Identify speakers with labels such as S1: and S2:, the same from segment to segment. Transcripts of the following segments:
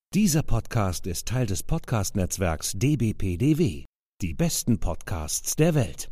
S1: Dieser Podcast ist Teil des Podcast-Netzwerks dbpdw. Die besten Podcasts der Welt.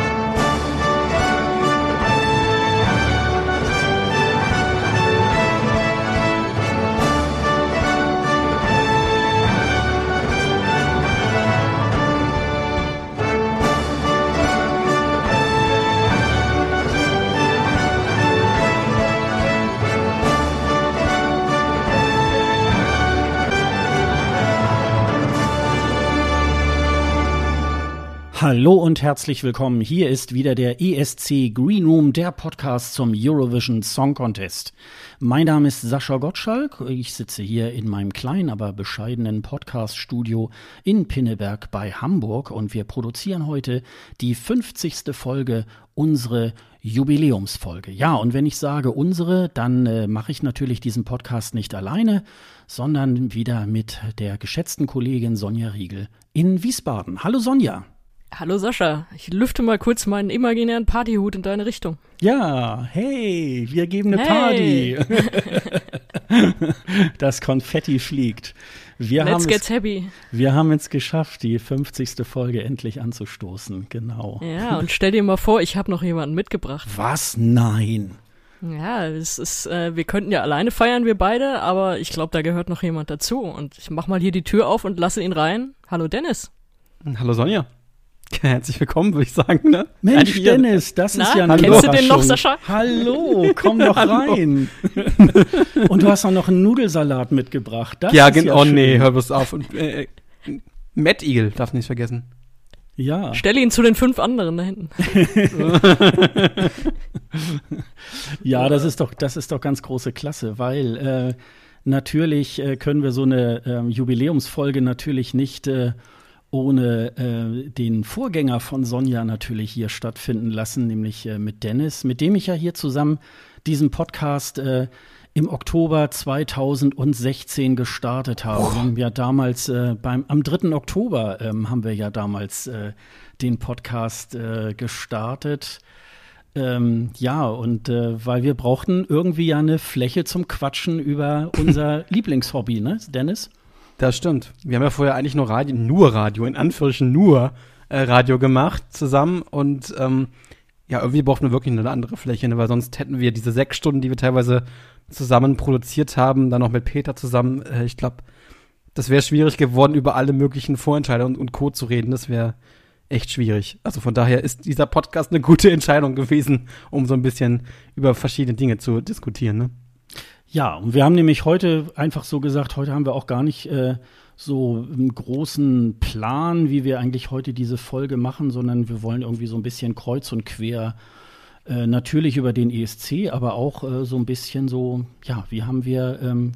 S2: Hallo und herzlich willkommen. Hier ist wieder der ESC Green Room, der Podcast zum Eurovision Song Contest. Mein Name ist Sascha Gottschalk. Ich sitze hier in meinem kleinen, aber bescheidenen Podcast-Studio in Pinneberg bei Hamburg und wir produzieren heute die 50. Folge, unsere Jubiläumsfolge. Ja, und wenn ich sage unsere, dann mache ich natürlich diesen Podcast nicht alleine, sondern wieder mit der geschätzten Kollegin Sonja Riegel in Wiesbaden. Hallo Sonja.
S3: Hallo Sascha, ich lüfte mal kurz meinen imaginären Partyhut in deine Richtung.
S2: Ja, hey, wir geben eine Party. Das Konfetti fliegt.
S3: Let's get happy.
S2: Wir haben es geschafft, die 50. Folge endlich anzustoßen, genau.
S3: Ja, und stell dir mal vor, ich habe noch jemanden mitgebracht.
S2: Was? Nein.
S3: Ja, es ist, wir könnten ja alleine feiern, wir beide, aber ich glaube, da gehört noch jemand dazu. Und ich mach mal hier die Tür auf und lasse ihn rein. Hallo Dennis.
S4: Hallo Sonja. Herzlich willkommen, würde ich sagen, ne?
S2: Mensch, Dennis, das ist ja eine
S3: kennst du den noch, Sascha?
S2: Hallo, komm doch rein. Und du hast auch noch einen Nudelsalat mitgebracht. Das
S4: ja,
S2: ist
S4: genau,
S2: schön.
S4: Nee, hör bloß auf. Und, Matt Eagle, darf nicht vergessen.
S3: Ja. Stell ihn zu den 5 anderen da hinten.
S2: Ja, das ist doch ganz große Klasse, weil natürlich können wir so eine Jubiläumsfolge natürlich nicht ohne den Vorgänger von Sonja natürlich hier stattfinden lassen, nämlich mit Dennis, mit dem ich ja hier zusammen diesen Podcast im Oktober 2016 gestartet habe. Wir haben ja damals am 3. Oktober haben wir ja damals den Podcast gestartet. Ja, und weil wir brauchten irgendwie ja eine Fläche zum Quatschen über unser Lieblingshobby, ne, Dennis?
S4: Das stimmt. Wir haben ja vorher eigentlich nur Radio, in Anführungsstrichen nur Radio gemacht zusammen und ja, irgendwie brauchten wir wirklich eine andere Fläche, ne? Weil sonst hätten wir diese 6 Stunden, die wir teilweise zusammen produziert haben, dann noch mit Peter zusammen, ich glaube, das wäre schwierig geworden, über alle möglichen Vorentscheide und Co. zu reden. Das wäre echt schwierig. Also von daher ist dieser Podcast eine gute Entscheidung gewesen, um so ein bisschen über verschiedene Dinge zu diskutieren, ne?
S2: Ja, und wir haben nämlich heute einfach so gesagt, heute haben wir auch gar nicht so einen großen Plan, wie wir eigentlich heute diese Folge machen, sondern wir wollen irgendwie so ein bisschen kreuz und quer natürlich über den ESC, aber auch so ein bisschen so, ja, wie haben wir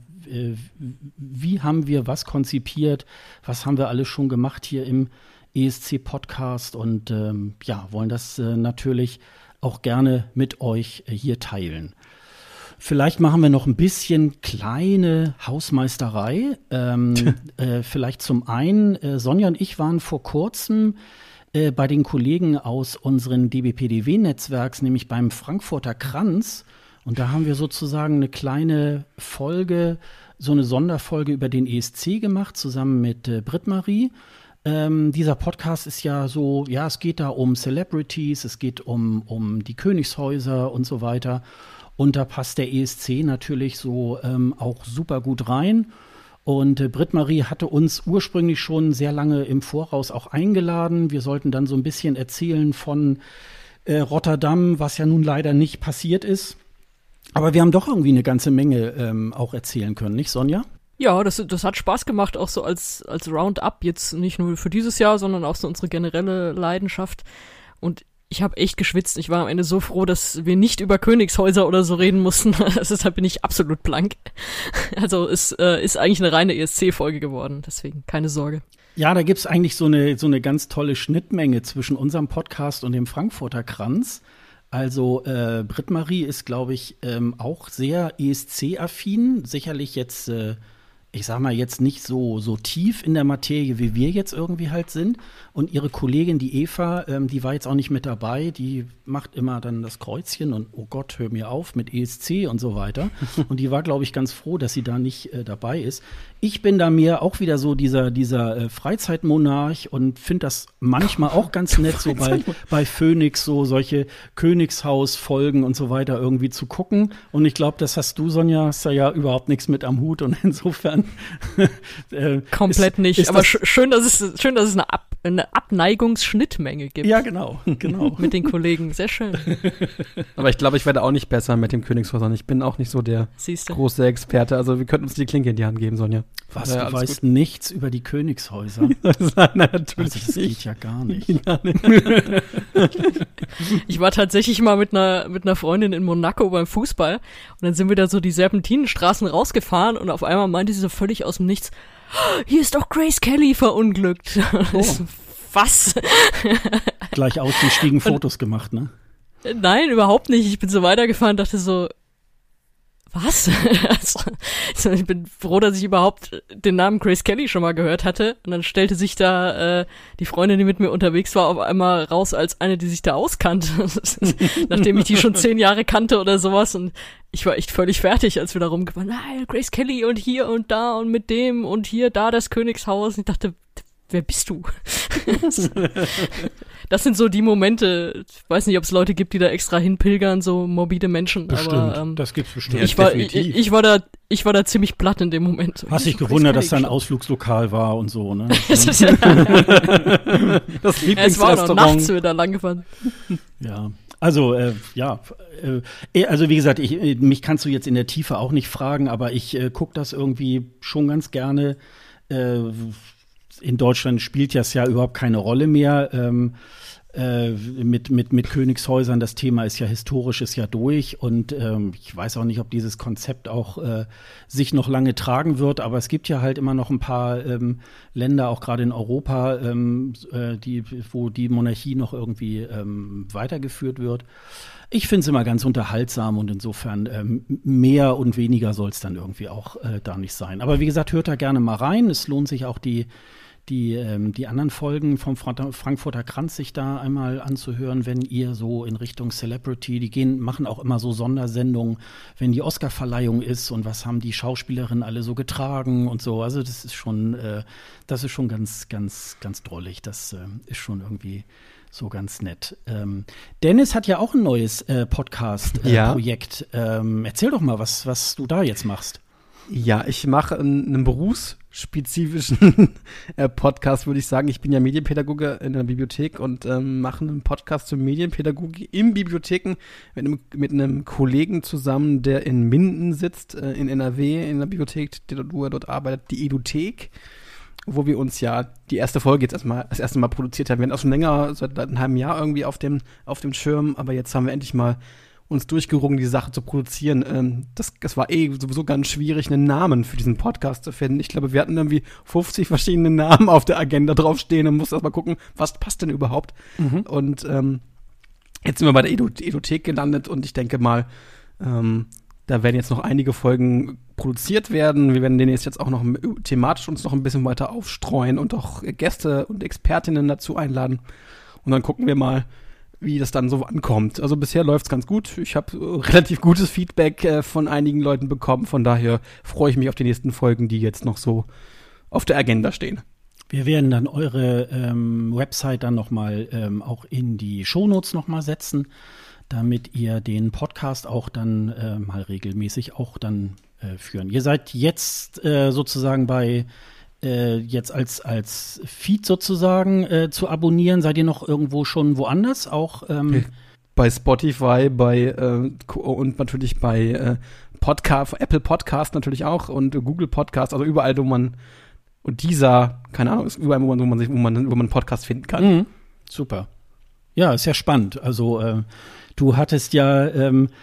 S2: was konzipiert, was haben wir alles schon gemacht hier im ESC-Podcast und ja, wollen das natürlich auch gerne mit euch hier teilen. Vielleicht machen wir noch ein bisschen kleine Hausmeisterei. Vielleicht zum einen, Sonja und ich waren vor kurzem bei den Kollegen aus unseren dbpdw-Netzwerks, nämlich beim Frankfurter Kranz. Und da haben wir sozusagen eine kleine Folge, so eine Sonderfolge über den ESC gemacht, zusammen mit Britt-Marie. Dieser Podcast ist ja so, ja, es geht da um Celebrities, es geht um die Königshäuser und so weiter. Und da passt der ESC natürlich so auch super gut rein. Und Britt-Marie hatte uns ursprünglich schon sehr lange im Voraus auch eingeladen. Wir sollten dann so ein bisschen erzählen von Rotterdam, was ja nun leider nicht passiert ist. Aber wir haben doch irgendwie eine ganze Menge auch erzählen können, nicht Sonja?
S3: Ja, das hat Spaß gemacht, auch so als Roundup, jetzt nicht nur für dieses Jahr, sondern auch so unsere generelle Leidenschaft. Und ich habe echt geschwitzt. Ich war am Ende so froh, dass wir nicht über Königshäuser oder so reden mussten. Deshalb bin ich absolut blank. Also es ist eigentlich eine reine ESC-Folge geworden. Deswegen keine Sorge.
S2: Ja, da gibt's eigentlich so eine ganz tolle Schnittmenge zwischen unserem Podcast und dem Frankfurter Kranz. Also Britt-Marie ist, glaube ich, auch sehr ESC-affin. Sicherlich jetzt ich sag mal, jetzt nicht so tief in der Materie, wie wir jetzt irgendwie halt sind. Und ihre Kollegin, die Eva, die war jetzt auch nicht mit dabei. Die macht immer dann das Kreuzchen und oh Gott, hör mir auf mit ESC und so weiter. Und die war, glaube ich, ganz froh, dass sie da nicht dabei ist. Ich bin da mir auch wieder so dieser Freizeitmonarch und finde das manchmal auch ganz nett, so bei Phoenix so solche Königshaus-Folgen und so weiter irgendwie zu gucken. Und ich glaube, das hast du, Sonja, hast da ja überhaupt nichts mit am Hut und insofern
S3: komplett nicht. Aber schön, dass es eine Abneigungsschnittmenge gibt.
S2: Ja, genau.
S3: Mit den Kollegen. Sehr schön.
S4: Aber ich glaube, ich werde auch nicht besser mit dem Königshäusern. Ich bin auch nicht so der große Experte. Also wir könnten uns die Klinke in die Hand geben, Sonja.
S2: Was, du weißt nichts über die Königshäuser?
S4: Nein, natürlich
S2: also das geht ja gar nicht.
S3: Ich war tatsächlich mal mit einer Freundin in Monaco beim Fußball und dann sind wir da so die Serpentinenstraßen rausgefahren und auf einmal meinte sie so völlig aus dem Nichts, hier ist doch Grace Kelly verunglückt.
S2: Oh.
S3: Was?
S2: Gleich ausgestiegen Fotos gemacht, ne?
S3: Nein, überhaupt nicht. Ich bin so weitergefahren und dachte so, was? Also, ich bin froh, dass ich überhaupt den Namen Grace Kelly schon mal gehört hatte. Und dann stellte sich da die Freundin, die mit mir unterwegs war, auf einmal raus als eine, die sich da auskannte. Nachdem ich die schon 10 Jahre kannte oder sowas. Und ich war echt völlig fertig, als wir da rumgefahren. Nein, Grace Kelly und hier und da und mit dem und hier, da das Königshaus. Und ich dachte, wer bist du? Das sind so die Momente, ich weiß nicht, ob es Leute gibt, die da extra hinpilgern, so morbide Menschen.
S2: Bestimmt,
S3: aber
S2: das gibt's bestimmt.
S3: Ich war da ziemlich platt in dem Moment.
S2: Hast dich gewundert, dass da ein Ausflugslokal war und so, ne?
S4: Das
S3: Es war
S4: Lieblingsrestaurant.
S3: noch nachts, wir da lang gefahren.
S2: Ja. Also, also wie gesagt, mich kannst du jetzt in der Tiefe auch nicht fragen, aber ich gucke das irgendwie schon ganz gerne. In Deutschland spielt das ja überhaupt keine Rolle mehr mit Königshäusern. Das Thema ist ja historisch, ist ja durch und ich weiß auch nicht, ob dieses Konzept auch sich noch lange tragen wird, aber es gibt ja halt immer noch ein paar Länder, auch gerade in Europa, wo die Monarchie noch irgendwie weitergeführt wird. Ich finde es immer ganz unterhaltsam und insofern mehr und weniger soll es dann irgendwie auch da nicht sein. Aber wie gesagt, hört da gerne mal rein. Es lohnt sich auch die anderen Folgen vom Frankfurter Kranz sich da einmal anzuhören, wenn ihr so in Richtung Celebrity, machen auch immer so Sondersendungen, wenn die Oscarverleihung ist und was haben die Schauspielerinnen alle so getragen und so. Also das ist schon ganz, ganz, ganz drollig. Das ist schon irgendwie so ganz nett. Dennis hat ja auch ein neues Podcast-Projekt. Erzähl doch mal, was du da jetzt machst.
S4: Ja, ich mache einen berufsspezifischen Podcast, würde ich sagen. Ich bin ja Medienpädagoge in der Bibliothek und mache einen Podcast zur Medienpädagogik in Bibliotheken mit einem Kollegen zusammen, der in Minden sitzt, in NRW, in der Bibliothek, wo er dort arbeitet, die Eduthek, wo wir uns ja die erste Folge jetzt das erste Mal produziert haben. Wir hatten auch schon länger, seit einem halben Jahr irgendwie auf dem Schirm, aber jetzt haben wir endlich mal uns durchgerungen, die Sache zu produzieren. Das war sowieso ganz schwierig, einen Namen für diesen Podcast zu finden. Ich glaube, wir hatten irgendwie 50 verschiedene Namen auf der Agenda draufstehen und mussten erst mal gucken, was passt denn überhaupt. Und jetzt sind wir bei der Eduthek gelandet und ich denke mal, da werden jetzt noch einige Folgen produziert werden. Wir werden den jetzt auch noch thematisch uns noch ein bisschen weiter aufstreuen und auch Gäste und Expertinnen dazu einladen. Und dann gucken wir mal, wie das dann so ankommt. Also bisher läuft's ganz gut. Ich habe relativ gutes Feedback von einigen Leuten bekommen. Von daher freue ich mich auf die nächsten Folgen, die jetzt noch so auf der Agenda stehen.
S2: Wir werden dann eure Website dann noch mal auch in die Shownotes noch mal setzen, damit ihr den Podcast auch dann mal regelmäßig auch dann führen. Ihr seid jetzt sozusagen bei jetzt als Feed sozusagen zu abonnieren. Seid ihr noch irgendwo schon woanders auch?
S4: Bei Spotify, und natürlich bei Apple Podcast natürlich auch und Google Podcast, also überall, wo man und dieser, keine Ahnung, ist überall, wo man einen Podcast finden kann.
S2: Mhm. Super. Ja, ist ja spannend. Also du hattest ja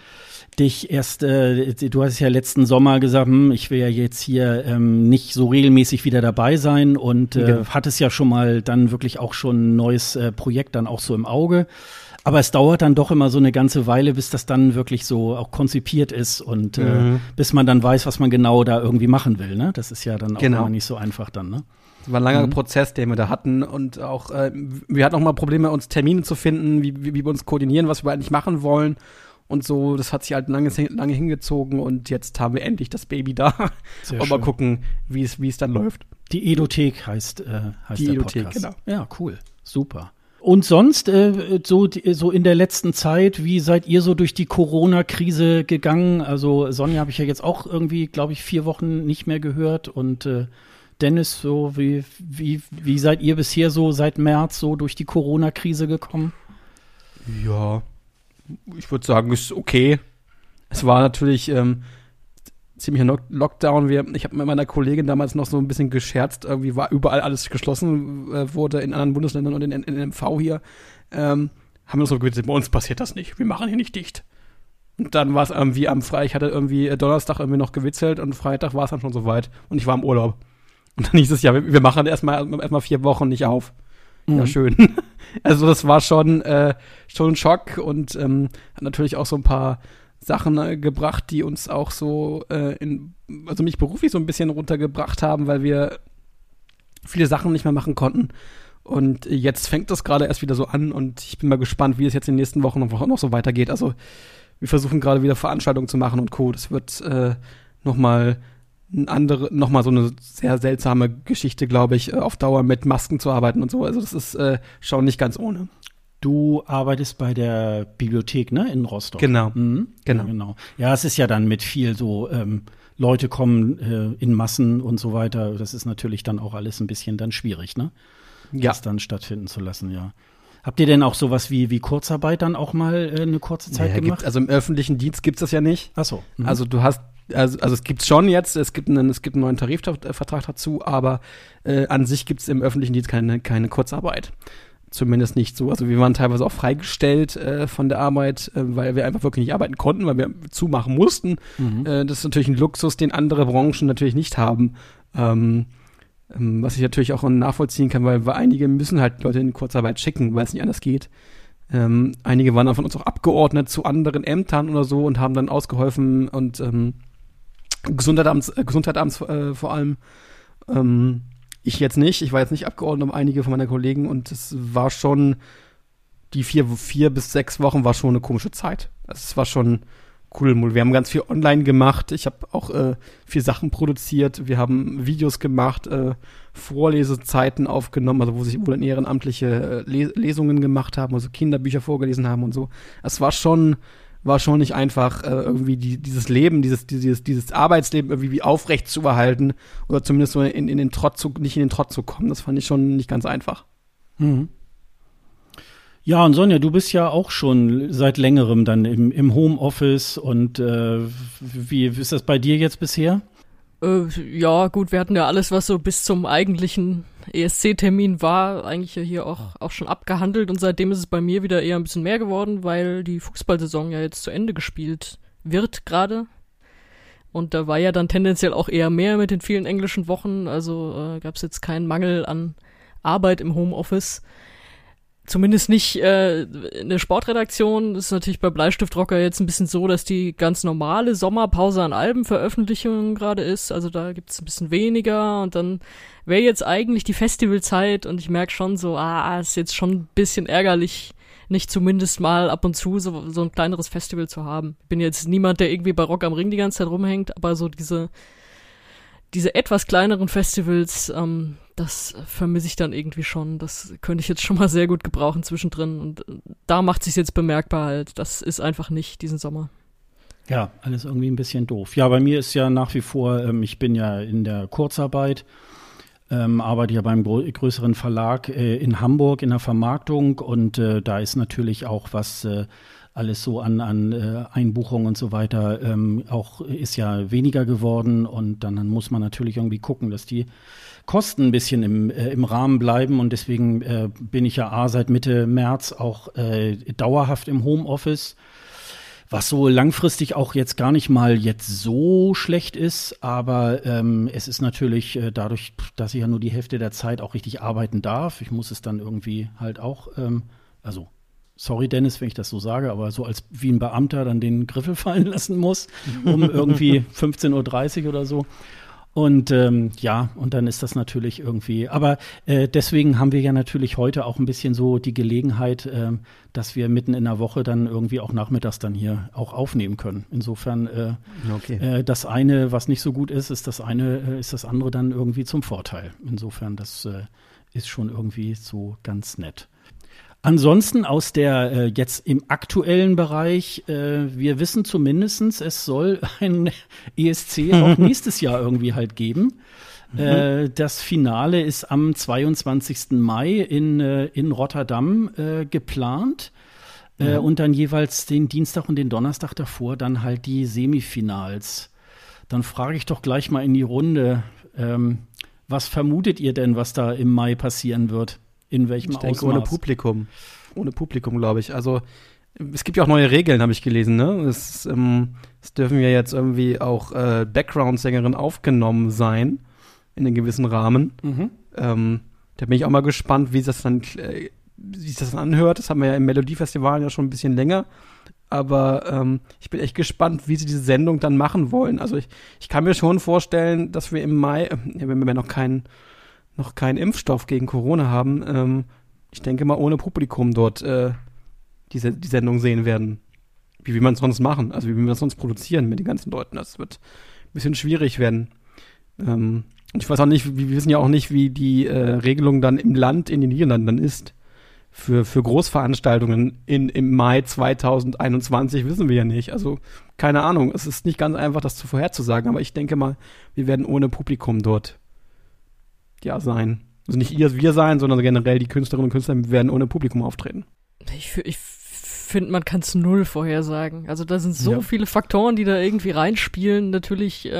S2: dich erst, du hast ja letzten Sommer gesagt, ich will ja jetzt hier nicht so regelmäßig wieder dabei sein und hattest ja schon mal dann wirklich auch schon ein neues Projekt dann auch so im Auge. Aber es dauert dann doch immer so eine ganze Weile, bis das dann wirklich so auch konzipiert ist und bis man dann weiß, was man genau da irgendwie machen will, ne? Das ist ja dann auch immer nicht so einfach dann, ne?
S4: Das war ein langer Prozess, den wir da hatten und auch, wir hatten auch mal Probleme, uns Termine zu finden, wie wir uns koordinieren, was wir eigentlich machen wollen und so. Das hat sich halt lange hingezogen und jetzt haben wir endlich das Baby da.
S2: Sehr
S4: und mal gucken, wie es dann läuft.
S2: Die Edothek heißt
S4: die
S2: der
S4: Edothek,
S2: Podcast.
S4: genau.
S2: Ja, cool, super. Und sonst, so in der letzten Zeit, wie seid ihr so durch die Corona-Krise gegangen? Also Sonja habe ich ja jetzt auch irgendwie, glaube ich, 4 Wochen nicht mehr gehört und Dennis, so wie seid ihr bisher so seit März so durch die Corona-Krise gekommen?
S4: Ja, ich würde sagen, ist okay. Es war natürlich ziemlicher Lockdown. Ich habe mit meiner Kollegin damals noch so ein bisschen gescherzt. Irgendwie war überall alles geschlossen wurde in anderen Bundesländern und in MV hier. Haben wir so gesagt, bei uns passiert das nicht. Wir machen hier nicht dicht. Und dann war es irgendwie ich hatte irgendwie Donnerstag irgendwie noch gewitzelt und Freitag war es dann schon soweit. Und ich war im Urlaub. Und dann hieß es ja, wir machen erstmal 4 Wochen nicht auf. Ja, schön. Also das war schon ein Schock und hat natürlich auch so ein paar Sachen gebracht, die uns auch so also mich beruflich so ein bisschen runtergebracht haben, weil wir viele Sachen nicht mehr machen konnten. Und jetzt fängt das gerade erst wieder so an und ich bin mal gespannt, wie es jetzt in den nächsten Wochen noch so weitergeht. Also wir versuchen gerade wieder Veranstaltungen zu machen und Co. Das wird nochmal so eine sehr seltsame Geschichte, glaube ich, auf Dauer mit Masken zu arbeiten und so. Also das ist schon nicht ganz ohne.
S2: Du arbeitest bei der Bibliothek, ne, in Rostock.
S4: Genau.
S2: Genau. Ja, es ist ja dann mit viel so, Leute kommen in Massen und so weiter. Das ist natürlich dann auch alles ein bisschen dann schwierig, ne?
S4: Ja.
S2: Das dann stattfinden zu lassen, ja. Habt ihr denn auch sowas wie Kurzarbeit dann auch mal eine kurze Zeit gemacht?
S4: Also im öffentlichen Dienst gibt's das ja nicht.
S2: Ach so.
S4: Also du hast also es gibt's schon jetzt, es gibt einen neuen Tarifvertrag dazu, aber an sich gibt's im öffentlichen Dienst keine Kurzarbeit. Zumindest nicht so. Also wir waren teilweise auch freigestellt von der Arbeit, weil wir einfach wirklich nicht arbeiten konnten, weil wir zumachen mussten. Das ist natürlich ein Luxus, den andere Branchen natürlich nicht haben. Was ich natürlich auch nachvollziehen kann, weil einige müssen halt Leute in Kurzarbeit schicken, weil es nicht anders geht. Einige waren dann von uns auch abgeordnet zu anderen Ämtern oder so und haben dann ausgeholfen und Gesundheitsamts vor allem. Ich jetzt nicht. Ich war jetzt nicht abgeordnet, aber einige von meiner Kollegen und es war schon, die 4 bis 6 Wochen war schon eine komische Zeit. Also es war schon cool. Wir haben ganz viel online gemacht. Ich habe auch viel Sachen produziert. Wir haben Videos gemacht, Vorlesezeiten aufgenommen, also wo dann ehrenamtliche Lesungen gemacht haben, also Kinderbücher vorgelesen haben und so. Es war schon nicht einfach, irgendwie dieses Leben, dieses Arbeitsleben irgendwie aufrecht zu erhalten oder zumindest so nicht in den Trott zu kommen. Das fand ich schon nicht ganz einfach.
S2: Mhm. Ja, und Sonja, du bist ja auch schon seit längerem dann im Homeoffice und wie ist das bei dir jetzt bisher?
S3: Ja, gut, wir hatten ja alles, was so bis zum eigentlichen ESC-Termin war, eigentlich ja hier auch schon abgehandelt und seitdem ist es bei mir wieder eher ein bisschen mehr geworden, weil die Fußballsaison ja jetzt zu Ende gespielt wird gerade. Und da war ja dann tendenziell auch eher mehr mit den vielen englischen Wochen, also gab es jetzt keinen Mangel an Arbeit im Homeoffice. Zumindest nicht eine Sportredaktion. Das ist natürlich bei Bleistiftrocker jetzt ein bisschen so, dass die ganz normale Sommerpause an Albenveröffentlichungen gerade ist. Also da gibt es ein bisschen weniger und dann wäre jetzt eigentlich die Festivalzeit und ich merke schon so, ist jetzt schon ein bisschen ärgerlich, nicht zumindest mal ab und zu so ein kleineres Festival zu haben. Ich bin jetzt niemand, der irgendwie bei Rock am Ring die ganze Zeit rumhängt, aber so diese etwas kleineren Festivals, das vermisse ich dann irgendwie schon. Das könnte ich jetzt schon mal sehr gut gebrauchen zwischendrin. Und da macht sich's jetzt bemerkbar halt. Das ist einfach nicht diesen Sommer.
S2: Ja, alles irgendwie ein bisschen doof. Ja, bei mir ist ja nach wie vor, ich bin ja in der Kurzarbeit, arbeite ja beim größeren Verlag in Hamburg in der Vermarktung und da ist natürlich auch was alles so an Einbuchungen und so weiter auch ist ja weniger geworden und dann muss man natürlich irgendwie gucken, dass die Kosten ein bisschen im Rahmen bleiben und deswegen bin ich ja seit Mitte März auch dauerhaft im Homeoffice. Was so langfristig auch jetzt gar nicht mal jetzt so schlecht ist, aber es ist natürlich dadurch, dass ich ja nur die Hälfte der Zeit auch richtig arbeiten darf. Ich muss es dann irgendwie halt auch, also sorry Dennis, wenn ich das so sage, aber so als wie ein Beamter dann den Griffel fallen lassen muss, um irgendwie 15:30 Uhr oder so. Und und dann ist das natürlich irgendwie, aber deswegen haben wir ja natürlich heute auch ein bisschen so die Gelegenheit, dass wir mitten in der Woche dann irgendwie auch nachmittags dann hier auch aufnehmen können. Insofern das eine, was nicht so gut ist, ist das andere dann irgendwie zum Vorteil. Insofern, das ist schon irgendwie so ganz nett. Ansonsten aus der jetzt im aktuellen Bereich, wir wissen zumindestens, es soll ein ESC auch nächstes Jahr irgendwie halt geben. Das Finale ist am 22. Mai in Rotterdam geplant. Und dann jeweils den Dienstag und den Donnerstag davor dann halt die Semifinals. Dann frage ich doch gleich mal in die Runde, was vermutet ihr denn, was da im Mai passieren wird? In welchem Ausmaß?
S4: Ich denke, ohne Publikum. Ohne Publikum, glaube ich. Also, es gibt ja auch neue Regeln, habe ich gelesen, ne? Es dürfen ja jetzt irgendwie auch Background-Sängerinnen aufgenommen sein, in einem gewissen Rahmen. Da bin ich auch mal gespannt, wie sich das dann anhört. Das haben wir ja im Melodiefestival ja schon ein bisschen länger. Aber ich bin echt gespannt, wie sie diese Sendung dann machen wollen. Also, ich kann mir schon vorstellen, dass wir im Mai, wenn wir noch keinen Impfstoff gegen Corona haben, ich denke mal ohne Publikum dort die Sendung sehen werden. Wie wir es sonst machen, also wie wir es sonst produzieren mit den ganzen Leuten. Das wird ein bisschen schwierig werden. Und ich weiß auch nicht, wir wissen ja auch nicht, wie die Regelung dann im Land, in den Niederlanden dann ist. Für Großveranstaltungen im Mai 2021 wissen wir ja nicht. Also keine Ahnung, es ist nicht ganz einfach, das vorherzusagen, aber ich denke mal, wir werden ohne Publikum dort sein. Also nicht wir sein, sondern generell die Künstlerinnen und Künstler werden ohne Publikum auftreten.
S3: Ich finde, man kann es null vorhersagen. Also da sind so viele Faktoren, die da irgendwie reinspielen. Natürlich,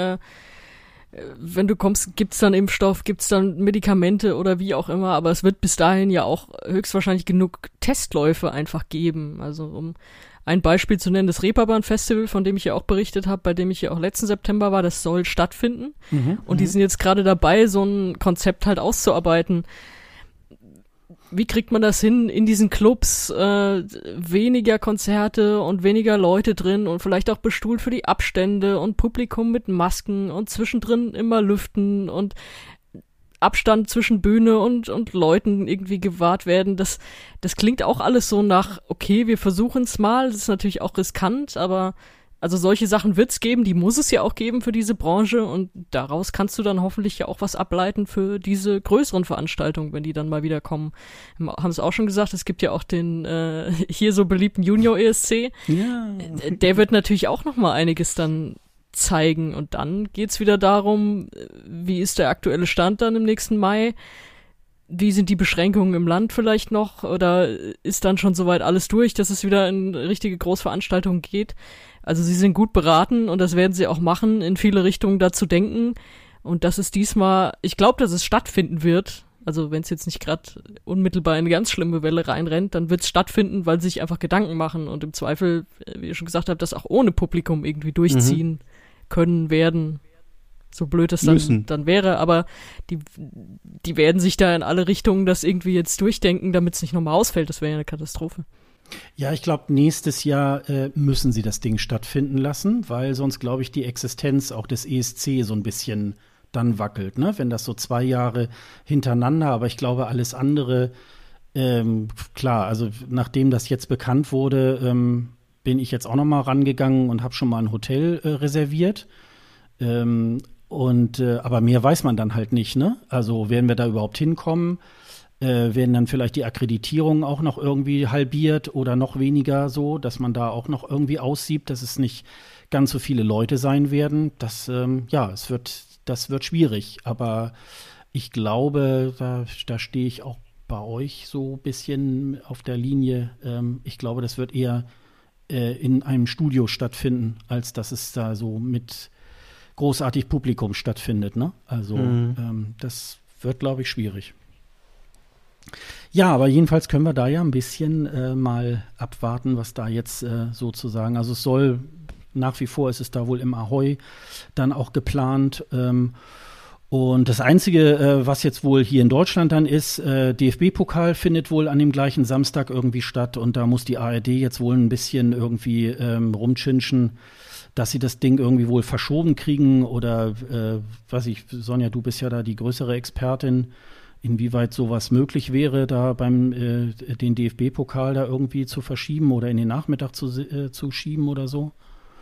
S3: wenn du kommst, gibt's dann Impfstoff, gibt's dann Medikamente oder wie auch immer, aber es wird bis dahin ja auch höchstwahrscheinlich genug Testläufe einfach geben. Also um ein Beispiel zu nennen, das Reeperbahn-Festival, von dem ich ja auch berichtet habe, bei dem ich ja auch letzten September war, das soll stattfinden. Und die sind jetzt gerade dabei, so ein Konzept halt auszuarbeiten. Wie kriegt man das hin, in diesen Clubs weniger Konzerte und weniger Leute drin und vielleicht auch bestuhlt für die Abstände und Publikum mit Masken und zwischendrin immer lüften und Abstand zwischen Bühne und Leuten irgendwie gewahrt werden. Das klingt auch alles so nach, okay, wir versuchen es mal. Das ist natürlich auch riskant, aber also solche Sachen wird es geben, die muss es ja auch geben für diese Branche und daraus kannst du dann hoffentlich ja auch was ableiten für diese größeren Veranstaltungen, wenn die dann mal wieder kommen. Haben es auch schon gesagt, es gibt ja auch den hier so beliebten Junior ESC. Ja. Der wird natürlich auch noch mal einiges dann zeigen und dann geht's wieder darum, wie ist der aktuelle Stand dann im nächsten Mai? Wie sind die Beschränkungen im Land vielleicht noch? Oder ist dann schon soweit alles durch, dass es wieder in richtige Großveranstaltungen geht? Also sie sind gut beraten und das werden sie auch machen, in viele Richtungen dazu denken. Und das ist diesmal, ich glaube, dass es stattfinden wird. Also wenn es jetzt nicht gerade unmittelbar in eine ganz schlimme Welle reinrennt, dann wird es stattfinden, weil sie sich einfach Gedanken machen und im Zweifel, wie ihr schon gesagt habt, das auch ohne Publikum irgendwie durchziehen können werden. So blöd es dann wäre, aber die werden sich da in alle Richtungen das irgendwie jetzt durchdenken, damit es nicht nochmal ausfällt. Das wäre ja eine Katastrophe.
S2: Ja, ich glaube, nächstes Jahr müssen sie das Ding stattfinden lassen, weil sonst, glaube ich, die Existenz auch des ESC so ein bisschen dann wackelt, ne? Wenn das so 2 Jahre hintereinander, aber ich glaube, alles andere, klar, also nachdem das jetzt bekannt wurde, bin ich jetzt auch noch mal rangegangen und habe schon mal ein Hotel reserviert. Aber mehr weiß man dann halt nicht, ne? Also werden wir da überhaupt hinkommen? Werden dann vielleicht die Akkreditierungen auch noch irgendwie halbiert oder noch weniger so, dass man da auch noch irgendwie aussiebt, dass es nicht ganz so viele Leute sein werden. Das wird schwierig. Aber ich glaube, da stehe ich auch bei euch so ein bisschen auf der Linie. Ich glaube, das wird eher in einem Studio stattfinden, als dass es da so mit großartig Publikum stattfindet, ne? Also das wird, glaube ich, schwierig. Ja, aber jedenfalls können wir da ja ein bisschen mal abwarten, was da jetzt sozusagen, also es soll nach wie vor, ist es da wohl im Ahoy dann auch geplant. Und das Einzige, was jetzt wohl hier in Deutschland dann ist, DFB-Pokal findet wohl an dem gleichen Samstag irgendwie statt und da muss die ARD jetzt wohl ein bisschen irgendwie rumchinschen, dass sie das Ding irgendwie wohl verschoben kriegen oder, weiß ich, Sonja, du bist ja da die größere Expertin, inwieweit sowas möglich wäre, da beim den DFB-Pokal da irgendwie zu verschieben oder in den Nachmittag zu schieben oder so?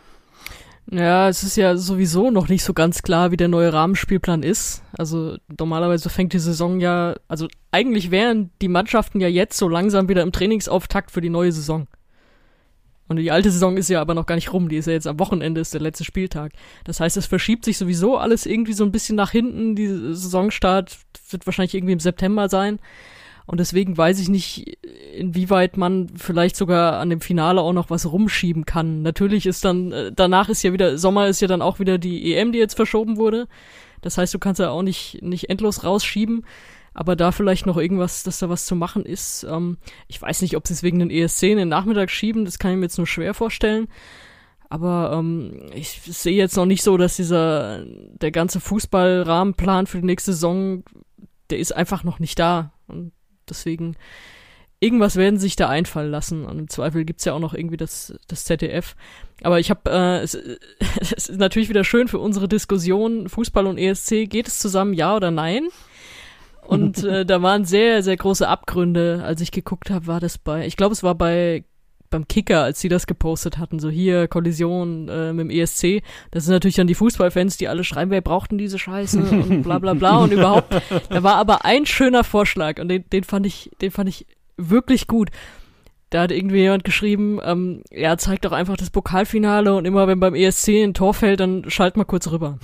S3: Ja, es ist ja sowieso noch nicht so ganz klar, wie der neue Rahmenspielplan ist. Also normalerweise fängt die Saison ja, also eigentlich wären die Mannschaften ja jetzt so langsam wieder im Trainingsauftakt für die neue Saison. Und die alte Saison ist ja aber noch gar nicht rum, die ist ja jetzt am Wochenende, ist der letzte Spieltag. Das heißt, es verschiebt sich sowieso alles irgendwie so ein bisschen nach hinten. Die Saisonstart wird wahrscheinlich irgendwie im September sein. Und deswegen weiß ich nicht, inwieweit man vielleicht sogar an dem Finale auch noch was rumschieben kann. Natürlich ist dann, danach ist ja wieder, Sommer ist ja dann auch wieder die EM, die jetzt verschoben wurde. Das heißt, du kannst ja auch nicht endlos rausschieben. Aber da vielleicht noch irgendwas, dass da was zu machen ist. Ich weiß nicht, ob sie es wegen den ESC in den Nachmittag schieben, das kann ich mir jetzt nur schwer vorstellen. Aber ich sehe jetzt noch nicht so, dass der ganze Fußballrahmenplan für die nächste Saison, der ist einfach noch nicht da. Und deswegen, irgendwas werden sie sich da einfallen lassen. Und im Zweifel gibt's ja auch noch irgendwie das ZDF. Aber ich habe, es ist natürlich wieder schön für unsere Diskussion, Fußball und ESC, geht es zusammen, ja oder nein? Und da waren sehr, sehr große Abgründe, als ich geguckt habe, war das ich glaube, es war beim Kicker, als sie das gepostet hatten, so hier, Kollision mit dem ESC. Das sind natürlich dann die Fußballfans, die alle schreiben, wer braucht denn diese Scheiße und bla bla bla und überhaupt. Da war aber ein schöner Vorschlag und den fand ich wirklich gut. Da hat irgendwie jemand geschrieben, ja, zeigt doch einfach das Pokalfinale und immer wenn beim ESC ein Tor fällt, dann schalt mal kurz rüber.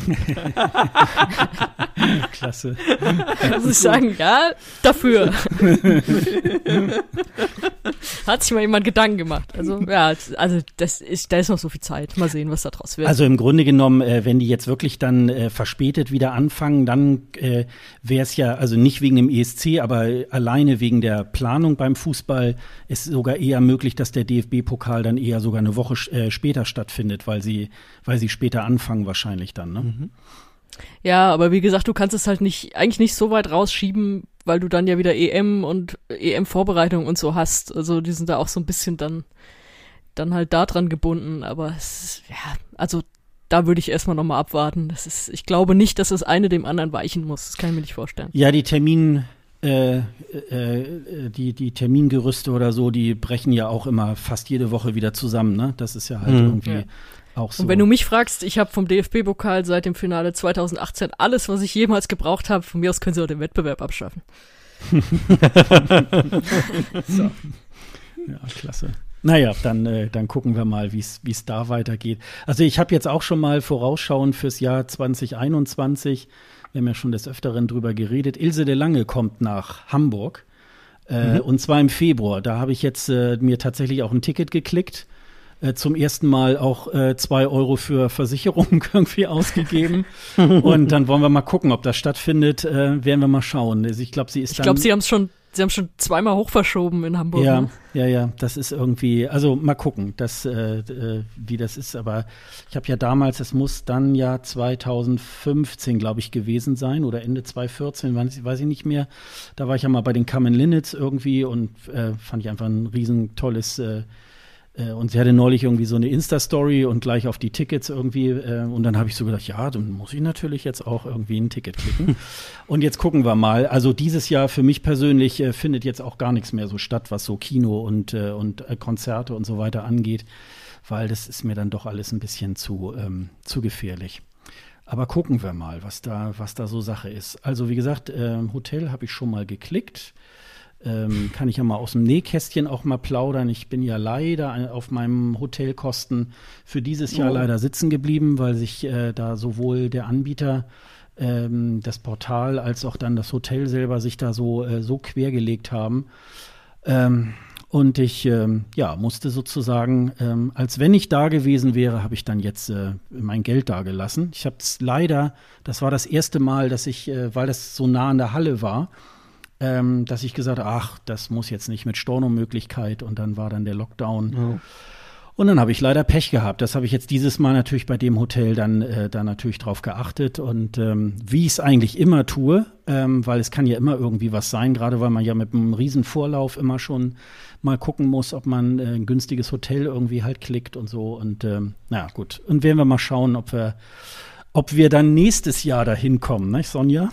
S2: Klasse.
S3: Da muss ich sagen, ja, dafür. Hat sich mal jemand Gedanken gemacht. Also, ja, also da ist noch so viel Zeit. Mal sehen, was da draus wird.
S2: Also im Grunde genommen, wenn die jetzt wirklich dann verspätet wieder anfangen, dann wäre es ja, also nicht wegen dem ESC, aber alleine wegen der Planung beim Fußball ist sogar eher möglich, dass der DFB-Pokal dann eher sogar eine Woche später stattfindet, weil sie später anfangen wahrscheinlich dann, ne? Mhm.
S3: Ja, aber wie gesagt, du kannst es halt eigentlich nicht so weit rausschieben, weil du dann ja wieder EM und EM-Vorbereitung und so hast. Also die sind da auch so ein bisschen dann halt da dran gebunden. Aber also da würde ich erstmal nochmal abwarten. Ich glaube nicht, dass das eine dem anderen weichen muss. Das kann ich mir nicht vorstellen.
S2: Ja, die Termingerüste oder so, die brechen ja auch immer fast jede Woche wieder zusammen, ne? Das ist ja halt irgendwie auch so.
S3: Und wenn du mich fragst, ich habe vom DFB-Pokal seit dem Finale 2018 alles, was ich jemals gebraucht habe. Von mir aus können sie auch den Wettbewerb abschaffen.
S2: So. Ja, klasse. Naja, dann gucken wir mal, wie es da weitergeht. Also ich habe jetzt auch schon mal vorausschauend fürs Jahr 2021, wir haben ja schon des Öfteren drüber geredet, Ilse de Lange kommt nach Hamburg, und zwar im Februar. Da habe ich jetzt mir tatsächlich auch ein Ticket geklickt, zum ersten Mal auch 2 Euro für Versicherung irgendwie ausgegeben. Und dann wollen wir mal gucken, ob das stattfindet, werden wir mal schauen. Also ich glaube, sie haben es schon zweimal hochverschoben in Hamburg. Ja,
S3: ne?
S2: ja, das ist irgendwie, also mal gucken, wie das ist. Aber ich habe ja damals, es muss dann ja 2015, glaube ich, gewesen sein oder Ende 2014, weiß ich nicht mehr. Da war ich ja mal bei den Common Linnets irgendwie und fand ich einfach ein riesen tolles und sie hatte neulich irgendwie so eine Insta-Story und gleich auf die Tickets irgendwie und dann habe ich so gedacht, ja, dann muss ich natürlich jetzt auch irgendwie ein Ticket klicken. Und jetzt gucken wir mal. Also dieses Jahr für mich persönlich findet jetzt auch gar nichts mehr so statt, was so Kino und Konzerte und so weiter angeht, weil das ist mir dann doch alles ein bisschen zu gefährlich. Aber gucken wir mal, was da so Sache ist. Also wie gesagt, Hotel habe ich schon mal geklickt. Kann ich ja mal aus dem Nähkästchen auch mal plaudern. Ich bin ja leider auf meinem Hotelkosten für dieses Jahr leider sitzen geblieben, weil sich da sowohl der Anbieter, das Portal, als auch dann das Hotel selber sich da so quergelegt haben. Und ich musste sozusagen, als wenn ich da gewesen wäre, habe ich dann jetzt mein Geld da gelassen. Ich habe es leider, das war das erste Mal, dass ich, weil das so nah an der Halle war, dass ich gesagt habe, ach, das muss jetzt nicht mit Stornomöglichkeit und dann war dann der Lockdown.
S4: Oh.
S2: Und dann habe ich leider Pech gehabt. Das habe ich jetzt dieses Mal natürlich bei dem Hotel dann natürlich drauf geachtet und wie ich es eigentlich immer tue, weil es kann ja immer irgendwie was sein, gerade weil man ja mit einem riesen Vorlauf immer schon mal gucken muss, ob man ein günstiges Hotel irgendwie halt klickt und so und na gut. Und werden wir mal schauen, ob wir dann nächstes Jahr dahin kommen, ne, Sonja?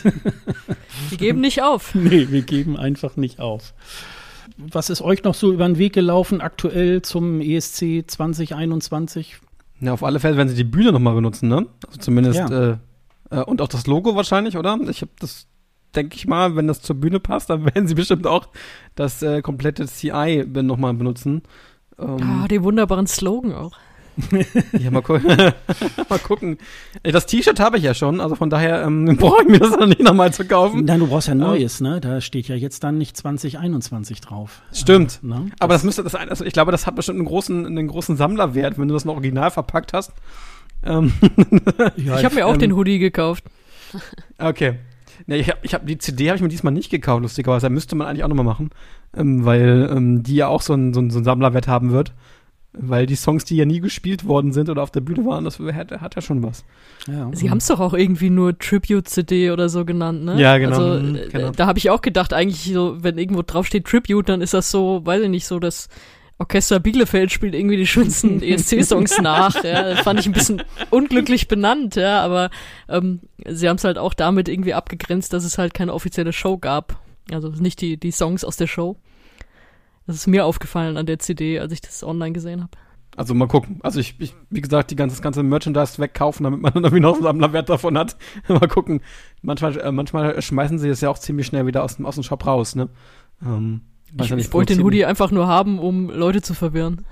S3: Wir geben nicht auf.
S2: Nee, wir geben einfach nicht auf. Was ist euch noch so über den Weg gelaufen aktuell zum ESC 2021?
S4: Ja, auf alle Fälle werden sie die Bühne nochmal benutzen, ne? Also zumindest, und auch das Logo wahrscheinlich, oder? Ich habe das, denke ich mal, wenn das zur Bühne passt, dann werden sie bestimmt auch das komplette CI nochmal benutzen.
S3: Den wunderbaren Slogan auch.
S4: Ja, mal gucken. Das T-Shirt habe ich ja schon, also von daher brauche ich mir das dann nicht nochmal zu kaufen.
S2: Nein, du brauchst ja Neues, ne? Da steht ja jetzt dann nicht 2021 drauf.
S4: Stimmt.
S2: Ne?
S4: Aber das müsste also ich glaube, das hat bestimmt einen großen Sammlerwert, wenn du das noch original verpackt hast.
S2: Ja,
S3: ich habe mir auch den Hoodie gekauft.
S4: Okay. Ja, die CD habe ich mir diesmal nicht gekauft, lustigerweise. Da müsste man eigentlich auch nochmal machen, weil die ja auch so einen Sammlerwert haben wird. Weil die Songs, die ja nie gespielt worden sind oder auf der Bühne waren, das hat ja schon was.
S2: Ja.
S3: Sie haben es doch auch irgendwie nur Tribute-CD oder so genannt, ne?
S4: Ja, genau.
S3: Also,
S4: Genau.
S3: Da habe ich auch gedacht, eigentlich so, wenn irgendwo draufsteht Tribute, dann ist das so, weiß ich nicht, so das Orchester Bielefeld spielt irgendwie die schönsten ESC-Songs nach. Ja, das fand ich ein bisschen unglücklich benannt, ja, aber sie haben es halt auch damit irgendwie abgegrenzt, dass es halt keine offizielle Show gab. Also nicht die Songs aus der Show. Das ist mir aufgefallen an der CD, als ich das online gesehen habe.
S4: Also mal gucken. Also ich wie gesagt, das ganze Merchandise wegkaufen, damit man dann irgendwie noch einen Sammlerwert davon hat. Mal gucken. Manchmal schmeißen sie das ja auch ziemlich schnell wieder aus dem Shop raus, ne?
S3: Ich wollte den Hoodie einfach nur haben, um Leute zu verwirren.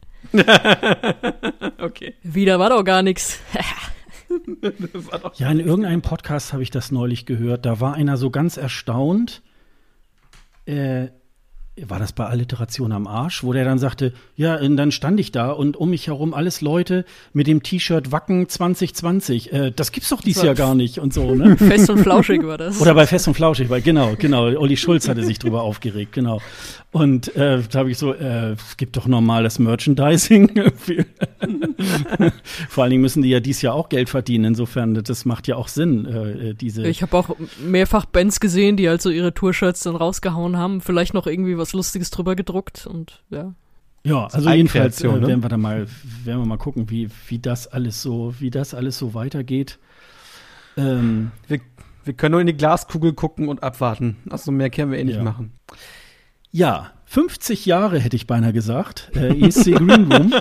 S4: Okay.
S3: Wieder war doch gar nichts.
S2: Ja, in irgendeinem Podcast habe ich das neulich gehört. Da war einer so ganz erstaunt, war das bei Alliteration am Arsch, wo der dann sagte, ja, und dann stand ich da und um mich herum alles Leute mit dem T-Shirt Wacken 2020. Das gibt's doch dieses Jahr gar nicht und so, ne?
S3: Fest und Flauschig war das.
S2: Oder bei Fest und Flauschig, weil genau, Olli Schulz hatte sich drüber aufgeregt, genau. Und da habe ich so, es gibt doch normal das Merchandising. Vor allen Dingen müssen die ja dieses Jahr auch Geld verdienen, insofern, das macht ja auch Sinn, diese.
S3: Ich habe auch mehrfach Bands gesehen, die halt so ihre Tour-Shirts dann rausgehauen haben, vielleicht noch irgendwie was Lustiges drüber gedruckt und ja.
S2: Ja, also jedenfalls
S4: ne?
S2: werden wir mal gucken, wie das alles so weitergeht.
S4: Wir können nur in die Glaskugel gucken und abwarten. Also mehr können wir nicht machen.
S2: Ja, 50 Jahre hätte ich beinahe gesagt. ESC Green Room.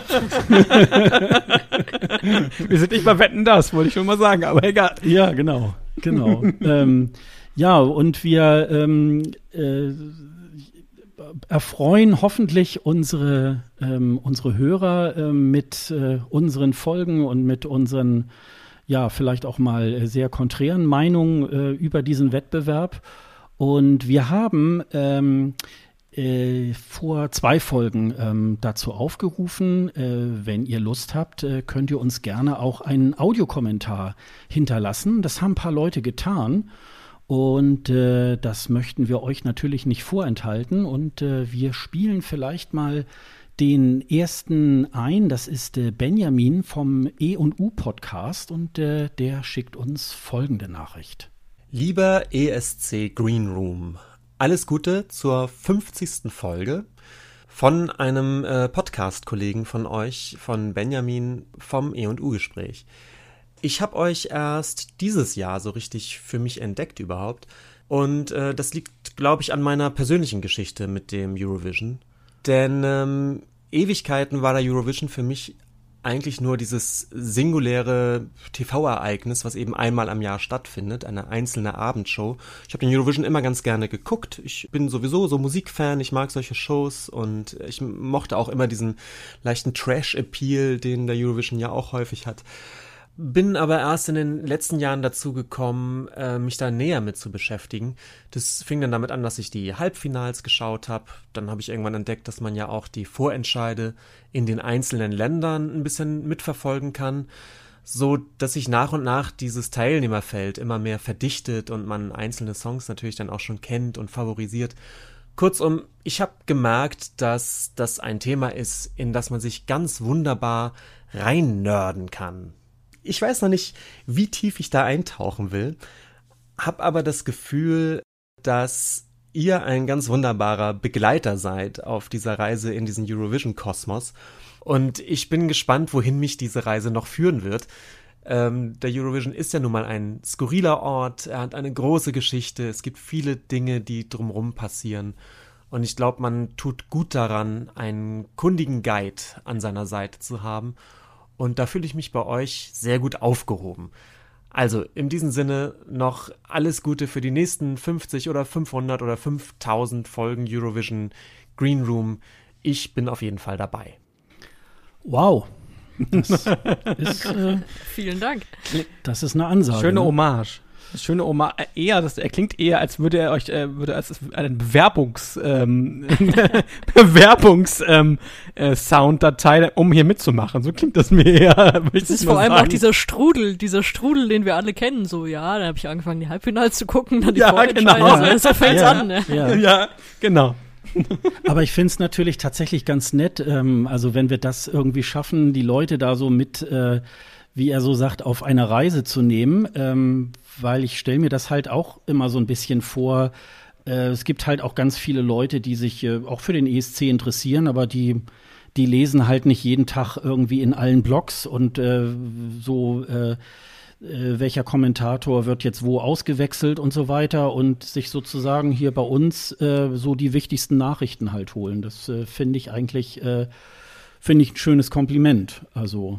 S4: Wir sind nicht bei Wetten, das wollte ich schon mal sagen, aber egal.
S2: Ja, genau. Ja, und wir erfreuen hoffentlich unsere Hörer mit unseren Folgen und mit unseren, ja, vielleicht auch mal sehr konträren Meinungen über diesen Wettbewerb. Und wir haben vor 2 Folgen dazu aufgerufen, wenn ihr Lust habt, könnt ihr uns gerne auch einen Audiokommentar hinterlassen. Das haben ein paar Leute getan. Und das möchten wir euch natürlich nicht vorenthalten. Und wir spielen vielleicht mal den ersten ein. Das ist Benjamin vom E&U Podcast. Und der schickt uns folgende Nachricht.
S5: Lieber ESC Green Room, alles Gute zur 50. Folge von einem Podcast-Kollegen von euch, von Benjamin vom E&U-Gespräch. Ich habe euch erst dieses Jahr so richtig für mich entdeckt überhaupt. Und das liegt, glaube ich, an meiner persönlichen Geschichte mit dem Eurovision. Denn Ewigkeiten war der Eurovision für mich eigentlich nur dieses singuläre TV-Ereignis, was eben einmal am Jahr stattfindet, eine einzelne Abendshow. Ich habe den Eurovision immer ganz gerne geguckt. Ich bin sowieso so Musikfan, ich mag solche Shows und ich mochte auch immer diesen leichten Trash-Appeal, den der Eurovision ja auch häufig hat. Bin aber erst in den letzten Jahren dazu gekommen, mich da näher mit zu beschäftigen. Das fing dann damit an, dass ich die Halbfinals geschaut habe. Dann habe ich irgendwann entdeckt, dass man ja auch die Vorentscheide in den einzelnen Ländern ein bisschen mitverfolgen kann. so dass sich nach und nach dieses Teilnehmerfeld immer mehr verdichtet und man einzelne Songs natürlich dann auch schon kennt und favorisiert. Kurzum, ich habe gemerkt, dass das ein Thema ist, in das man sich ganz wunderbar reinnörden kann. Ich weiß noch nicht, wie tief ich da eintauchen will, habe aber das Gefühl, dass ihr ein ganz wunderbarer Begleiter seid auf dieser Reise in diesen Eurovision-Kosmos. Und ich bin gespannt, wohin mich diese Reise noch führen wird. Der Eurovision ist ja nun mal ein skurriler Ort, er hat eine große Geschichte, es gibt viele Dinge, die drumherum passieren. Und ich glaube, man tut gut daran, einen kundigen Guide an seiner Seite zu haben. Und da fühle ich mich bei euch sehr gut aufgehoben. Also in diesem Sinne noch alles Gute für die nächsten 50 oder 500 oder 5000 Folgen Eurovision Green Room. Ich bin auf jeden Fall dabei.
S2: Wow. Das ist,
S3: Vielen Dank.
S2: das ist eine Ansage.
S4: Schöne
S2: ne?
S4: Hommage. Schöne Hommage. Er klingt eher, als würde er euch, als eine Sounddatei, um hier mitzumachen. So klingt das mir eher.
S3: Das ist vor allem auch dieser Strudel, den wir alle kennen. So, ja, dann habe ich angefangen, die Halbfinals zu gucken, dann die Vorentscheidung.
S2: genau.
S3: So fängt's an. Ne?
S4: Ja, genau.
S2: Aber ich finde es natürlich tatsächlich ganz nett, also wenn wir das irgendwie schaffen, die Leute da so mit, wie er so sagt, auf eine Reise zu nehmen, weil ich stelle mir das halt auch immer so ein bisschen vor, es gibt halt auch ganz viele Leute, die sich auch für den ESC interessieren, aber die lesen halt nicht jeden Tag irgendwie in allen Blogs und welcher Kommentator wird jetzt wo ausgewechselt und so weiter und sich sozusagen hier bei uns so die wichtigsten Nachrichten halt holen. Das finde ich eigentlich ein schönes Kompliment. Also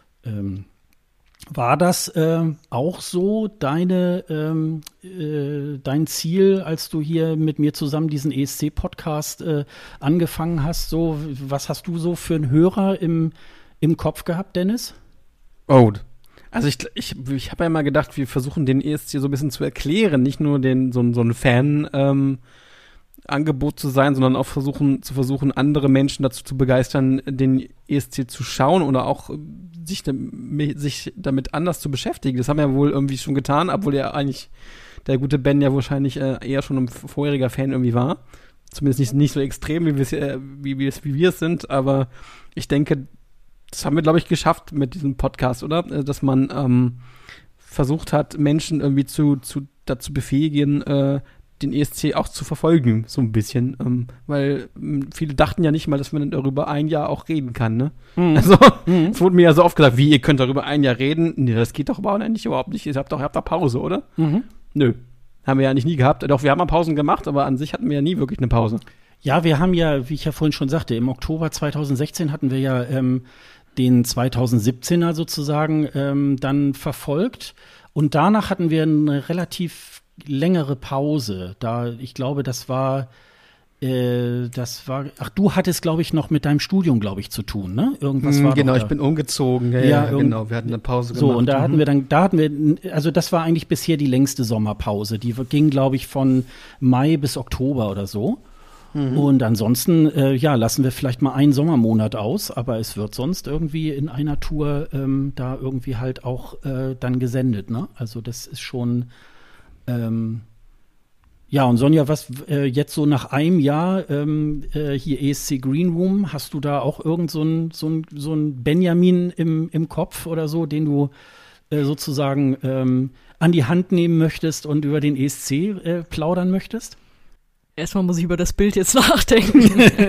S2: war das auch so dein Ziel, als du hier mit mir zusammen diesen ESC-Podcast angefangen hast? So, was hast du so für einen Hörer im Kopf gehabt, Dennis?
S4: Oh, also ich habe ja mal gedacht, wir versuchen den ESC so ein bisschen zu erklären, nicht nur so ein Fan-Angebot zu sein, sondern auch versuchen, andere Menschen dazu zu begeistern, den ESC zu schauen oder auch sich damit anders zu beschäftigen. Das haben wir ja wohl irgendwie schon getan, obwohl ja eigentlich der gute Ben ja wahrscheinlich eher schon ein vorheriger Fan irgendwie war. Zumindest nicht so extrem, wie wir es sind, aber ich denke, das haben wir, glaube ich, geschafft mit diesem Podcast, oder? Dass man versucht hat, Menschen irgendwie dazu befähigen, den ESC auch zu verfolgen, so ein bisschen. Weil viele dachten ja nicht mal, dass man darüber ein Jahr auch reden kann, ne? Mhm. Also, es wurde mir ja so oft gesagt, wie, ihr könnt darüber ein Jahr reden? Nee, das geht doch überhaupt nicht. Ihr habt da Pause, oder? Mhm. Nö. Haben wir ja eigentlich nie gehabt. Doch, wir haben mal Pausen gemacht, aber an sich hatten wir ja nie wirklich eine Pause.
S2: Ja, wir haben ja, wie ich ja vorhin schon sagte, im Oktober 2016 hatten wir ja den 2017er sozusagen dann verfolgt. Und danach hatten wir eine relativ längere Pause. Ich glaube, das war, du hattest, glaube ich, noch mit deinem Studium, glaube ich, zu tun, ne? Irgendwas war
S4: genau,
S2: doch da.
S4: Ich bin umgezogen. Ja, genau, wir hatten eine Pause gemacht.
S2: So, und also das war eigentlich bisher die längste Sommerpause. Die ging, glaube ich, von Mai bis Oktober oder so. Mhm. Und ansonsten, lassen wir vielleicht mal einen Sommermonat aus, aber es wird sonst irgendwie in einer Tour da irgendwie halt auch dann gesendet, ne? Also das ist schon, ja, und Sonja, was jetzt so nach einem Jahr hier ESC Green Room, hast du da auch irgend so ein Benjamin im Kopf oder so, den du sozusagen an die Hand nehmen möchtest und über den ESC plaudern möchtest?
S3: Erstmal muss ich über das Bild jetzt nachdenken.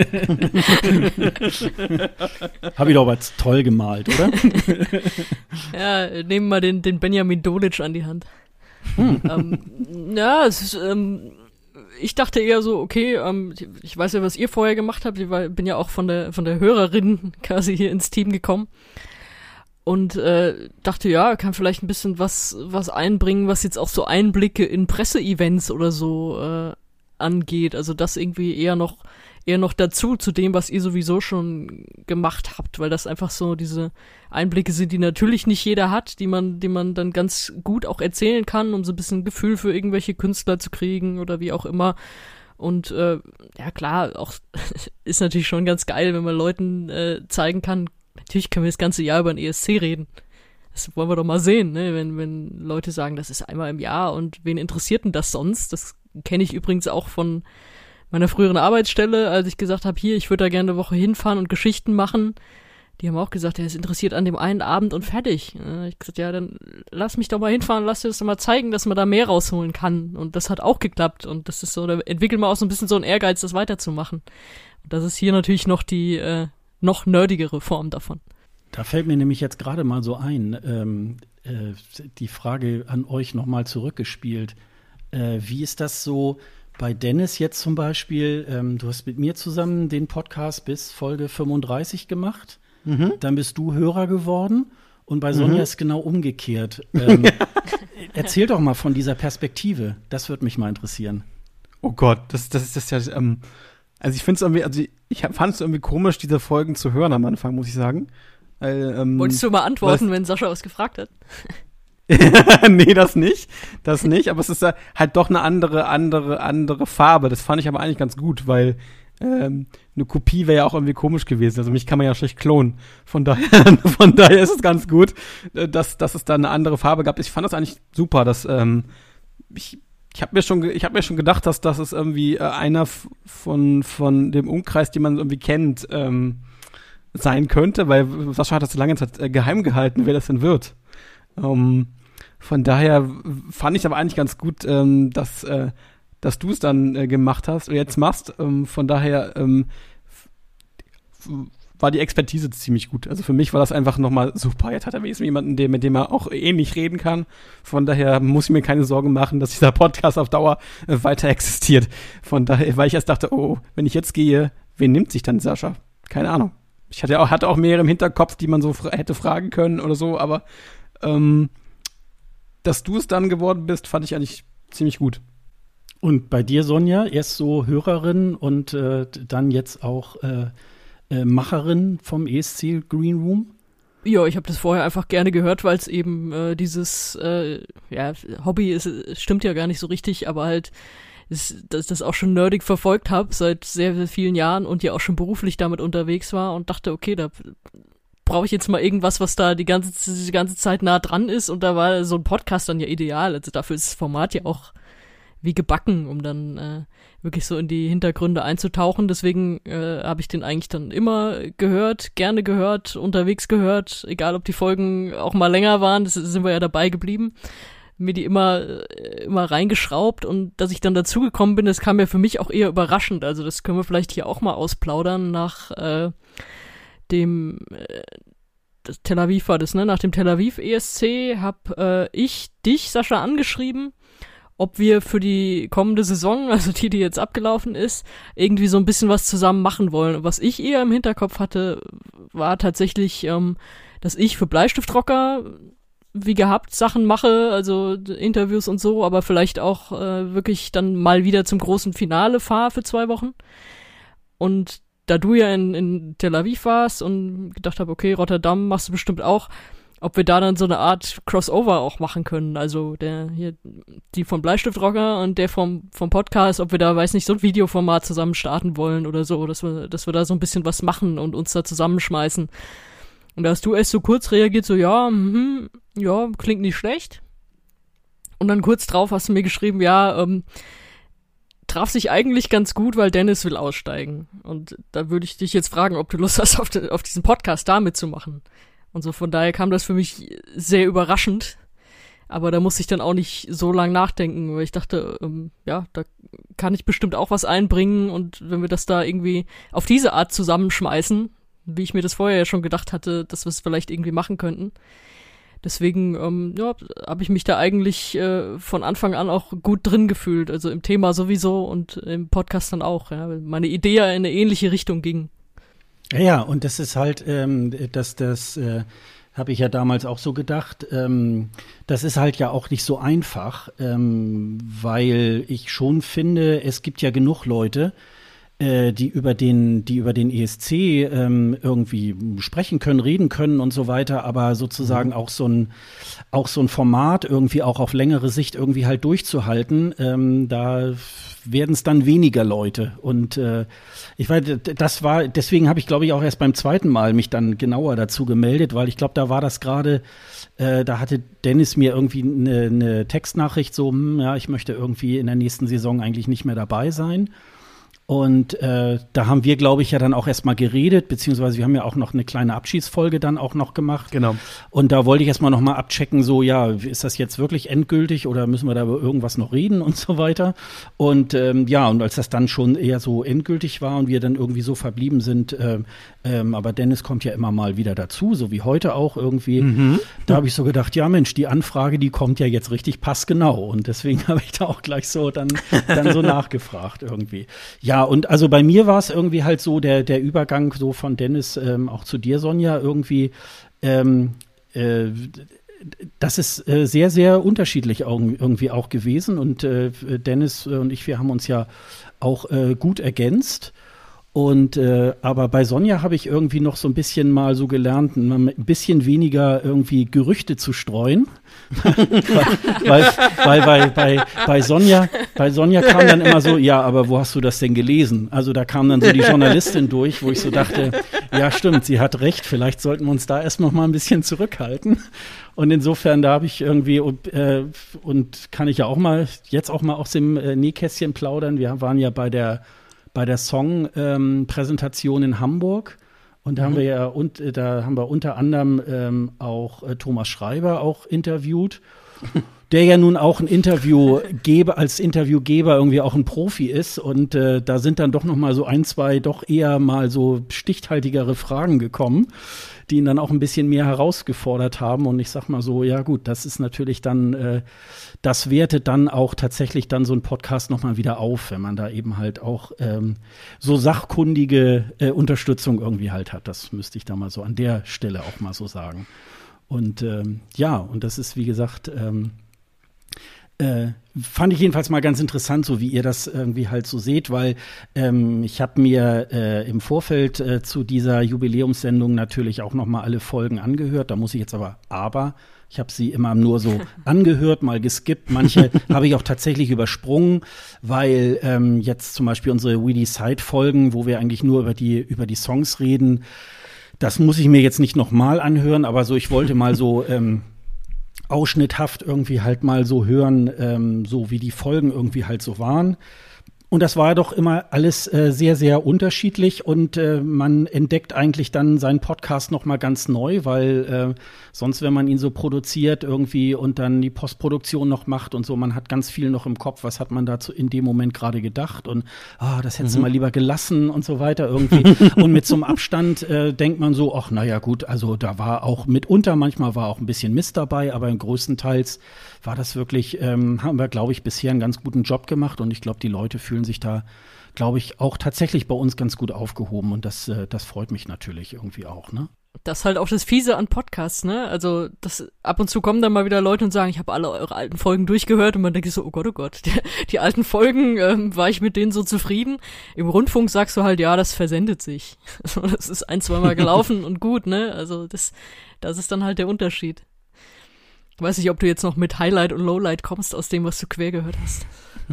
S2: Habe ich doch aber toll gemalt, oder?
S3: Ja, nehmen wir mal den Benjamin Dolic an die Hand. Ja, es ist, ich dachte eher so, okay, ich weiß ja, was ihr vorher gemacht habt. Ich bin ja auch von der Hörerin quasi hier ins Team gekommen. Und dachte, ja, kann vielleicht ein bisschen was einbringen, was jetzt auch so Einblicke in Presseevents oder so angeht, also das irgendwie eher noch dazu zu dem, was ihr sowieso schon gemacht habt, weil das einfach so diese Einblicke sind, die natürlich nicht jeder hat, die man dann ganz gut auch erzählen kann, um so ein bisschen Gefühl für irgendwelche Künstler zu kriegen oder wie auch immer. Und ja klar, auch ist natürlich schon ganz geil, wenn man Leuten zeigen kann, natürlich können wir das ganze Jahr über den ESC reden. Das wollen wir doch mal sehen, ne? Wenn Leute sagen, das ist einmal im Jahr und wen interessiert denn das sonst? Das kenne ich übrigens auch von meiner früheren Arbeitsstelle, als ich gesagt habe, hier, ich würde da gerne eine Woche hinfahren und Geschichten machen. Die haben auch gesagt, ja, es interessiert an dem einen Abend und fertig. Ich gesagt, ja, dann lass mich doch mal hinfahren, lass dir das doch mal zeigen, dass man da mehr rausholen kann. Und das hat auch geklappt. Und das ist so, da entwickelt man auch so ein bisschen so einen Ehrgeiz, das weiterzumachen. Und das ist hier natürlich noch die noch nerdigere Form davon.
S2: Da fällt mir nämlich jetzt gerade mal so ein, die Frage an euch nochmal zurückgespielt. Wie ist das so bei Dennis jetzt zum Beispiel? Du hast mit mir zusammen den Podcast bis Folge 35 gemacht. Dann bist du Hörer geworden und bei Sonja ist genau umgekehrt. Erzähl doch mal von dieser Perspektive. Das würde mich mal interessieren.
S4: Oh Gott, das ist ja, also ich finde es irgendwie, ich fand es irgendwie komisch, diese Folgen zu hören am Anfang, muss ich sagen.
S3: Wolltest du mal antworten, wenn Sascha was gefragt hat?
S4: Nee, das nicht, aber es ist halt doch eine andere Farbe. Das fand ich aber eigentlich ganz gut, weil eine Kopie wäre ja auch irgendwie komisch gewesen. Also mich kann man ja schlecht klonen. Von daher ist es ganz gut, dass es da eine andere Farbe gab. Ich fand das eigentlich super, dass ich habe mir schon gedacht, dass das ist irgendwie einer von dem Umkreis, den man irgendwie kennt, sein könnte, weil Sascha hat das so lange Zeit geheim gehalten, wer das denn wird. Von daher fand ich aber eigentlich ganz gut, dass du es dann gemacht hast und jetzt machst. Von daher war die Expertise ziemlich gut. Also für mich war das einfach nochmal super. Jetzt hat er wenigstens jemanden, mit dem er auch ähnlich reden kann. Von daher muss ich mir keine Sorgen machen, dass dieser Podcast auf Dauer weiter existiert. Von daher, weil ich erst dachte, oh, wenn ich jetzt gehe, wen nimmt sich dann Sascha? Keine Ahnung. Ich hatte auch mehrere im Hinterkopf, die man so hätte fragen können oder so, aber dass du es dann geworden bist, fand ich eigentlich ziemlich gut.
S2: Und bei dir, Sonja, erst so Hörerin und dann jetzt auch Macherin vom ESC Green Room?
S3: Ja, ich habe das vorher einfach gerne gehört, weil es eben dieses Hobby ist, stimmt ja gar nicht so richtig, aber halt, dass ich das auch schon nerdig verfolgt habe seit sehr, sehr vielen Jahren und ja auch schon beruflich damit unterwegs war und dachte, okay, da brauche ich jetzt mal irgendwas, was da die ganze Zeit nah dran ist, und da war so ein Podcast dann ja ideal. Also dafür ist das Format ja auch wie gebacken, um dann wirklich so in die Hintergründe einzutauchen. Deswegen habe ich den eigentlich dann immer gehört, gerne gehört, unterwegs gehört, egal ob die Folgen auch mal länger waren, das sind wir ja dabei geblieben, mir die immer reingeschraubt, und dass ich dann dazugekommen bin, das kam ja für mich auch eher überraschend. Also das können wir vielleicht hier auch mal ausplaudern nach dem Tel Aviv war das, ne? Nach dem Tel Aviv ESC habe ich dich, Sascha, angeschrieben, ob wir für die kommende Saison, also die jetzt abgelaufen ist, irgendwie so ein bisschen was zusammen machen wollen. Und was ich eher im Hinterkopf hatte, war tatsächlich, dass ich für Bleistiftrocker wie gehabt Sachen mache, also Interviews und so, aber vielleicht auch wirklich dann mal wieder zum großen Finale fahre für 2 Wochen. Und da du ja in Tel Aviv warst und gedacht habe, okay, Rotterdam machst du bestimmt auch, ob wir da dann so eine Art Crossover auch machen können. Also die vom Bleistiftrocker und der vom Podcast, ob wir da, weiß nicht, so ein Videoformat zusammen starten wollen oder so, dass wir da so ein bisschen was machen und uns da zusammenschmeißen. Und da hast du erst so kurz reagiert, so ja, klingt nicht schlecht. Und dann kurz drauf hast du mir geschrieben, traf sich eigentlich ganz gut, weil Dennis will aussteigen. Und da würde ich dich jetzt fragen, ob du Lust hast, auf diesen Podcast da mitzumachen. Und so von daher kam das für mich sehr überraschend. Aber da musste ich dann auch nicht so lang nachdenken, weil ich dachte, da kann ich bestimmt auch was einbringen. Und wenn wir das da irgendwie auf diese Art zusammenschmeißen, wie ich mir das vorher ja schon gedacht hatte, dass wir es vielleicht irgendwie machen könnten. Deswegen, habe ich mich da eigentlich von Anfang an auch gut drin gefühlt. Also im Thema sowieso und im Podcast dann auch. Ja, weil meine Idee ja in eine ähnliche Richtung ging.
S2: Ja, und das ist halt, das habe ich ja damals auch so gedacht, das ist halt ja auch nicht so einfach, weil ich schon finde, es gibt ja genug Leute, die über den ESC irgendwie sprechen können, reden können und so weiter, aber sozusagen auch so ein Format irgendwie auch auf längere Sicht irgendwie halt durchzuhalten, da werden es dann weniger Leute. Und ich weiß, deswegen habe ich, glaube ich, auch erst beim zweiten Mal mich dann genauer dazu gemeldet, weil ich glaube, da war das gerade, da hatte Dennis mir irgendwie eine Textnachricht so, ja, ich möchte irgendwie in der nächsten Saison eigentlich nicht mehr dabei sein. Und da haben wir, glaube ich, ja dann auch erstmal geredet, beziehungsweise wir haben ja auch noch eine kleine Abschiedsfolge dann auch noch gemacht.
S4: Genau.
S2: Und da wollte ich erstmal noch mal abchecken, so, ja, ist das jetzt wirklich endgültig oder müssen wir da über irgendwas noch reden und so weiter. Und ja, und als das dann schon eher so endgültig war und wir dann irgendwie so verblieben sind, aber Dennis kommt ja immer mal wieder dazu, so wie heute auch irgendwie. Da habe ich so gedacht, ja Mensch, die Anfrage, die kommt ja jetzt richtig passgenau. Und deswegen habe ich da auch gleich so dann so nachgefragt irgendwie. Ja, und also bei mir war es irgendwie halt so der Übergang so von Dennis auch zu dir, Sonja, irgendwie das ist sehr, sehr unterschiedlich irgendwie auch gewesen. Und Dennis und ich, wir haben uns ja auch gut ergänzt. Und aber bei Sonja habe ich irgendwie noch so ein bisschen mal so gelernt, ein bisschen weniger irgendwie Gerüchte zu streuen. weil bei Sonja kam dann immer so, ja, aber wo hast du das denn gelesen? Also da kam dann so die Journalistin durch, wo ich so dachte, ja stimmt, sie hat recht, vielleicht sollten wir uns da erst noch mal ein bisschen zurückhalten. Und insofern, da habe ich irgendwie, und kann ich ja auch mal, jetzt auch mal aus dem Nähkästchen plaudern, wir waren ja bei der Song-Präsentation in Hamburg. Und da haben wir ja, da haben wir unter anderem auch Thomas Schreiber auch interviewt, der ja nun auch als Interviewgeber irgendwie auch ein Profi ist. Und da sind dann doch noch mal so ein, zwei doch eher mal so stichhaltigere Fragen gekommen, die ihn dann auch ein bisschen mehr herausgefordert haben. Und ich sag mal so, ja gut, das ist natürlich dann, das wertet dann auch tatsächlich dann so ein Podcast nochmal wieder auf, wenn man da eben halt auch so sachkundige Unterstützung irgendwie halt hat. Das müsste ich da mal so an der Stelle auch mal so sagen. Und ja, und das ist, wie gesagt, fand ich jedenfalls mal ganz interessant, so wie ihr das irgendwie halt so seht, weil ich habe mir im Vorfeld zu dieser Jubiläumssendung natürlich auch noch mal alle Folgen angehört. Da muss ich jetzt ich habe sie immer nur so angehört, mal geskippt. Manche habe ich auch tatsächlich übersprungen, weil jetzt zum Beispiel unsere We Decide-Folgen, wo wir eigentlich nur über die Songs reden, das muss ich mir jetzt nicht noch mal anhören, aber so, ich wollte mal so ausschnitthaft irgendwie halt mal so hören, so wie die Folgen irgendwie halt so waren. Und das war doch immer alles sehr, sehr unterschiedlich und man entdeckt eigentlich dann seinen Podcast noch mal ganz neu, weil sonst, wenn man ihn so produziert irgendwie und dann die Postproduktion noch macht und so, man hat ganz viel noch im Kopf, was hat man dazu in dem Moment gerade gedacht und das hättest du mal lieber gelassen und so weiter irgendwie. Und mit so einem Abstand denkt man so, ach naja gut, also da war auch manchmal war auch ein bisschen Mist dabei, aber größtenteils war das wirklich, haben wir, glaube ich, bisher einen ganz guten Job gemacht und ich glaube, die Leute fühlen sich da, glaube ich, auch tatsächlich bei uns ganz gut aufgehoben und das freut mich natürlich irgendwie auch, ne?
S3: Das ist halt auch das Fiese an Podcasts, ne? Also das ab und zu kommen dann mal wieder Leute und sagen, ich habe alle eure alten Folgen durchgehört und man denkt so, oh Gott, die alten Folgen, war ich mit denen so zufrieden? Im Rundfunk sagst du halt, ja, das versendet sich. Das ist 1-2 Mal gelaufen und gut, ne? Also das ist dann halt der Unterschied. Ich weiß nicht, ob du jetzt noch mit Highlight und Lowlight kommst aus dem, was du quer gehört hast.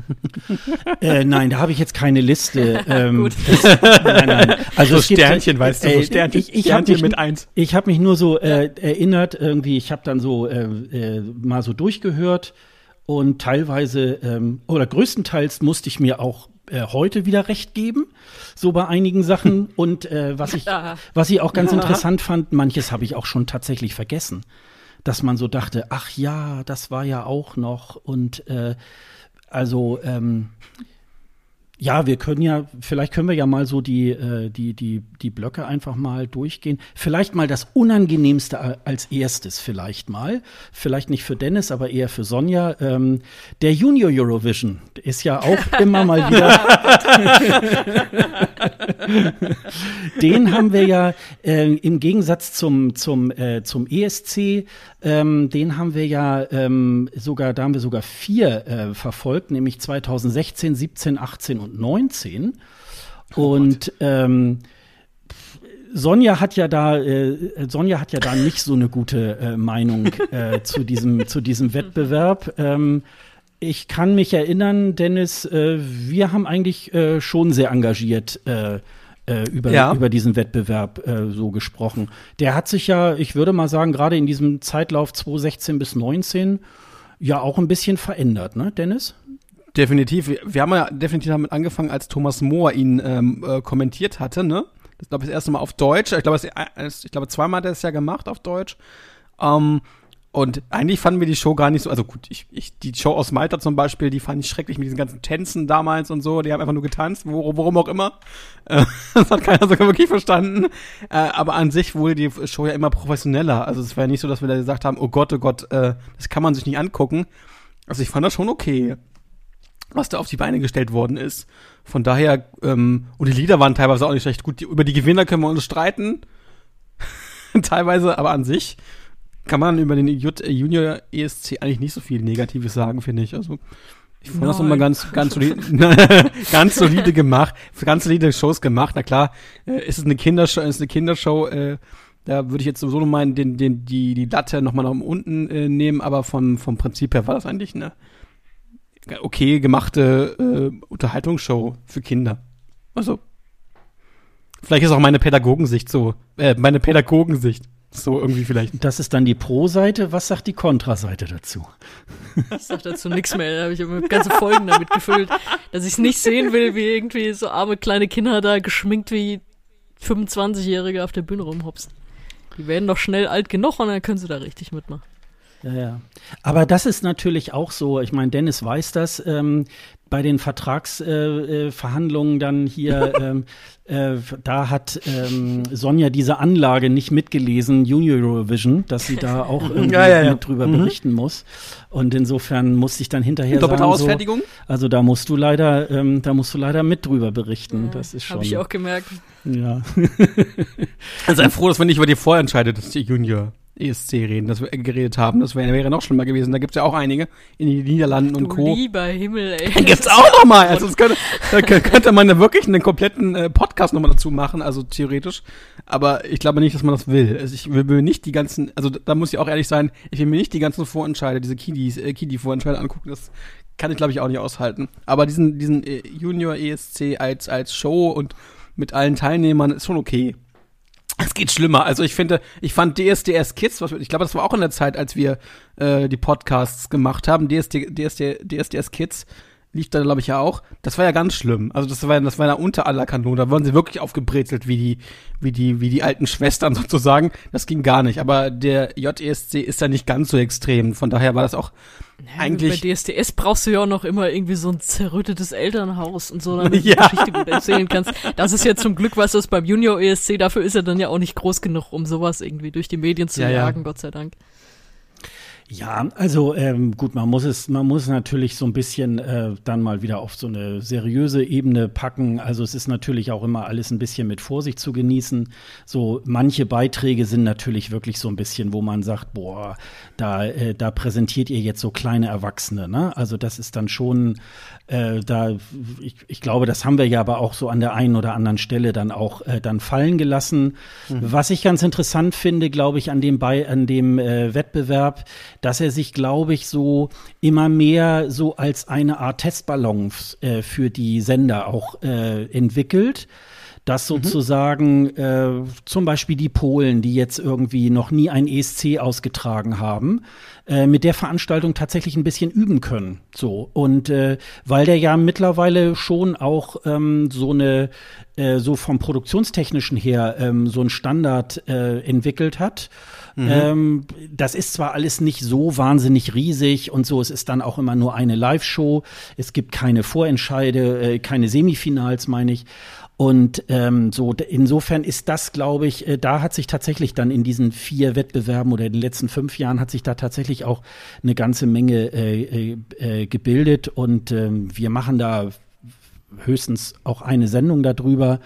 S2: Nein, da habe ich jetzt keine Liste.
S3: Gut.
S2: Nein. Also
S4: so Sternchen, weißt du, so Sternchen,
S2: Sternchen
S4: mit 1.
S2: Ich habe mich nur so erinnert, irgendwie, ich habe dann so mal so durchgehört und teilweise oder größtenteils musste ich mir auch heute wieder recht geben, so bei einigen Sachen. Und was ich auch ganz interessant fand, manches habe ich auch schon tatsächlich vergessen. Dass man so dachte, ach ja, das war ja auch noch und ja, vielleicht können wir ja mal so die Blöcke einfach mal durchgehen. Vielleicht mal das Unangenehmste als erstes vielleicht nicht für Dennis, aber eher für Sonja. Der Junior Eurovision ist ja auch immer mal wieder. Den haben wir ja im Gegensatz zum ESC, den haben wir ja da haben wir sogar 4 verfolgt, nämlich 2016, 17, 18 und 19. Und Sonja hat ja da nicht so eine gute Meinung zu diesem Wettbewerb. Ich kann mich erinnern, Dennis, wir haben eigentlich schon sehr engagiert über diesen Wettbewerb so gesprochen. Der hat sich ja, ich würde mal sagen, gerade in diesem Zeitlauf 2016 bis 2019 ja auch ein bisschen verändert, ne, Dennis?
S4: Definitiv. Wir haben ja definitiv damit angefangen, als Thomas Mohr ihn kommentiert hatte, ne? Das glaube ich das erste Mal auf Deutsch. Ich glaube, zweimal hat er es ja gemacht auf Deutsch. Und eigentlich fanden wir die Show gar nicht so, also gut, die Show aus Malta zum Beispiel, die fand ich schrecklich mit diesen ganzen Tänzen damals und so, die haben einfach nur getanzt, worum auch immer. Das hat keiner sogar wirklich verstanden. Aber an sich wurde die Show ja immer professioneller. Also es war ja nicht so, dass wir da gesagt haben, oh Gott, das kann man sich nicht angucken. Also ich fand das schon okay, was da auf die Beine gestellt worden ist. Von daher, und die Lieder waren teilweise auch nicht recht gut. Über die Gewinner können wir uns streiten. Teilweise, aber an sich kann man über den Junior ESC eigentlich nicht so viel Negatives sagen, finde ich. Also ich fand das immer ganz solide, ganz solide gemacht, ganz solide Shows gemacht. Na klar, ist es eine Kindershow, da würde ich jetzt sowieso nochmal die Latte nochmal nach unten nehmen, aber vom Prinzip her war das eigentlich eine okay gemachte Unterhaltungsshow für Kinder. Also vielleicht ist auch meine Pädagogensicht so irgendwie vielleicht.
S2: Das ist dann die Pro-Seite. Was sagt die Kontra-Seite dazu?
S3: Ich sag dazu nichts mehr. Da habe ich immer ganze Folgen damit gefüllt, dass ich es nicht sehen will, wie irgendwie so arme kleine Kinder da geschminkt wie 25-Jährige auf der Bühne rumhopsen. Die werden doch schnell alt genug und dann können sie da richtig mitmachen.
S2: Ja. Aber das ist natürlich auch so, ich meine, Dennis weiß das, bei den Vertragsverhandlungen dann hier, da hat Sonja diese Anlage nicht mitgelesen, Junior Eurovision, dass sie da auch irgendwie mit drüber berichten muss. Und insofern musste ich dann hinterher
S4: doppelte
S2: sagen,
S4: Ausfertigung?
S2: Also da musst du leider mit drüber berichten.
S3: Ja,
S2: das ist schon.
S3: Habe ich auch gemerkt.
S2: Ja.
S4: Also sei froh, dass wir nicht über die Vorentscheide des Junior ESC reden, dass wir geredet haben. Das wäre noch schlimmer gewesen. Da gibt's ja auch einige in den Niederlanden und Co.
S3: Lieber Himmel, ey.
S4: Da gibt's auch noch mal. Also da könnte man ja wirklich einen kompletten Podcast nochmal dazu machen, also theoretisch. Aber ich glaube nicht, dass man das will. Also ich will mir nicht die ganzen, also da muss ich auch ehrlich sein, ich will mir nicht die ganzen Vorentscheide, diese Kiddy-Vorentscheide angucken. Das kann ich, glaube ich, auch nicht aushalten. Aber diesen Junior ESC als Show und mit allen Teilnehmern ist schon okay. Es geht schlimmer. Also ich fand DSDS Kids, ich glaube, das war auch in der Zeit, als wir die Podcasts gemacht haben. DSDS Kids lief da, glaube ich, ja auch. Das war ja ganz schlimm. Also das war ja unter aller Kanone. Da wurden sie wirklich aufgebrezelt wie die alten Schwestern sozusagen. Das ging gar nicht. Aber der JESC ist ja nicht ganz so extrem. Von daher war das auch eigentlich.
S3: Bei DSDS brauchst du ja auch noch immer irgendwie so ein zerrüttetes Elternhaus und so, damit du die Geschichte gut erzählen kannst. Das ist ja zum Glück, was das beim Junior ESC, dafür ist er dann ja auch nicht groß genug, um sowas irgendwie durch die Medien zu jagen, Gott sei Dank.
S2: Ja, also gut, man muss natürlich so ein bisschen dann mal wieder auf so eine seriöse Ebene packen. Also es ist natürlich auch immer alles ein bisschen mit Vorsicht zu genießen. So manche Beiträge sind natürlich wirklich so ein bisschen, wo man sagt, boah, da präsentiert ihr jetzt so kleine Erwachsene, ne? Also das ist dann schon ich glaube, das haben wir ja aber auch so an der einen oder anderen Stelle dann auch dann fallen gelassen. Was ich ganz interessant finde, glaube ich, an dem Wettbewerb, dass er sich, glaube ich, so immer mehr so als eine Art Testballon für die Sender auch entwickelt. Dass sozusagen zum Beispiel die Polen, die jetzt irgendwie noch nie ein ESC ausgetragen haben, mit der Veranstaltung tatsächlich ein bisschen üben können. So. Und weil der ja mittlerweile schon auch so vom Produktionstechnischen her so einen Standard entwickelt hat. Das ist zwar alles nicht so wahnsinnig riesig und so, es ist dann auch immer nur eine Live-Show, es gibt keine Vorentscheide, keine Semifinals, meine ich. Und so insofern ist das, glaube ich, da hat sich tatsächlich dann in diesen 4 Wettbewerben oder in den letzten 5 Jahren hat sich da tatsächlich auch eine ganze Menge gebildet und wir machen da höchstens auch eine Sendung darüber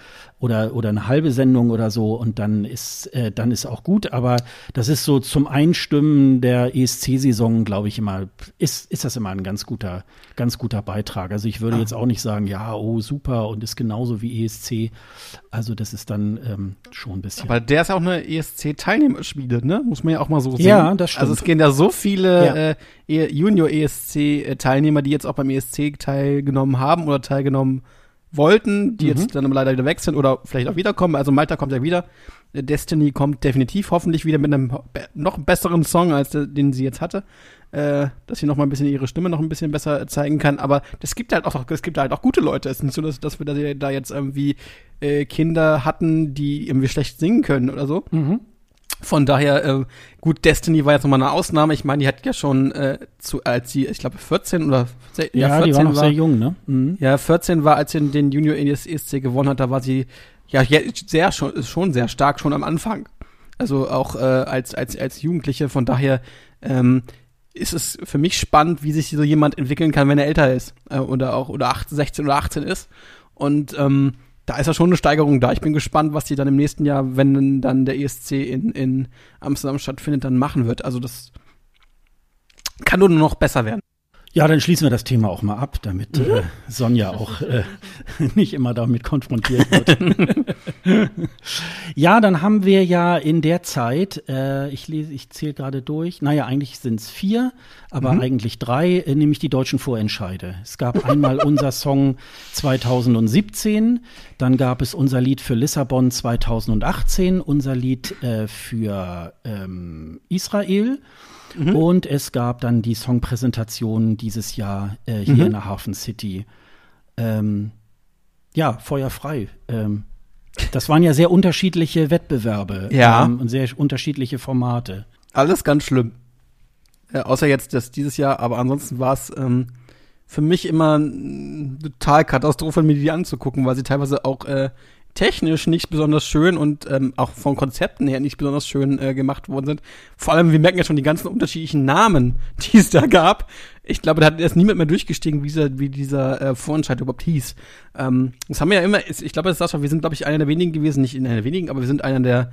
S2: oder eine halbe Sendung oder so und dann ist auch gut. Aber das ist so zum Einstimmen der ESC-Saison, glaube ich, immer, ist das immer ein ganz guter Beitrag. Also ich würde jetzt auch nicht sagen, ja, oh, super und ist genauso wie ESC. Also das ist dann schon ein bisschen.
S4: Aber der ist auch eine ESC-Teilnehmerschmiede, ne? Muss man ja auch mal so sehen.
S2: Ja, das stimmt.
S4: Also es gehen ja so viele Junior-ESC-Teilnehmer, die jetzt auch beim ESC teilgenommen haben oder teilgenommen wollten, die jetzt dann leider wieder weg sind oder vielleicht auch wiederkommen. Also Malta kommt ja wieder. Destiny kommt definitiv hoffentlich wieder mit einem noch besseren Song, als den sie jetzt hatte. Dass sie noch mal ein bisschen ihre Stimme noch ein bisschen besser zeigen kann. Aber es gibt halt auch gute Leute. Es ist nicht so, dass wir da jetzt irgendwie Kinder hatten, die irgendwie schlecht singen können oder so. Von daher, gut, Destiny war jetzt nochmal eine Ausnahme. Ich meine, die hat ja schon, als sie, ich glaube, 14 oder 14
S2: die war noch sehr jung, ne?
S4: Ja, 14 war, als sie den Junior ESC gewonnen hat, da war sie ja schon sehr stark, schon am Anfang. Also auch als Jugendliche. Von daher ist es für mich spannend, wie sich so jemand entwickeln kann, wenn er älter ist. Oder 16 oder 18 ist. Und da ist ja schon eine Steigerung da. Ich bin gespannt, was die dann im nächsten Jahr, wenn dann der ESC in Amsterdam stattfindet, dann machen wird. Also das kann nur noch besser werden.
S2: Ja, dann schließen wir das Thema auch mal ab, damit Sonja auch nicht immer damit konfrontiert wird. Ja, dann haben wir ja in der Zeit, ich zähle gerade durch, naja, eigentlich sind es 4, aber eigentlich 3, nämlich die deutschen Vorentscheide. Es gab einmal unser Song 2017, dann gab es unser Lied für Lissabon 2018, unser Lied für Israel. Und es gab dann die Songpräsentation dieses Jahr hier in der Hafen City. Ja, feuerfrei. Das waren ja sehr unterschiedliche Wettbewerbe und sehr unterschiedliche Formate.
S4: Alles ganz schlimm. Außer jetzt dieses Jahr, aber ansonsten war es für mich immer eine total Katastrophe, mir die anzugucken, weil sie teilweise auch technisch nicht besonders schön und auch von Konzepten her nicht besonders schön gemacht worden sind. Vor allem, wir merken ja schon die ganzen unterschiedlichen Namen, die es da gab. Ich glaube, da hat erst niemand mehr durchgestiegen, wie dieser Vorentscheid überhaupt hieß. Das haben wir ja immer, ich glaube, wir sind, glaube ich, einer der wenigen gewesen, nicht einer der wenigen, aber wir sind einer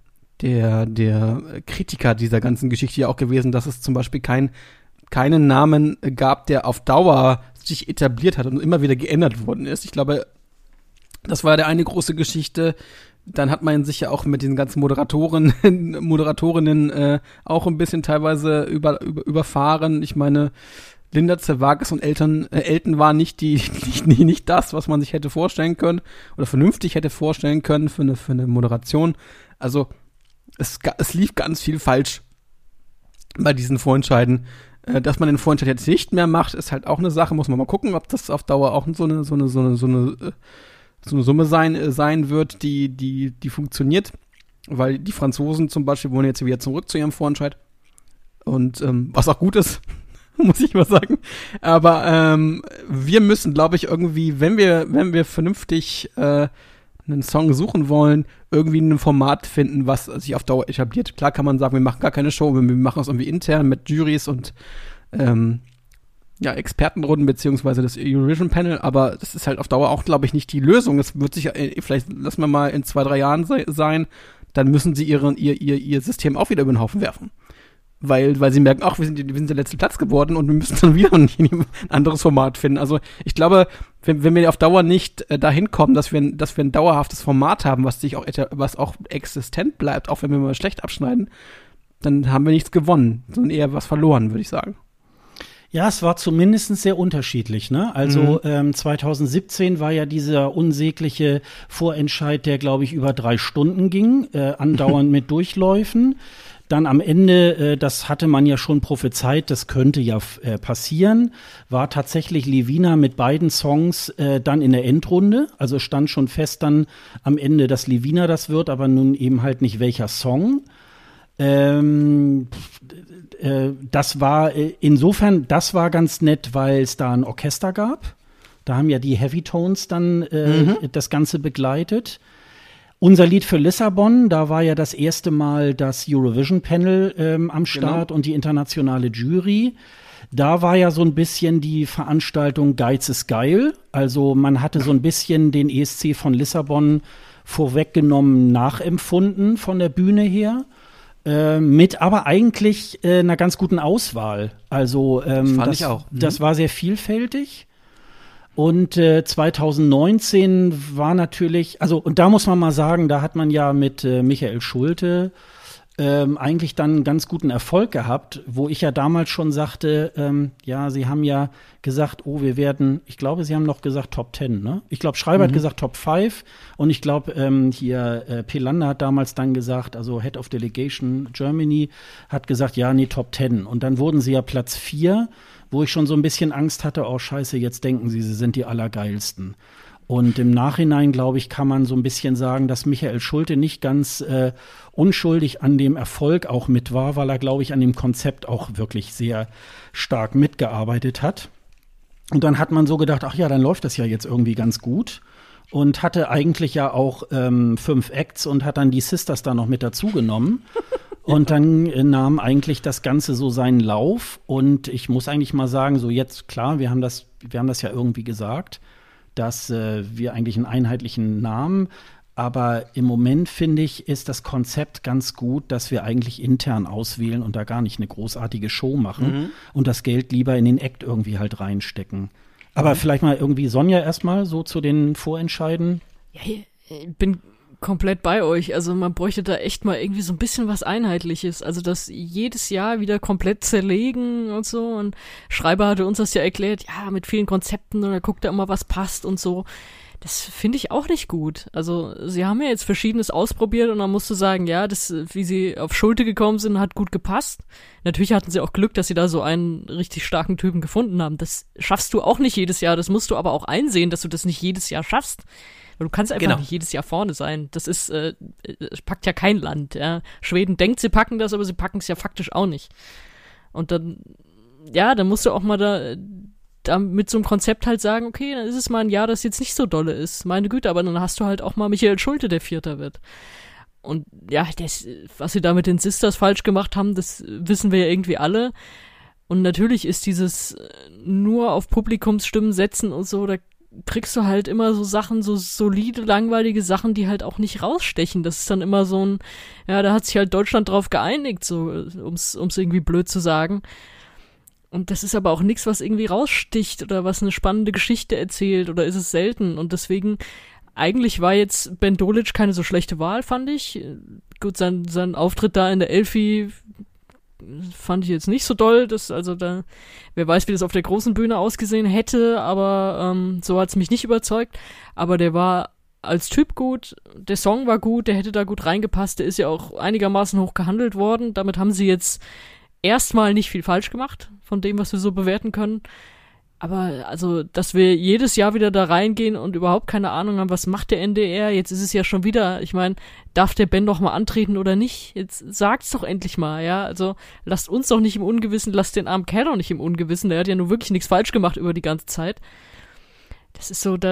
S4: der Kritiker dieser ganzen Geschichte ja auch gewesen, dass es zum Beispiel keinen Namen gab, der auf Dauer sich etabliert hat und immer wieder geändert worden ist. Ich glaube, das war ja eine große Geschichte. Dann hat man sich ja auch mit den ganzen Moderatorinnen auch ein bisschen teilweise überfahren. Ich meine, Linda Zerwakis und Elton waren nicht das, was man sich hätte vorstellen können oder vernünftig hätte vorstellen können für eine Moderation. Also es lief ganz viel falsch bei diesen Vorentscheiden. Dass man den Vorentscheid jetzt nicht mehr macht, ist halt auch eine Sache. Muss man mal gucken, ob das auf Dauer auch so eine Summe sein wird, die funktioniert, weil die Franzosen zum Beispiel wollen jetzt wieder zurück zu ihrem Vorentscheid und was auch gut ist, muss ich mal sagen, aber wir müssen, glaube ich, irgendwie, wenn wir vernünftig einen Song suchen wollen, irgendwie ein Format finden, was sich auf Dauer etabliert. Klar kann man sagen, wir machen gar keine Show, wir machen es irgendwie intern mit Jurys und Expertenrunden beziehungsweise das Eurovision Panel, aber das ist halt auf Dauer auch, glaube ich, nicht die Lösung. Es wird sich vielleicht, lassen wir mal in 2-3 Jahren sein, dann müssen sie ihr System auch wieder über den Haufen werfen. Weil sie merken, ach, wir sind der letzte Platz geworden und wir müssen dann wieder ein anderes Format finden. Also ich glaube, wenn wir auf Dauer nicht dahin kommen, dass wir ein dauerhaftes Format haben, was auch existent bleibt, auch wenn wir mal schlecht abschneiden, dann haben wir nichts gewonnen, sondern eher was verloren, würde ich sagen.
S2: Ja, es war zumindest sehr unterschiedlich, ne? Also 2017 war ja dieser unsägliche Vorentscheid, der, glaube ich, über 3 Stunden ging, andauernd mit Durchläufen. Dann am Ende, das hatte man ja schon prophezeit, das könnte ja passieren, war tatsächlich Levina mit beiden Songs dann in der Endrunde. Also stand schon fest dann am Ende, dass Levina das wird, aber nun eben halt nicht welcher Song. Das war insofern, das war ganz nett, weil es da ein Orchester gab. Da haben ja die Heavy Tones dann das Ganze begleitet. Unser Lied für Lissabon, da war ja das erste Mal das Eurovision Panel am Start und die internationale Jury. Da war ja so ein bisschen die Veranstaltung Geiz ist geil. Also man hatte so ein bisschen den ESC von Lissabon vorweggenommen nachempfunden von der Bühne her. Mit aber eigentlich einer ganz guten Auswahl. Also
S4: ich auch.
S2: Das war sehr vielfältig. Und 2019 war natürlich, also und da muss man mal sagen, da hat man ja mit Michael Schulte eigentlich dann einen ganz guten Erfolg gehabt, wo ich ja damals schon sagte, ja, sie haben ja gesagt, oh, wir werden, ich glaube, sie haben noch gesagt Top 10, ne? Ich glaube, Schreiber hat gesagt Top 5 und ich glaube, Pelander hat damals dann gesagt, also Head of Delegation Germany hat gesagt, ja, nee, Top 10. Und dann wurden sie ja Platz 4, wo ich schon so ein bisschen Angst hatte, oh scheiße, jetzt denken sie sind die Allergeilsten. Und im Nachhinein, glaube ich, kann man so ein bisschen sagen, dass Michael Schulte nicht ganz unschuldig an dem Erfolg auch mit war, weil er, glaube ich, an dem Konzept auch wirklich sehr stark mitgearbeitet hat. Und dann hat man so gedacht, ach ja, dann läuft das ja jetzt irgendwie ganz gut. Und hatte eigentlich ja auch 5 Acts und hat dann die Sisters da noch mit dazu genommen. Und dann nahm eigentlich das Ganze so seinen Lauf. Und ich muss eigentlich mal sagen, so jetzt, klar, wir haben das ja irgendwie gesagt, dass wir eigentlich einen einheitlichen Namen, aber im Moment, finde ich, ist das Konzept ganz gut, dass wir eigentlich intern auswählen und da gar nicht eine großartige Show machen und das Geld lieber in den Act irgendwie halt reinstecken. Aber vielleicht mal irgendwie Sonja erstmal so zu den Vorentscheiden.
S3: Ja, ich bin komplett bei euch. Also man bräuchte da echt mal irgendwie so ein bisschen was Einheitliches. Also das jedes Jahr wieder komplett zerlegen und so. Und Schreiber hatte uns das ja erklärt, ja, mit vielen Konzepten und da guckt er immer, was passt und so. Das finde ich auch nicht gut. Also sie haben ja jetzt Verschiedenes ausprobiert und dann musst du sagen, ja, das, wie sie auf Schulte gekommen sind, hat gut gepasst. Natürlich hatten sie auch Glück, dass sie da so einen richtig starken Typen gefunden haben. Das schaffst du auch nicht jedes Jahr. Das musst du aber auch einsehen, dass du das nicht jedes Jahr schaffst. Weil du kannst einfach nicht jedes Jahr vorne sein. Das ist, packt ja kein Land. Ja. Schweden denkt, sie packen das, aber sie packen es ja faktisch auch nicht. Und dann, ja, dann musst du auch mal da mit so einem Konzept halt sagen, okay, dann ist es mal ein Jahr, das jetzt nicht so dolle ist. Meine Güte, aber dann hast du halt auch mal Michael Schulte, der Vierter wird. Und ja, was sie da mit den Sisters falsch gemacht haben, das wissen wir ja irgendwie alle. Und natürlich ist dieses nur auf Publikumsstimmen setzen und so, da kriegst du halt immer so Sachen, so solide, langweilige Sachen, die halt auch nicht rausstechen. Das ist dann immer so ein, ja, da hat sich halt Deutschland drauf geeinigt, so, um's irgendwie blöd zu sagen. Und das ist aber auch nichts, was irgendwie raussticht oder was eine spannende Geschichte erzählt oder ist es selten. Und deswegen, eigentlich war jetzt Ben Dolic keine so schlechte Wahl, fand ich. Gut, sein Auftritt da in der Elfi fand ich jetzt nicht so doll, wer weiß, wie das auf der großen Bühne ausgesehen hätte, aber so hat's mich nicht überzeugt, aber der war als Typ gut, der Song war gut, der hätte da gut reingepasst, der ist ja auch einigermaßen hoch gehandelt worden, damit haben sie jetzt erstmal nicht viel falsch gemacht, von dem, was wir so bewerten können. Aber also, dass wir jedes Jahr wieder da reingehen und überhaupt keine Ahnung haben, was macht der NDR, jetzt ist es ja schon wieder, ich meine, darf der Ben doch mal antreten oder nicht? Jetzt sagt's doch endlich mal, ja, also lasst uns doch nicht im Ungewissen, lasst den armen Kerl doch nicht im Ungewissen, der hat ja nur wirklich nichts falsch gemacht über die ganze Zeit. Das ist so,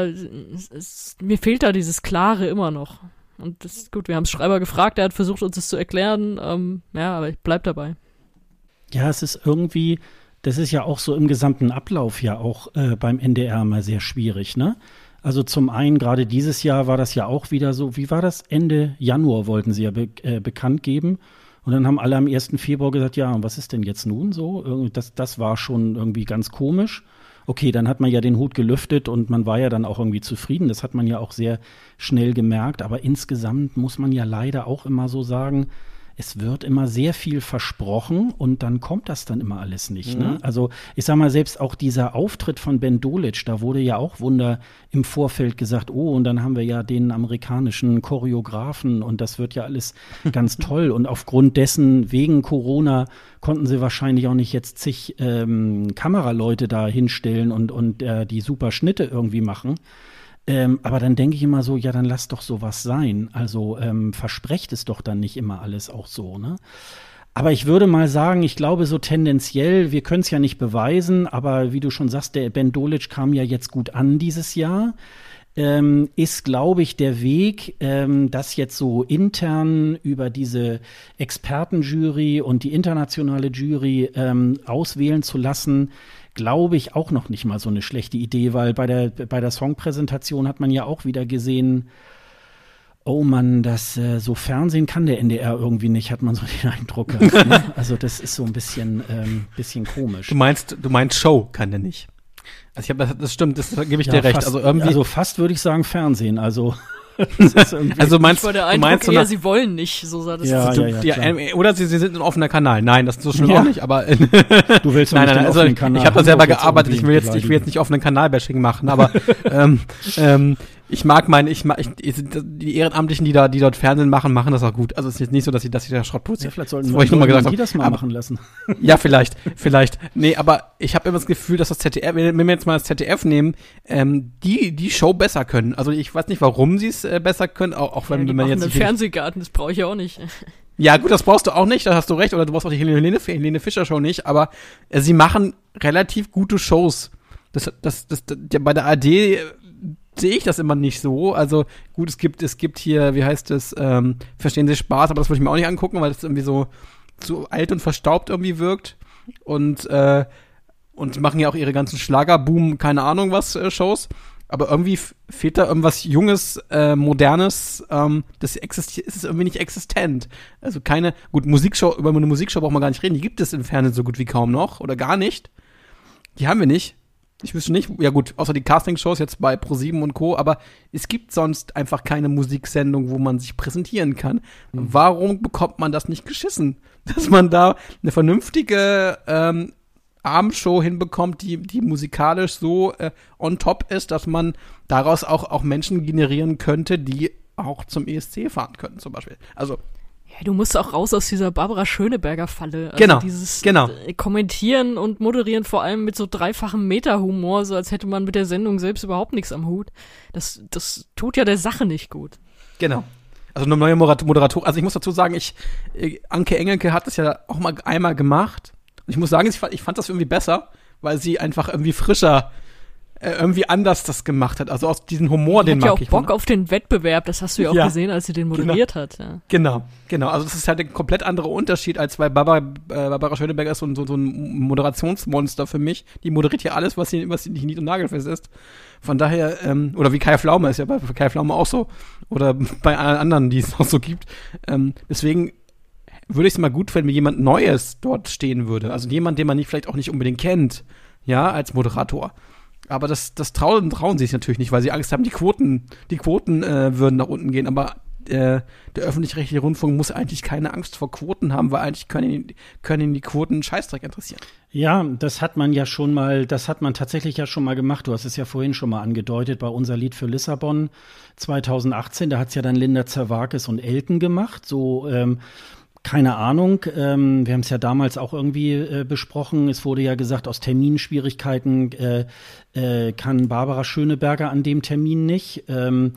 S3: mir fehlt da dieses Klare immer noch. Und das ist gut, wir haben es Schreiber gefragt, er hat versucht, uns das zu erklären, ja, aber ich bleib dabei.
S2: Ja, es ist irgendwie, das ist ja auch so im gesamten Ablauf ja auch beim NDR mal sehr schwierig, ne? Also zum einen, gerade dieses Jahr war das ja auch wieder so, wie war das? Ende Januar wollten sie ja bekannt geben. Und dann haben alle am 1. Februar gesagt, ja, und was ist denn jetzt nun so? Das war schon irgendwie ganz komisch. Okay, dann hat man ja den Hut gelüftet und man war ja dann auch irgendwie zufrieden. Das hat man ja auch sehr schnell gemerkt. Aber insgesamt muss man ja leider auch immer so sagen, es wird immer sehr viel versprochen und dann kommt das dann immer alles nicht. Ne? Also ich sag mal, selbst auch dieser Auftritt von Ben Dolic, da wurde ja auch Wunder im Vorfeld gesagt, oh, und dann haben wir ja den amerikanischen Choreografen und das wird ja alles ganz toll. Und aufgrund dessen, wegen Corona, konnten sie wahrscheinlich auch nicht jetzt zig Kameraleute da hinstellen und die super Schnitte irgendwie machen. Aber dann denke ich immer so, ja, dann lass doch sowas sein. Also versprecht es doch dann nicht immer alles auch so, ne? Aber ich würde mal sagen, ich glaube so tendenziell, wir können es ja nicht beweisen, aber wie du schon sagst, der Ben Dolic kam ja jetzt gut an dieses Jahr. Ist, glaube ich, der Weg, das jetzt so intern über diese Expertenjury und die internationale Jury auswählen zu lassen, glaube ich, auch noch nicht mal so eine schlechte Idee, weil bei der Songpräsentation hat man ja auch wieder gesehen, oh Mann, das so Fernsehen kann der NDR irgendwie nicht, hat man so den Eindruck gehabt, ne? Also das ist so ein bisschen komisch.
S4: Du meinst Show kann der nicht. Also das stimmt, das gebe ich dir recht.
S2: Fast,
S4: also irgendwie.
S2: Also fast würde ich sagen Fernsehen. Also
S4: also meinst
S3: war der Eindruck eher, sie wollen nicht, so sah das aus.
S4: Oder sie sind ein offener Kanal. Nein, das ist so schlimm auch nicht, aber
S2: du willst doch nicht den offenen Kanal.
S4: Ich habe da selber gearbeitet, ich will jetzt nicht offenen Kanal-Bashing machen, aber ich mag die Ehrenamtlichen, die dort Fernsehen machen das auch gut. Also es ist jetzt nicht so, dass sie da Schrott produzieren.
S2: Ja, vielleicht sollten die das mal machen lassen.
S4: Ja, vielleicht. Nee, aber ich habe immer das Gefühl, dass das ZDF, wenn wir jetzt mal das ZDF nehmen, die Show besser können. Also ich weiß nicht, warum sie es besser können, auch wenn man jetzt
S3: einen Fernsehgarten, das brauche ich ja auch nicht.
S4: Ja, gut, das brauchst du auch nicht, da hast du recht, oder du brauchst auch die Helene Fischer Show nicht, aber sie machen relativ gute Shows. Bei der ARD sehe ich das immer nicht so. Also gut, es gibt hier, wie heißt es, Verstehen Sie Spaß, aber das würde ich mir auch nicht angucken, weil das irgendwie so alt und verstaubt irgendwie wirkt. Und machen ja auch ihre ganzen Schlagerboom, keine Ahnung was, Shows. Aber irgendwie fehlt da irgendwas Junges, Modernes, das ist irgendwie nicht existent. Also über eine Musikshow braucht man gar nicht reden. Die gibt es im Fernsehen so gut wie kaum noch oder gar nicht. Die haben wir nicht. Ich wüsste nicht, ja gut, außer die Castingshows jetzt bei ProSieben und Co., aber es gibt sonst einfach keine Musiksendung, wo man sich präsentieren kann. Warum bekommt man das nicht geschissen? Dass man da eine vernünftige Abendshow hinbekommt, die musikalisch so on top ist, dass man daraus auch Menschen generieren könnte, die auch zum ESC fahren können zum Beispiel. Also
S3: ja, du musst auch raus aus dieser Barbara Schöneberger-Falle. Also dieses Kommentieren und Moderieren vor allem mit so dreifachem Meta-Humor, so als hätte man mit der Sendung selbst überhaupt nichts am Hut. Das tut ja der Sache nicht gut.
S4: Genau. Also eine neue Moderatorin. Also ich muss dazu sagen, Anke Engelke hat das ja auch mal einmal gemacht. Und ich muss sagen, ich fand das irgendwie besser, weil sie einfach irgendwie frischer irgendwie anders das gemacht hat. Also aus diesem Humor, den mag ich.
S3: Die hat ja auch Bock auf den Wettbewerb, das hast du ja auch gesehen, als sie den moderiert hat. Ja.
S4: Genau. Also das ist halt ein komplett anderer Unterschied, als bei Barbara Schöneberger ist so ein Moderationsmonster für mich. Die moderiert hier alles, was nicht nied- und nagelfest ist. Von daher, oder wie Kai Pflaume, ist ja bei Kai Pflaume auch so. Oder bei allen anderen, die es auch so gibt. Deswegen würde ich es mal gut finden, wenn jemand Neues dort stehen würde. Also jemand, den man vielleicht auch nicht unbedingt kennt, ja, als Moderator. Aber das trauen sie sich natürlich nicht, weil sie Angst haben, die Quoten würden nach unten gehen. Aber der öffentlich-rechtliche Rundfunk muss eigentlich keine Angst vor Quoten haben, weil eigentlich können ihn die Quoten Scheißdreck interessieren.
S2: Ja, das hat man tatsächlich ja schon mal gemacht. Du hast es ja vorhin schon mal angedeutet bei Unser Lied für Lissabon 2018. Da hat es ja dann Linda Zerwakis und Elton gemacht. So, keine Ahnung, wir haben es ja damals auch irgendwie besprochen. Es wurde ja gesagt, aus Terminschwierigkeiten kann Barbara Schöneberger an dem Termin nicht.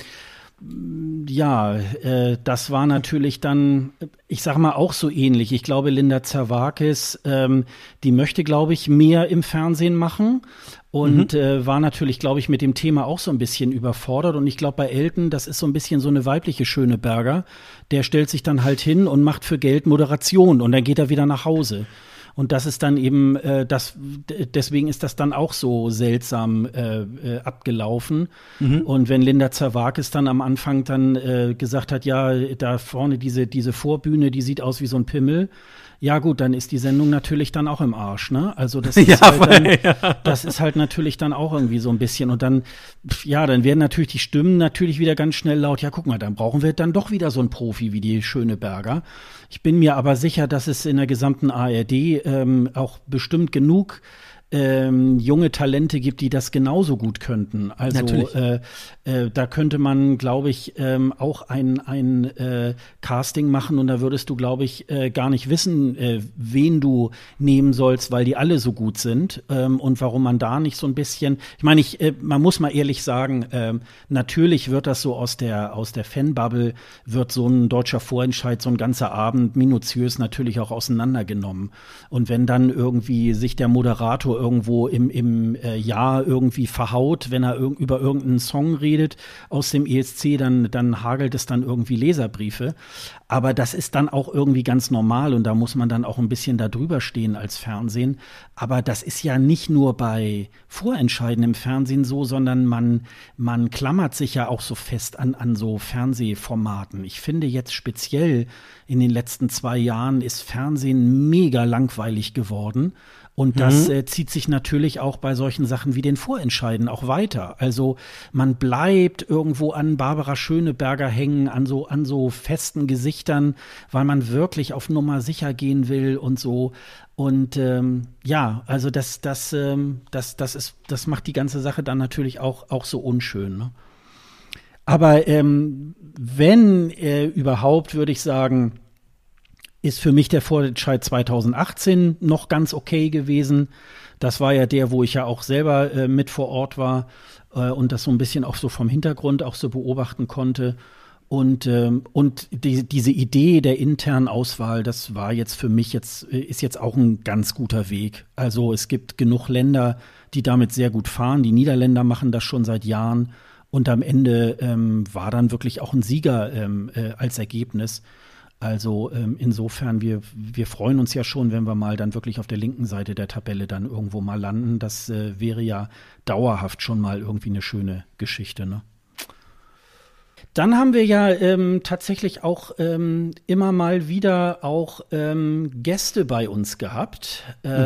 S2: Das war natürlich dann, ich sag mal, auch so ähnlich. Ich glaube, Linda Zerwakis, die möchte, glaube ich, mehr im Fernsehen machen und war natürlich, glaube ich, mit dem Thema auch so ein bisschen überfordert. Und ich glaube, bei Elton, das ist so ein bisschen so eine weibliche Schöneberger, der stellt sich dann halt hin und macht für Geld Moderation und dann geht er wieder nach Hause. Und das ist dann eben, deswegen ist das dann auch so seltsam abgelaufen. Und wenn Linda Zerwakis dann am Anfang dann gesagt hat, ja, da vorne diese Vorbühne, die sieht aus wie so ein Pimmel, ja gut, dann ist die Sendung natürlich dann auch im Arsch, ne? Also das ist das ist halt natürlich dann auch irgendwie so ein bisschen und dann, dann werden natürlich die Stimmen natürlich wieder ganz schnell laut, ja guck mal, dann brauchen wir dann doch wieder so einen Profi wie die Schöneberger. Ich bin mir aber sicher, dass es in der gesamten ARD auch bestimmt genug junge Talente gibt, die das genauso gut könnten. Also da könnte man, glaube ich, auch ein Casting machen und da würdest du, glaube ich, gar nicht wissen, wen du nehmen sollst, weil die alle so gut sind und warum man da nicht so ein bisschen, ich meine, man muss mal ehrlich sagen, natürlich wird das so aus der Fanbubble wird so ein deutscher Vorentscheid, so ein ganzer Abend minutiös natürlich auch auseinandergenommen. Und wenn dann irgendwie sich der Moderator so irgendwo im Jahr irgendwie verhaut, wenn er über irgendeinen Song redet aus dem ESC, dann hagelt es dann irgendwie Leserbriefe. Aber das ist dann auch irgendwie ganz normal und da muss man dann auch ein bisschen da drüber stehen als Fernsehen. Aber das ist ja nicht nur bei Vorentscheiden im Fernsehen so, sondern man klammert sich ja auch so fest an so Fernsehformaten. Ich finde jetzt speziell in den letzten 2 Jahren ist Fernsehen mega langweilig geworden. Und das zieht sich natürlich auch bei solchen Sachen wie den Vorentscheiden auch weiter. Also man bleibt irgendwo an Barbara Schöneberger hängen, an so festen Gesichtern, weil man wirklich auf Nummer sicher gehen will und so. Und also das macht die ganze Sache dann natürlich auch so unschön. Ne? Aber wenn überhaupt, würde ich sagen, ist für mich der Vorentscheid 2018 noch ganz okay gewesen. Das war ja der, wo ich ja auch selber mit vor Ort war und das so ein bisschen auch so vom Hintergrund auch so beobachten konnte. Und diese Idee der internen Auswahl, das war jetzt für mich ist jetzt auch ein ganz guter Weg. Also es gibt genug Länder, die damit sehr gut fahren. Die Niederländer machen das schon seit Jahren. Und am Ende war dann wirklich auch ein Sieger als Ergebnis. Also insofern, wir freuen uns ja schon, wenn wir mal dann wirklich auf der linken Seite der Tabelle dann irgendwo mal landen. Das wäre ja dauerhaft schon mal irgendwie eine schöne Geschichte, ne? Dann haben wir ja tatsächlich auch immer mal wieder auch Gäste bei uns gehabt.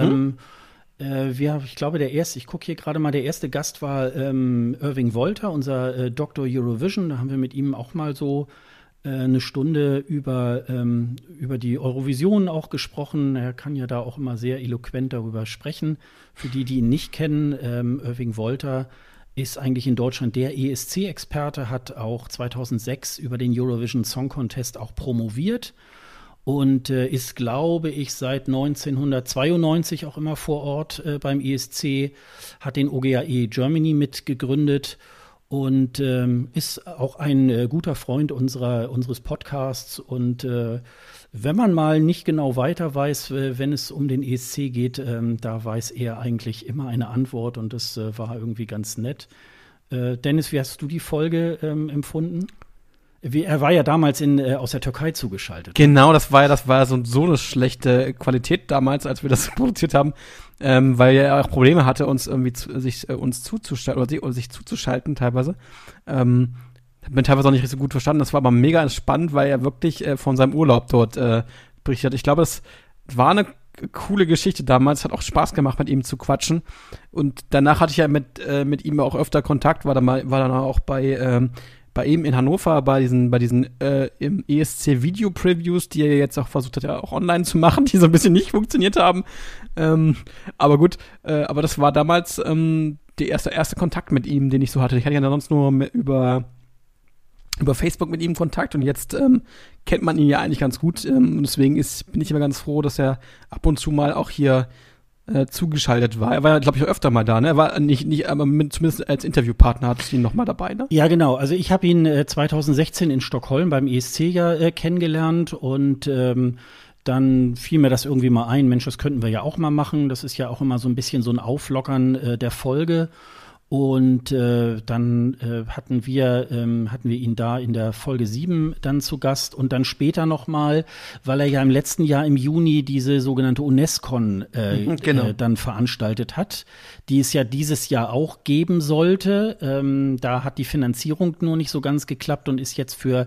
S2: Ich glaube, ich gucke hier gerade mal, der erste Gast war Irving Wolter, unser Dr. Eurovision. Da haben wir mit ihm auch mal so eine Stunde über die Eurovision auch gesprochen. Er kann ja da auch immer sehr eloquent darüber sprechen. Für die ihn nicht kennen, Irving Wolter ist eigentlich in Deutschland der ESC-Experte, hat auch 2006 über den Eurovision Song Contest auch promoviert und ist, glaube ich, seit 1992 auch immer vor Ort beim ESC, hat den OGAE Germany mitgegründet und ist auch ein guter Freund unseres Podcasts. Und wenn man mal nicht genau weiter weiß, wenn es um den ESC geht, da weiß er eigentlich immer eine Antwort und das war irgendwie ganz nett. Dennis, wie hast du die Folge empfunden? Er war ja damals aus der Türkei zugeschaltet.
S4: Genau, das war so eine schlechte Qualität damals, als wir das produziert haben, weil er auch Probleme hatte, uns irgendwie uns zuzuschalten oder sich zuzuschalten teilweise. Hab mir teilweise auch nicht so gut verstanden. Das war aber mega spannend, weil er wirklich von seinem Urlaub dort berichtet. Ich glaube, das war eine coole Geschichte damals. Hat auch Spaß gemacht, mit ihm zu quatschen. Und danach hatte ich ja mit ihm auch öfter Kontakt, war dann auch bei ihm in Hannover bei diesen im ESC Video Previews, die er jetzt auch versucht hat, ja auch online zu machen, die so ein bisschen nicht funktioniert haben. Aber gut, aber das war damals der erste Kontakt mit ihm, den ich so hatte. Ich hatte ja sonst nur über Facebook mit ihm Kontakt und jetzt kennt man ihn ja eigentlich ganz gut. Und deswegen bin ich immer ganz froh, dass er ab und zu mal auch hier zugeschaltet war. Er war, glaube ich, auch öfter mal da, ne? Er war nicht, aber zumindest als Interviewpartner hatte ich ihn noch mal dabei, ne?
S2: Ja, genau. Also ich habe ihn 2016 in Stockholm beim ESC ja kennengelernt und dann fiel mir das irgendwie mal ein, Mensch, das könnten wir ja auch mal machen. Das ist ja auch immer so ein bisschen so ein Auflockern der Folge. Und dann hatten wir ihn da in der Folge 7 dann zu Gast und dann später nochmal, weil er ja im letzten Jahr im Juni diese sogenannte UNESCO dann veranstaltet hat, die es ja dieses Jahr auch geben sollte. Da hat die Finanzierung nur nicht so ganz geklappt und ist jetzt für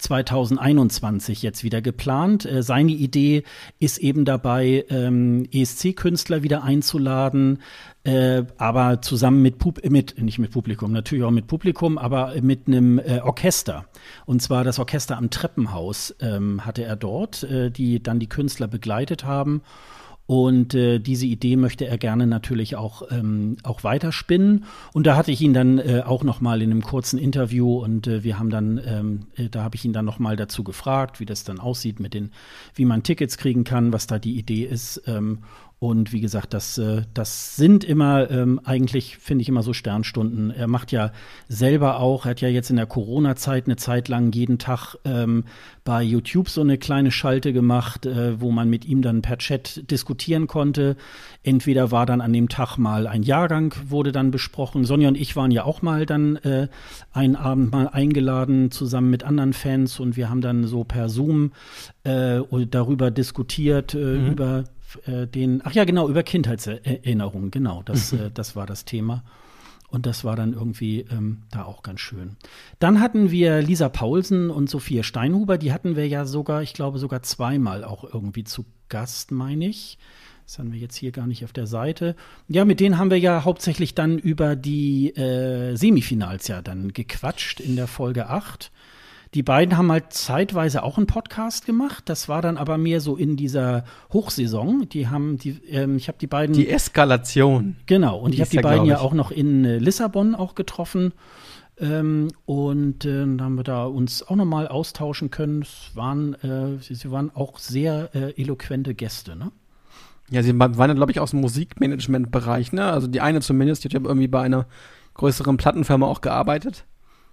S2: 2021 jetzt wieder geplant. Seine Idee ist eben dabei, ESC-Künstler wieder einzuladen, aber zusammen nicht mit Publikum, natürlich auch mit Publikum, aber mit einem Orchester. Und zwar das Orchester am Treppenhaus hatte er dort, die dann die Künstler begleitet haben. Und diese Idee möchte er gerne natürlich auch weiterspinnen. Und da hatte ich ihn dann auch noch mal in einem kurzen Interview und wir haben dann, da habe ich ihn dann noch mal dazu gefragt, wie das dann aussieht wie man Tickets kriegen kann, was da die Idee ist. Und wie gesagt, das sind immer eigentlich, finde ich, immer so Sternstunden. Er macht ja selber auch, er hat ja jetzt in der Corona-Zeit eine Zeit lang jeden Tag bei YouTube so eine kleine Schalte gemacht, wo man mit ihm dann per Chat diskutieren konnte. Entweder war dann an dem Tag mal ein Jahrgang, wurde dann besprochen. Sonja und ich waren ja auch mal dann einen Abend mal eingeladen, zusammen mit anderen Fans. Und wir haben dann so per Zoom darüber diskutiert, über über Kindheitserinnerungen, genau, das war das Thema. Und das war dann irgendwie da auch ganz schön. Dann hatten wir Lisa Paulsen und Sophia Steinhuber, die hatten wir ja sogar, ich glaube sogar zweimal auch irgendwie zu Gast, meine ich. Das haben wir jetzt hier gar nicht auf der Seite. Ja, mit denen haben wir ja hauptsächlich dann über die Semifinals ja dann gequatscht in der Folge 8. Die beiden haben halt zeitweise auch einen Podcast gemacht. Das war dann aber mehr so in dieser Hochsaison. Ich habe die beiden.
S4: Die Eskalation.
S2: Genau. Und ich habe die beiden ja auch noch in Lissabon auch getroffen. Dann haben wir da uns auch nochmal austauschen können. Sie waren auch sehr eloquente Gäste, ne?
S4: Ja, sie waren dann, glaube ich, aus dem Musikmanagement-Bereich, ne? Also die eine zumindest, die hat ja irgendwie bei einer größeren Plattenfirma auch gearbeitet.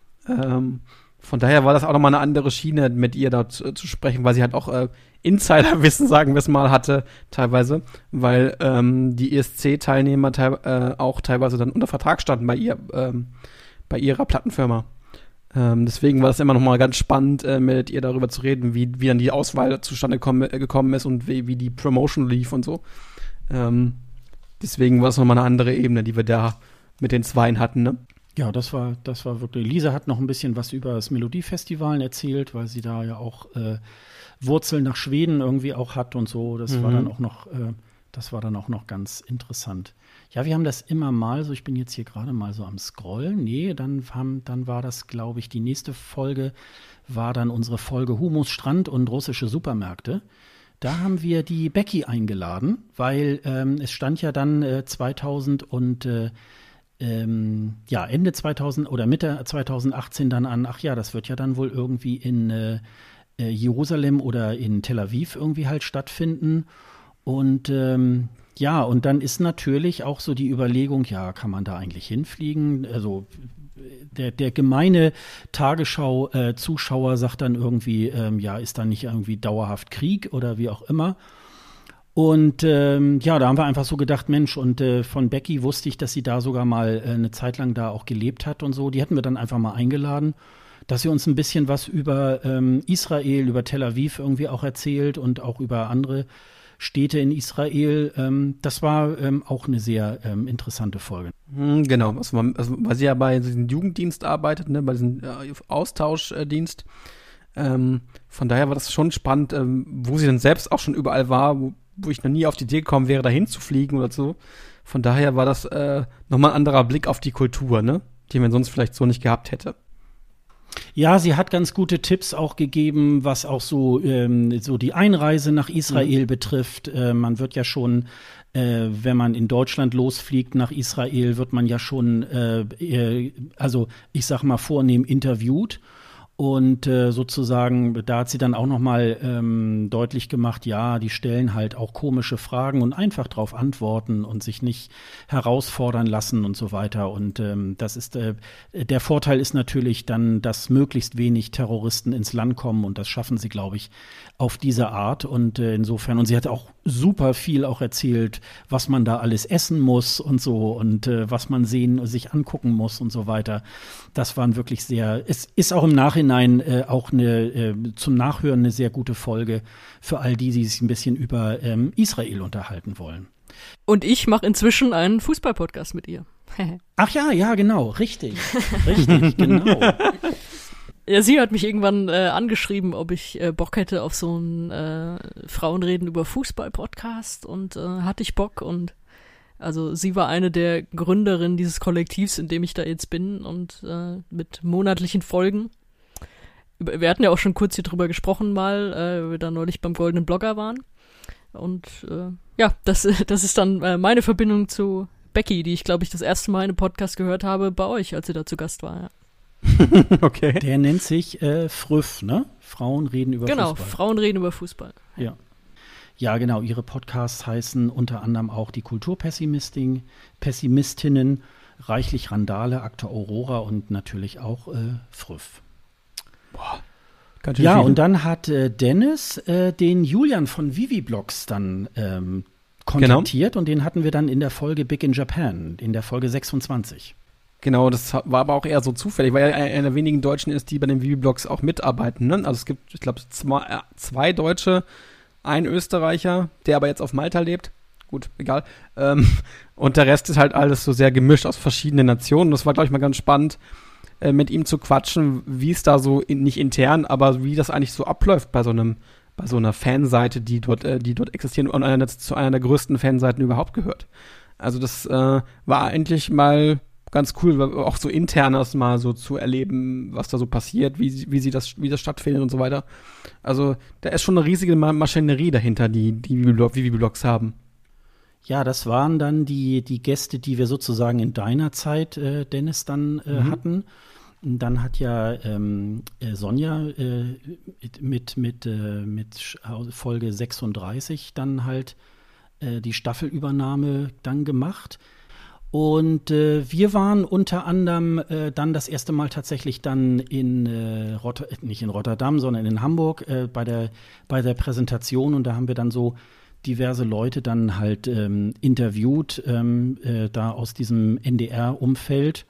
S4: Von daher war das auch nochmal eine andere Schiene, mit ihr da zu sprechen, weil sie halt auch Insiderwissen, sagen wir es mal, hatte teilweise, weil die ESC-Teilnehmer auch teilweise dann unter Vertrag standen bei ihrer Plattenfirma. Deswegen war das immer nochmal ganz spannend, mit ihr darüber zu reden, wie dann die Auswahl zustande gekommen ist und wie die Promotion lief und so. Deswegen war es nochmal eine andere Ebene, die wir da mit den Zweien hatten, ne?
S2: Ja, das war wirklich. Lisa hat noch ein bisschen was über das Melodiefestival erzählt, weil sie da ja auch Wurzeln nach Schweden irgendwie auch hat und so. Das war dann auch noch ganz interessant. Ja, wir haben das immer mal so, ich bin jetzt hier gerade mal so am Scrollen. Nee, dann war das, glaube ich, die nächste Folge war dann unsere Folge Humus, Strand und russische Supermärkte. Da haben wir die Becky eingeladen, weil es stand ja dann 2000 und Ende 2000 oder Mitte 2018 dann an, ach ja, das wird ja dann wohl irgendwie in Jerusalem oder in Tel Aviv irgendwie halt stattfinden. Und und dann ist natürlich auch so die Überlegung, ja, kann man da eigentlich hinfliegen? Also der gemeine Tagesschau-Zuschauer sagt dann irgendwie, ist da nicht irgendwie dauerhaft Krieg oder wie auch immer. Und da haben wir einfach so gedacht, Mensch, und von Becky wusste ich, dass sie da sogar mal eine Zeit lang da auch gelebt hat und so. Die hatten wir dann einfach mal eingeladen, dass sie uns ein bisschen was über Israel, über Tel Aviv irgendwie auch erzählt und auch über andere Städte in Israel. Das war auch eine sehr interessante Folge.
S4: Genau, weil sie ja bei diesem Jugenddienst arbeitet, ne, bei diesem Austauschdienst. Von daher war das schon spannend, wo sie dann selbst auch schon überall war, wo ich noch nie auf die Idee gekommen wäre, dahin zu fliegen oder so. Von daher war das nochmal ein anderer Blick auf die Kultur, ne, den man sonst vielleicht so nicht gehabt hätte.
S2: Ja, sie hat ganz gute Tipps auch gegeben, was auch so die Einreise nach Israel betrifft. Man wird ja schon, wenn man in Deutschland losfliegt nach Israel, wird man ja schon, ich sag mal, vornehm interviewt. Und sozusagen, da hat sie dann auch noch mal deutlich gemacht, ja, die stellen halt auch komische Fragen und einfach drauf antworten und sich nicht herausfordern lassen und so weiter. Und das ist der Vorteil ist natürlich dann, dass möglichst wenig Terroristen ins Land kommen und das schaffen sie, glaube ich, auf diese Art. Und insofern, und sie hat auch super viel auch erzählt, was man da alles essen muss und so und was man sich angucken muss und so weiter. Das waren wirklich es ist auch im Nachhinein auch zum Nachhören eine sehr gute Folge für all die sich ein bisschen über Israel unterhalten wollen.
S3: Und ich mache inzwischen einen Fußball-Podcast mit ihr.
S2: Ach ja, genau, richtig, genau.
S3: Ja, sie hat mich irgendwann angeschrieben, ob ich Bock hätte auf so einen Frauenreden über Fußball-Podcast und hatte ich Bock und also sie war eine der Gründerinnen dieses Kollektivs, in dem ich da jetzt bin und mit monatlichen Folgen. Wir hatten ja auch schon kurz hier drüber gesprochen mal, weil wir da neulich beim Goldenen Blogger waren. Und das ist dann meine Verbindung zu Becky, die ich, glaube ich, das erste Mal in einem Podcast gehört habe bei euch, als sie da zu Gast war. Ja.
S2: Okay. Der nennt sich FRÜF, ne? Frauen reden über Fußball.
S3: Genau, Frauen reden über Fußball.
S2: Ja. Ja, genau. Ihre Podcasts heißen unter anderem auch die Kulturpessimistinnen, Reichlich Randale, Akte Aurora und natürlich auch Früff.
S4: Boah, ganz schön
S2: Ja,
S4: viele.
S2: und dann hat Dennis den Julian von Viviblogs dann kontaktiert und den hatten wir dann in der Folge Big in Japan, in der Folge 26.
S4: Genau, das war aber auch eher so zufällig, weil er einer der wenigen Deutschen ist, die bei den Viviblogs auch mitarbeiten. Ne? Also es gibt, ich glaube, zwei Deutsche, ein Österreicher, der aber jetzt auf Malta lebt. Gut, egal. Und der Rest ist halt alles so sehr gemischt aus verschiedenen Nationen. Das war, glaube ich, mal ganz spannend, mit ihm zu quatschen, wie es da so, nicht intern, aber wie das eigentlich so abläuft bei so einer Fanseite, die dort existieren und zu einer der größten Fanseiten überhaupt gehört. Also das war eigentlich mal ganz cool, auch so internes mal so zu erleben, was da so passiert, wie das stattfindet und so weiter. Also da ist schon eine riesige Maschinerie dahinter, die Viviblogs haben.
S2: Ja, das waren dann die Gäste, die wir sozusagen in deiner Zeit, Dennis, dann hatten. Und dann hat ja Sonja mit Folge 36 dann halt die Staffelübernahme dann gemacht. Und wir waren unter anderem dann das erste Mal tatsächlich dann nicht in Rotterdam, sondern in Hamburg bei der Präsentation. Und da haben wir dann so diverse Leute dann halt interviewt, da aus diesem NDR-Umfeld.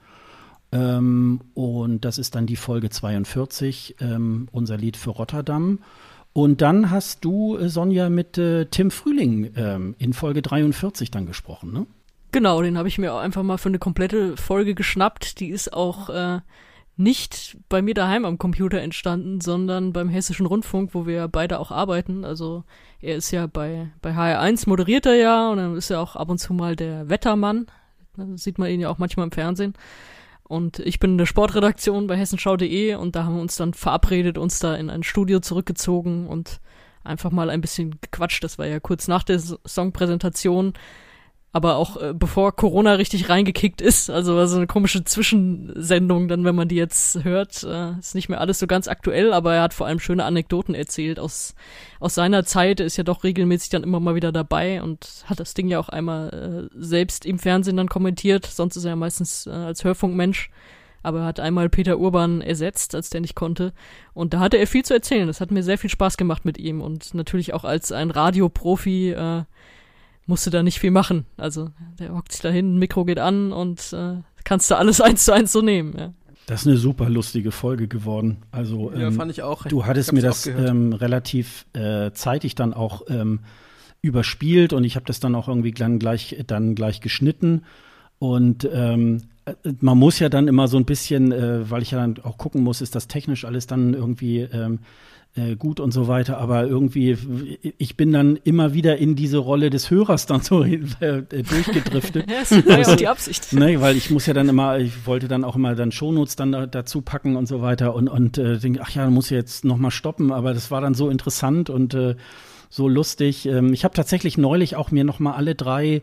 S2: Und das ist dann die Folge 42, unser Lied für Rotterdam. Und dann hast du, Sonja, mit Tim Frühling in Folge 43 dann gesprochen, ne?
S3: Genau, den habe ich mir auch einfach mal für eine komplette Folge geschnappt. Die ist auch nicht bei mir daheim am Computer entstanden, sondern beim Hessischen Rundfunk, wo wir beide auch arbeiten. Also er ist ja bei HR1, moderiert er ja, und dann ist er auch ab und zu mal der Wettermann. Da sieht man ihn ja auch manchmal im Fernsehen. Und ich bin in der Sportredaktion bei hessenschau.de und da haben wir uns dann verabredet, uns da in ein Studio zurückgezogen und einfach mal ein bisschen gequatscht. Das war ja kurz nach der Songpräsentation, aber auch bevor Corona richtig reingekickt ist. Also war so eine komische Zwischensendung dann, wenn man die jetzt hört. Ist nicht mehr alles so ganz aktuell, aber er hat vor allem schöne Anekdoten erzählt aus seiner Zeit. Er ist ja doch regelmäßig dann immer mal wieder dabei und hat das Ding ja auch einmal selbst im Fernsehen dann kommentiert. Sonst ist er ja meistens als Hörfunkmensch. Aber er hat einmal Peter Urban ersetzt, als der nicht konnte. Und da hatte er viel zu erzählen. Das hat mir sehr viel Spaß gemacht mit ihm. Und natürlich auch als ein Radioprofi musste da nicht viel machen. Also der hockt sich da hin, ein Mikro geht an und kannst du alles 1:1 so nehmen. Ja.
S2: Das ist eine super lustige Folge geworden. Also
S4: Ja, fand ich auch.
S2: du hattest mir das relativ zeitig dann auch überspielt und ich habe das dann auch irgendwie dann gleich geschnitten. Und man muss ja dann immer so ein bisschen, weil ich ja dann auch gucken muss, ist das technisch alles dann irgendwie gut und so weiter, aber irgendwie, ich bin dann immer wieder in diese Rolle des Hörers dann so durchgedriftet.
S3: Ja, das war ja auch die Absicht.
S2: Ne, weil ich muss ja dann immer, ich wollte dann auch immer dann Shownotes dann dazu packen und so weiter und denke, ach ja, muss jetzt noch mal stoppen, aber das war dann so interessant und so lustig. Ich habe tatsächlich neulich auch mir noch mal alle drei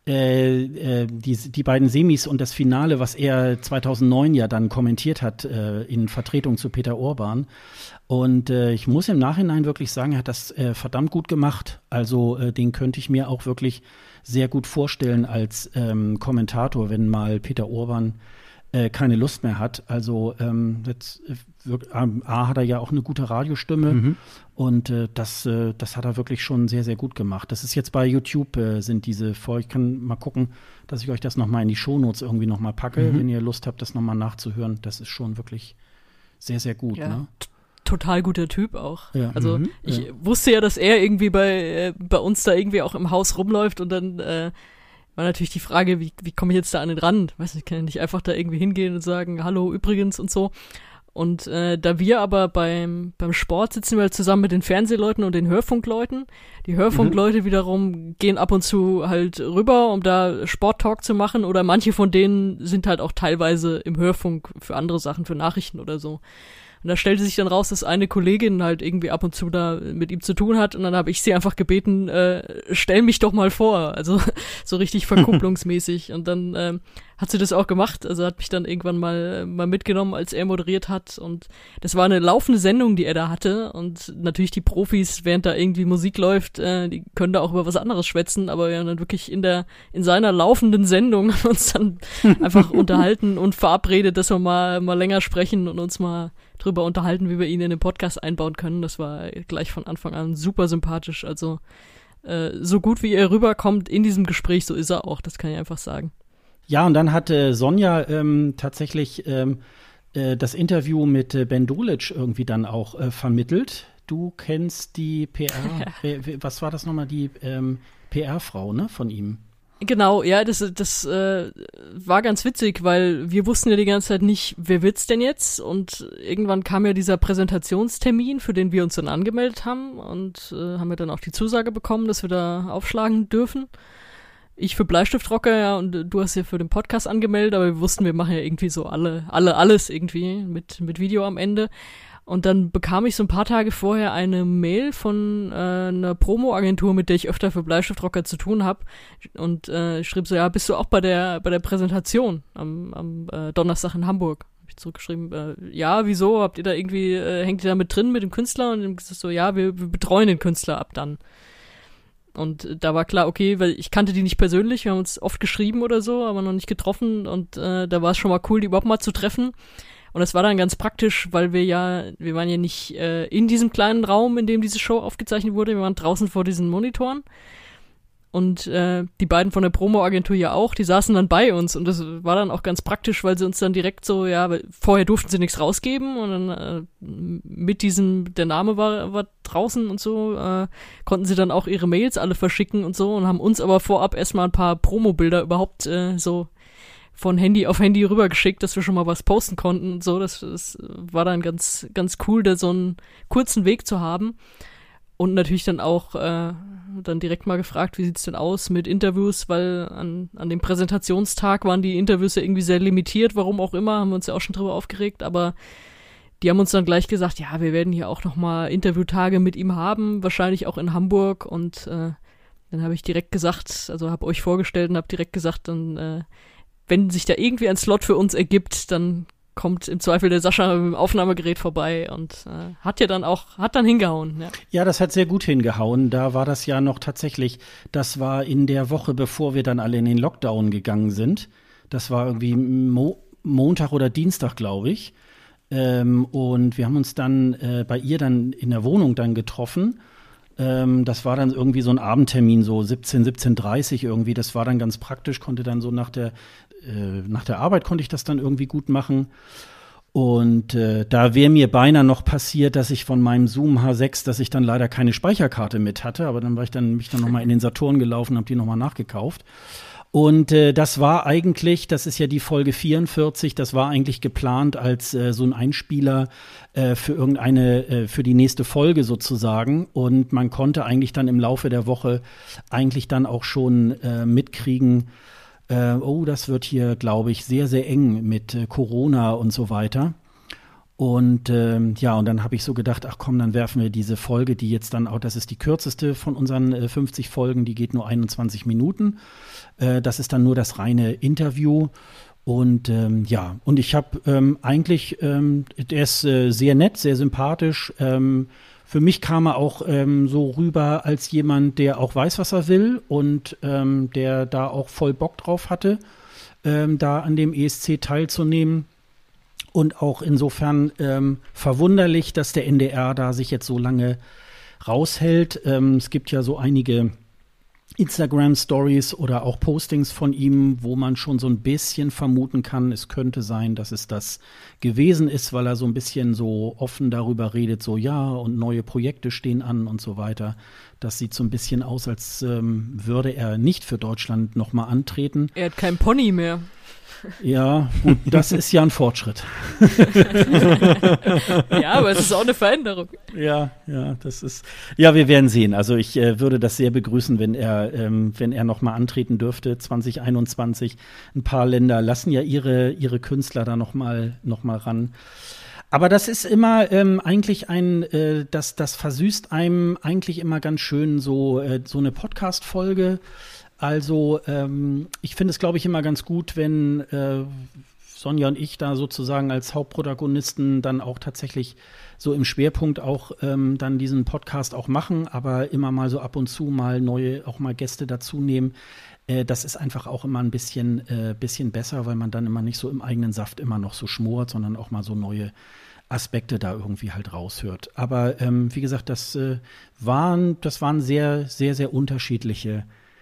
S2: die beiden Semis und das Finale, was er 2009 ja dann kommentiert hat, in Vertretung zu Peter Urban. Und ich muss im Nachhinein wirklich sagen, er hat das verdammt gut gemacht. Also den könnte ich mir auch wirklich sehr gut vorstellen als Kommentator, wenn mal Peter Urban keine Lust mehr hat. Also A hat er ja auch eine gute Radiostimme und das hat er wirklich schon sehr, sehr gut gemacht. Das ist jetzt bei YouTube sind diese vor. Ich kann mal gucken, dass ich euch das nochmal in die Shownotes irgendwie nochmal packe, wenn ihr Lust habt, das nochmal nachzuhören. Das ist schon wirklich sehr, sehr gut.
S3: Ja.
S2: Ne?
S3: Total guter Typ auch.
S2: Ja.
S3: Also ich wusste ja, dass er irgendwie bei uns da irgendwie auch im Haus rumläuft und dann war natürlich die Frage, wie komme ich jetzt da an den Rand? Weiß nicht, kann ich nicht einfach da irgendwie hingehen und sagen, hallo übrigens und so. Und da wir aber beim Sport sitzen wir halt zusammen mit den Fernsehleuten und den Hörfunkleuten. Die Hörfunkleute wiederum gehen ab und zu halt rüber, um da Sporttalk zu machen. Oder manche von denen sind halt auch teilweise im Hörfunk für andere Sachen, für Nachrichten oder so. Und da stellte sich dann raus, dass eine Kollegin halt irgendwie ab und zu da mit ihm zu tun hat. Und dann habe ich sie einfach gebeten, stell mich doch mal vor. Also so richtig verkupplungsmäßig. Und dann hat sie das auch gemacht. Also hat mich dann irgendwann mal mitgenommen, als er moderiert hat. Und das war eine laufende Sendung, die er da hatte. Und natürlich die Profis, während da irgendwie Musik läuft, die können da auch über was anderes schwätzen. Aber wir haben dann wirklich in seiner laufenden Sendung uns dann einfach unterhalten und verabredet, dass wir mal länger sprechen und uns mal drüber unterhalten, wie wir ihn in den Podcast einbauen können. Das war gleich von Anfang an super sympathisch. Also so gut wie er rüberkommt in diesem Gespräch, so ist er auch, das kann ich einfach sagen.
S2: Ja, und dann hat Sonja tatsächlich das Interview mit Ben Dolic irgendwie dann auch vermittelt. Du kennst die PR, was war das nochmal, die PR-Frau, ne, von ihm?
S3: Genau, ja, das war ganz witzig, weil wir wussten ja die ganze Zeit nicht, wer wird's denn jetzt? Und irgendwann kam ja dieser Präsentationstermin, für den wir uns dann angemeldet haben und haben wir dann auch die Zusage bekommen, dass wir da aufschlagen dürfen. Ich für Bleistiftrocker, ja, und du hast ja für den Podcast angemeldet, aber wir wussten, wir machen ja irgendwie so alles irgendwie mit Video am Ende. Und dann bekam ich so ein paar Tage vorher eine Mail von einer Promo-Agentur, mit der ich öfter für Bleistiftrocker zu tun habe. Und schrieb so, ja, bist du auch bei der Präsentation am Donnerstag in Hamburg? Hab ich zurückgeschrieben, ja, wieso? Habt ihr da irgendwie, hängt ihr da mit drin mit dem Künstler? Und dann gesagt so, ja, wir betreuen den Künstler ab dann. Und da war klar, okay, weil ich kannte die nicht persönlich, wir haben uns oft geschrieben oder so, aber noch nicht getroffen. Und da war es schon mal cool, die überhaupt mal zu treffen. Und das war dann ganz praktisch, weil wir waren ja nicht in diesem kleinen Raum, in dem diese Show aufgezeichnet wurde, wir waren draußen vor diesen Monitoren. Und die beiden von der Promo-Agentur ja auch, die saßen dann bei uns. Und das war dann auch ganz praktisch, weil sie uns dann direkt so, ja, weil vorher durften sie nichts rausgeben. Und dann mit diesem, der Name war draußen und so, konnten sie dann auch ihre Mails alle verschicken und so. Und haben uns aber vorab erstmal ein paar Promo-Bilder überhaupt so von Handy auf Handy rübergeschickt, dass wir schon mal was posten konnten und so. Das war dann ganz, ganz cool, da so einen kurzen Weg zu haben. Und natürlich dann auch dann direkt mal gefragt, wie sieht's denn aus mit Interviews, weil an dem Präsentationstag waren die Interviews ja irgendwie sehr limitiert, warum auch immer, haben wir uns ja auch schon drüber aufgeregt, aber die haben uns dann gleich gesagt, ja, wir werden hier auch noch mal Interviewtage mit ihm haben, wahrscheinlich auch in Hamburg. Und dann habe ich direkt gesagt, also habe euch vorgestellt und habe direkt gesagt, dann wenn sich da irgendwie ein Slot für uns ergibt, dann kommt im Zweifel der Sascha mit dem Aufnahmegerät vorbei und hat dann hingehauen. Ja.
S2: Ja, das hat sehr gut hingehauen. Da war das ja noch tatsächlich, das war in der Woche, bevor wir dann alle in den Lockdown gegangen sind. Das war irgendwie Montag oder Dienstag, glaube ich. Und wir haben uns dann bei ihr dann in der Wohnung dann getroffen. Das war dann irgendwie so ein Abendtermin, so 17:30 irgendwie. Das war dann ganz praktisch, konnte dann so nach der Arbeit konnte ich das dann irgendwie gut machen. Und da wäre mir beinahe noch passiert, dass ich von meinem Zoom H6, dass ich dann leider keine Speicherkarte mit hatte. Aber dann war ich dann nochmal in den Saturn gelaufen und habe die nochmal nachgekauft. Und das war eigentlich, das ist ja die Folge 44, das war eigentlich geplant als so ein Einspieler für die nächste Folge sozusagen. Und man konnte eigentlich dann im Laufe der Woche eigentlich dann auch schon mitkriegen, das wird hier, glaube ich, sehr, sehr eng mit Corona und so weiter. Und und dann habe ich so gedacht, ach komm, dann werfen wir diese Folge, die jetzt dann auch, das ist die kürzeste von unseren 50 Folgen, die geht nur 21 Minuten. Das ist dann nur das reine Interview. Und und ich habe eigentlich, der ist sehr nett, sehr sympathisch. Für mich kam er auch so rüber als jemand, der auch weiß, was er will und der da auch voll Bock drauf hatte, da an dem ESC teilzunehmen. Und auch insofern verwunderlich, dass der NDR da sich jetzt so lange raushält. Es gibt ja so einige Instagram-Stories oder auch Postings von ihm, wo man schon so ein bisschen vermuten kann, es könnte sein, dass es das gewesen ist, weil er so ein bisschen so offen darüber redet, so ja, und neue Projekte stehen an und so weiter. Das sieht so ein bisschen aus, als würde er nicht für Deutschland nochmal antreten.
S3: Er hat kein Pony mehr.
S2: Ja, gut, das ist ja ein Fortschritt.
S3: Ja, aber es ist auch eine Veränderung.
S2: Ja, das ist. Ja, wir werden sehen. Also ich würde das sehr begrüßen, wenn er noch mal antreten dürfte. 2021. Ein paar Länder lassen ja ihre Künstler da noch mal ran. Aber das ist immer eigentlich das versüßt einem eigentlich immer ganz schön so eine Podcast-Folge. Also ich finde es, glaube ich, immer ganz gut, wenn Sonja und ich da sozusagen als Hauptprotagonisten dann auch tatsächlich so im Schwerpunkt auch dann diesen Podcast auch machen, aber immer mal so ab und zu mal neue, auch mal Gäste dazu nehmen. Das ist einfach auch immer ein bisschen besser, weil man dann immer nicht so im eigenen Saft immer noch so schmort, sondern auch mal so neue Aspekte da irgendwie halt raushört. Aber wie gesagt, das waren sehr, sehr, sehr unterschiedliche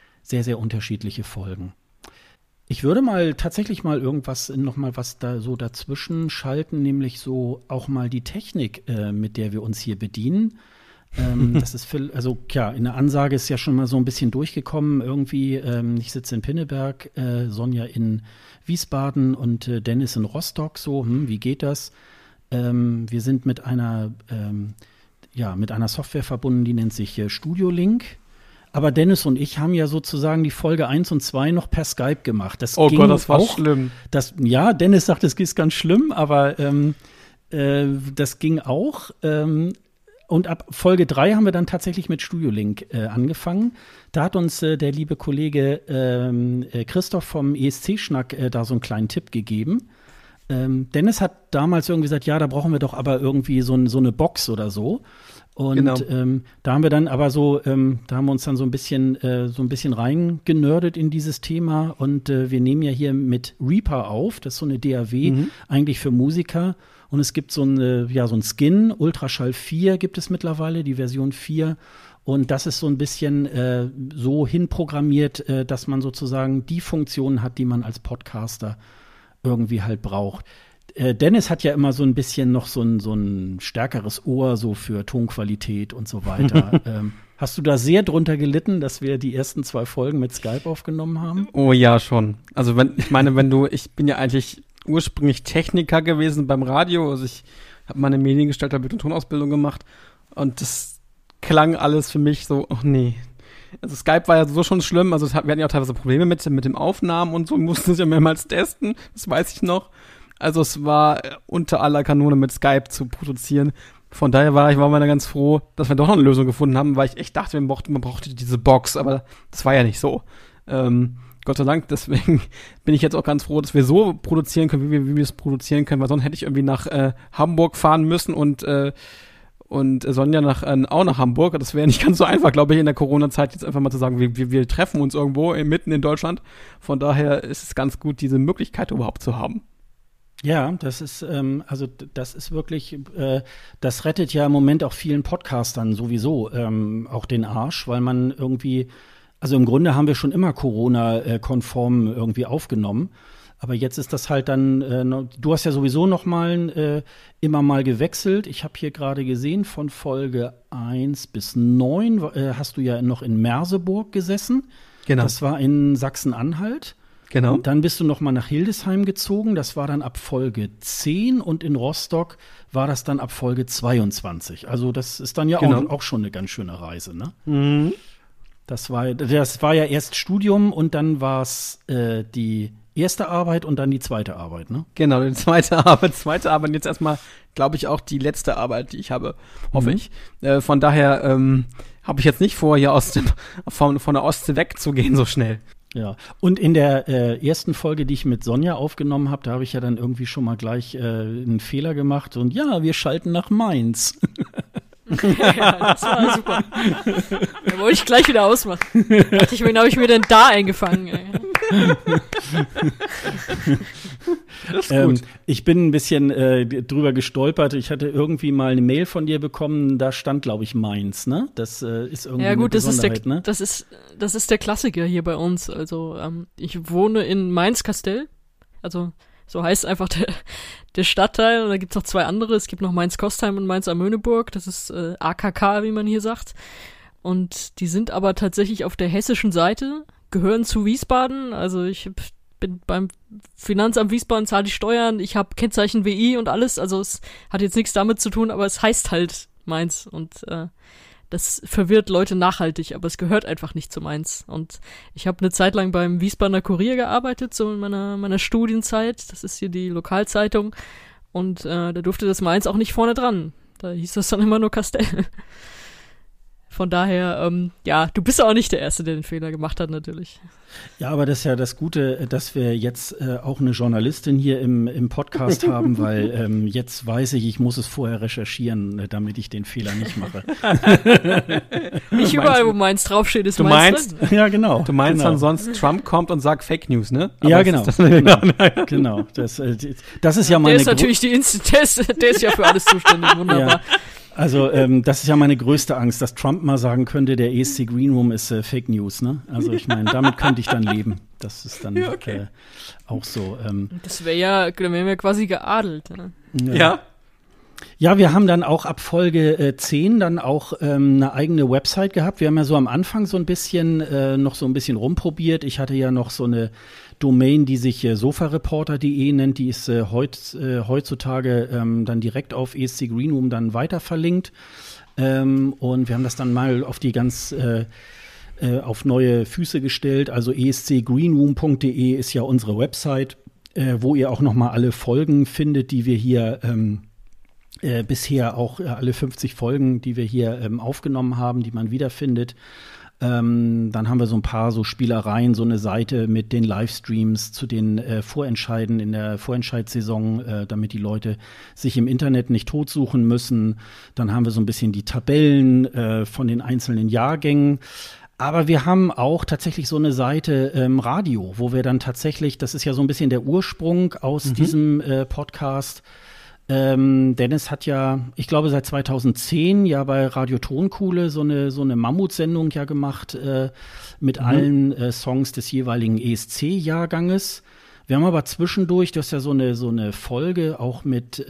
S2: Folgen. Ich würde mal tatsächlich mal irgendwas, nochmal was da so dazwischen schalten, nämlich so auch mal die Technik, mit der wir uns hier bedienen. Das ist also klar, in der Ansage ist ja schon mal so ein bisschen durchgekommen irgendwie. Ich sitze in Pinneberg, Sonja in Wiesbaden und Dennis in Rostock. So, wie geht das? Wir sind mit einer Software verbunden, die nennt sich Studio Link. Aber Dennis und ich haben ja sozusagen die Folge 1 und 2 noch per Skype gemacht. Das war
S4: schlimm.
S2: Dennis sagt, es ist ganz schlimm, aber das ging auch. Und ab Folge 3 haben wir dann tatsächlich mit Studio Link angefangen. Da hat uns der liebe Kollege Christoph vom ESC-Schnack da so einen kleinen Tipp gegeben. Dennis hat damals irgendwie gesagt, ja, da brauchen wir doch aber irgendwie so eine Box oder so. Und
S4: genau.
S2: Da haben wir dann aber so, da haben wir uns dann so ein bisschen reingenördet in dieses Thema. Und wir nehmen ja hier mit Reaper auf. Das ist so eine DAW, eigentlich für Musiker. Und es gibt so ein Skin, Ultraschall 4 gibt es mittlerweile, die Version 4. Und das ist so ein bisschen so hinprogrammiert, dass man sozusagen die Funktionen hat, die man als Podcaster irgendwie halt braucht. Dennis hat ja immer so ein bisschen noch so ein stärkeres Ohr so für Tonqualität und so weiter. Hast du da sehr drunter gelitten, dass wir die ersten 2 Folgen mit Skype aufgenommen haben?
S4: Oh ja, schon. Also ich bin ja eigentlich ursprünglich Techniker gewesen beim Radio. Also ich habe meine Mediengestalter Bild- und Tonausbildung gemacht und das klang alles für mich so, oh nee. Also Skype war ja so schon schlimm, also wir hatten ja auch teilweise Probleme mit dem Aufnahmen und so, mussten es ja mehrmals testen, das weiß ich noch. Also es war unter aller Kanone mit Skype zu produzieren. Von daher war mir da ganz froh, dass wir doch noch eine Lösung gefunden haben, weil ich echt dachte, man brauchte diese Box, aber das war ja nicht so. Gott sei Dank, deswegen bin ich jetzt auch ganz froh, dass wir so produzieren können, wie wir es produzieren können, weil sonst hätte ich irgendwie nach Hamburg fahren müssen und Sonja auch nach Hamburg. Das wäre nicht ganz so einfach, glaube ich, in der Corona-Zeit jetzt einfach mal zu sagen, wir treffen uns irgendwo mitten in Deutschland. Von daher ist es ganz gut, diese Möglichkeit überhaupt zu haben.
S2: Ja, das ist wirklich, das rettet ja im Moment auch vielen Podcastern sowieso auch den Arsch, weil man irgendwie, also im Grunde haben wir schon immer Corona-konform irgendwie aufgenommen. Aber jetzt ist das halt dann, du hast ja sowieso noch mal immer mal gewechselt. Ich habe hier gerade gesehen, von Folge 1 bis 9 hast du ja noch in Merseburg gesessen.
S4: Genau.
S2: Das war in Sachsen-Anhalt.
S4: Genau.
S2: Und dann bist du noch mal nach Hildesheim gezogen. Das war dann ab Folge 10 und in Rostock war das dann ab Folge 22. Also das ist dann ja auch schon eine ganz schöne Reise, ne?
S4: Mhm.
S2: Das war ja erst Studium und dann war es die erste Arbeit und dann die zweite Arbeit, ne?
S4: Genau, die zweite Arbeit und jetzt erstmal, glaube ich, auch die letzte Arbeit, die ich habe, hoffe ich. Von daher habe ich jetzt nicht vor, hier von der Ostsee wegzugehen so schnell.
S2: Ja, und in der ersten Folge, die ich mit Sonja aufgenommen habe, da habe ich ja dann irgendwie schon mal gleich einen Fehler gemacht und ja, wir schalten nach Mainz.
S3: Ja, das war super. Da wollte ich gleich wieder ausmachen. Dachte ich, wen habe ich mir denn da eingefangen? Ey?
S4: Das ist gut.
S2: Ich bin ein bisschen drüber gestolpert. Ich hatte irgendwie mal eine Mail von dir bekommen, da stand, glaube ich, Mainz, ne? Das ist irgendwie eine Besonderheit, ne?
S3: Das ist der Klassiker hier bei uns. Also ich wohne in Mainz-Kastell. Also so heißt einfach der Stadtteil. Und da gibt's noch 2 andere. Es gibt noch Mainz-Kostheim und Mainz-Amöneburg. Das ist AKK, wie man hier sagt. Und die sind aber tatsächlich auf der hessischen Seite, gehören zu Wiesbaden. Also ich bin beim Finanzamt Wiesbaden, zahle die Steuern, ich habe Kennzeichen WI und alles. Also es hat jetzt nichts damit zu tun, aber es heißt halt Mainz. Und das verwirrt Leute nachhaltig, aber es gehört einfach nicht zu Mainz. Und ich habe eine Zeit lang beim Wiesbadener Kurier gearbeitet, so in meiner Studienzeit. Das ist hier die Lokalzeitung. Und da durfte das Mainz auch nicht vorne dran. Da hieß das dann immer nur Kastell. Von daher, ja, du bist ja auch nicht der Erste, der den Fehler gemacht hat, natürlich.
S2: Ja, aber das ist ja das Gute, dass wir jetzt auch eine Journalistin hier im Podcast haben, weil jetzt weiß ich muss es vorher recherchieren, damit ich den Fehler nicht mache.
S3: Nicht überall, wo meins draufsteht, ist
S4: du
S3: meins drin.
S2: Ja, genau.
S4: Du meinst
S2: genau.
S4: dann sonst, Trump kommt und sagt Fake News, ne? Aber
S2: Ja, genau. Genau. Das ist ja meine
S3: Der ist natürlich der ist ja für alles zuständig, wunderbar.
S2: Ja. Also das ist ja meine größte Angst, dass Trump mal sagen könnte, der ESC Green Room ist Fake News, ne? Also ich meine, damit könnte ich dann leben. Das ist dann
S4: ja, okay.
S2: Auch so.
S3: Das wären wir quasi geadelt. Ne?
S4: Ja.
S2: Ja, wir haben dann auch ab Folge 10 dann auch eine eigene Website gehabt. Wir haben ja so am Anfang so ein bisschen noch so ein bisschen rumprobiert. Ich hatte ja noch so eine Domain, die sich sofareporter.de nennt. Die ist heutzutage dann direkt auf ESC Green Room dann weiter verlinkt. Und wir haben das dann mal auf die ganz auf neue Füße gestellt. Also escgreenroom.de ist ja unsere Website, wo ihr auch noch mal alle Folgen findet, die wir hier bisher auch alle 50 Folgen, die wir hier aufgenommen haben, die man wiederfindet. Dann haben wir so ein paar so Spielereien, so eine Seite mit den Livestreams zu den Vorentscheiden in der Vorentscheidssaison, damit die Leute sich im Internet nicht totsuchen müssen. Dann haben wir so ein bisschen die Tabellen von den einzelnen Jahrgängen. Aber wir haben auch tatsächlich so eine Seite Radio, wo wir dann tatsächlich, das ist ja so ein bisschen der Ursprung aus diesem Podcast. Dennis hat ja, ich glaube seit 2010 ja bei Radio Tonkuhle so eine Mammutsendung ja gemacht mit allen Songs des jeweiligen ESC-Jahrganges. Wir haben aber zwischendurch, das ist ja so eine Folge auch mit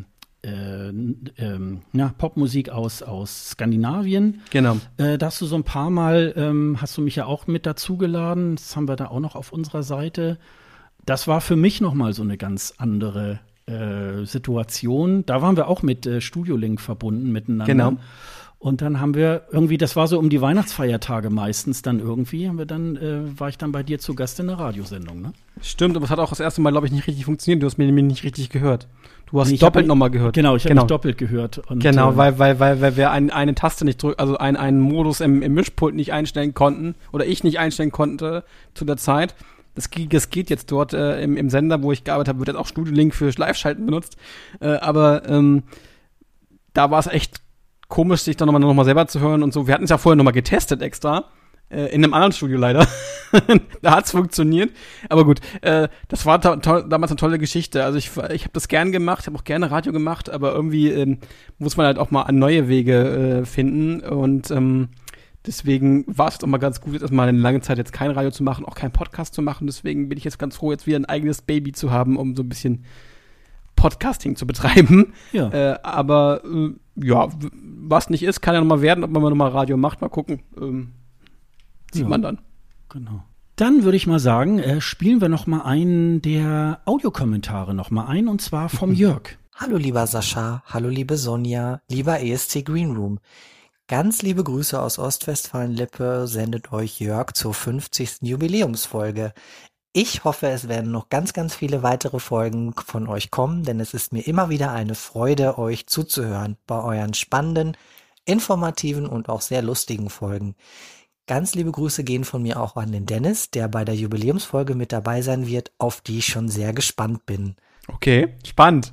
S2: Popmusik aus Skandinavien.
S4: Genau.
S2: Da hast du so ein paar Mal, hast du mich ja auch mit dazugeladen. Das haben wir da auch noch auf unserer Seite. Das war für mich nochmal so eine ganz andere Situation. Da waren wir auch mit Studio Link verbunden miteinander.
S4: Genau.
S2: Und dann haben wir irgendwie, das war so um die Weihnachtsfeiertage meistens dann irgendwie, war ich dann bei dir zu Gast in der Radiosendung, ne?
S4: Stimmt, aber es hat auch das erste Mal, glaube ich, nicht richtig funktioniert. Du hast mir nämlich nicht richtig gehört. Du hast doppelt nochmal gehört.
S2: Genau, ich habe mich doppelt gehört. Und,
S4: genau, weil wir eine Taste nicht drücken, also einen Modus im Mischpult nicht einstellen konnten oder ich nicht einstellen konnte zu der Zeit. Das geht jetzt dort im Sender, wo ich gearbeitet habe, wird jetzt auch Studio Link für Live-Schalten benutzt. Aber da war es echt komisch, sich dann nochmal selber zu hören und so. Wir hatten es ja vorher nochmal getestet extra. In einem anderen Studio leider. Da hat's funktioniert. Aber gut, das war damals eine tolle Geschichte. Also ich habe das gern gemacht, habe auch gerne Radio gemacht, aber irgendwie muss man halt auch mal neue Wege finden. Und deswegen war es jetzt auch mal ganz gut, jetzt erstmal eine lange Zeit jetzt kein Radio zu machen, auch keinen Podcast zu machen. Deswegen bin ich jetzt ganz froh, jetzt wieder ein eigenes Baby zu haben, um so ein bisschen Podcasting zu betreiben.
S2: Ja.
S4: Aber ja, was nicht ist, kann ja nochmal werden, ob man nochmal Radio macht. Mal gucken. Sieht man dann.
S2: Genau. Dann würde ich mal sagen, spielen wir noch mal einen der Audiokommentare noch mal ein, und zwar vom Jörg.
S6: Hallo lieber Sascha, hallo liebe Sonja, lieber ESC Green Room. Ganz liebe Grüße aus Ostwestfalen-Lippe sendet euch Jörg zur 50. Jubiläumsfolge. Ich hoffe, es werden noch ganz, ganz viele weitere Folgen von euch kommen, denn es ist mir immer wieder eine Freude, euch zuzuhören bei euren spannenden, informativen und auch sehr lustigen Folgen. Ganz liebe Grüße gehen von mir auch an den Dennis, der bei der Jubiläumsfolge mit dabei sein wird, auf die ich schon sehr gespannt bin.
S4: Okay, spannend.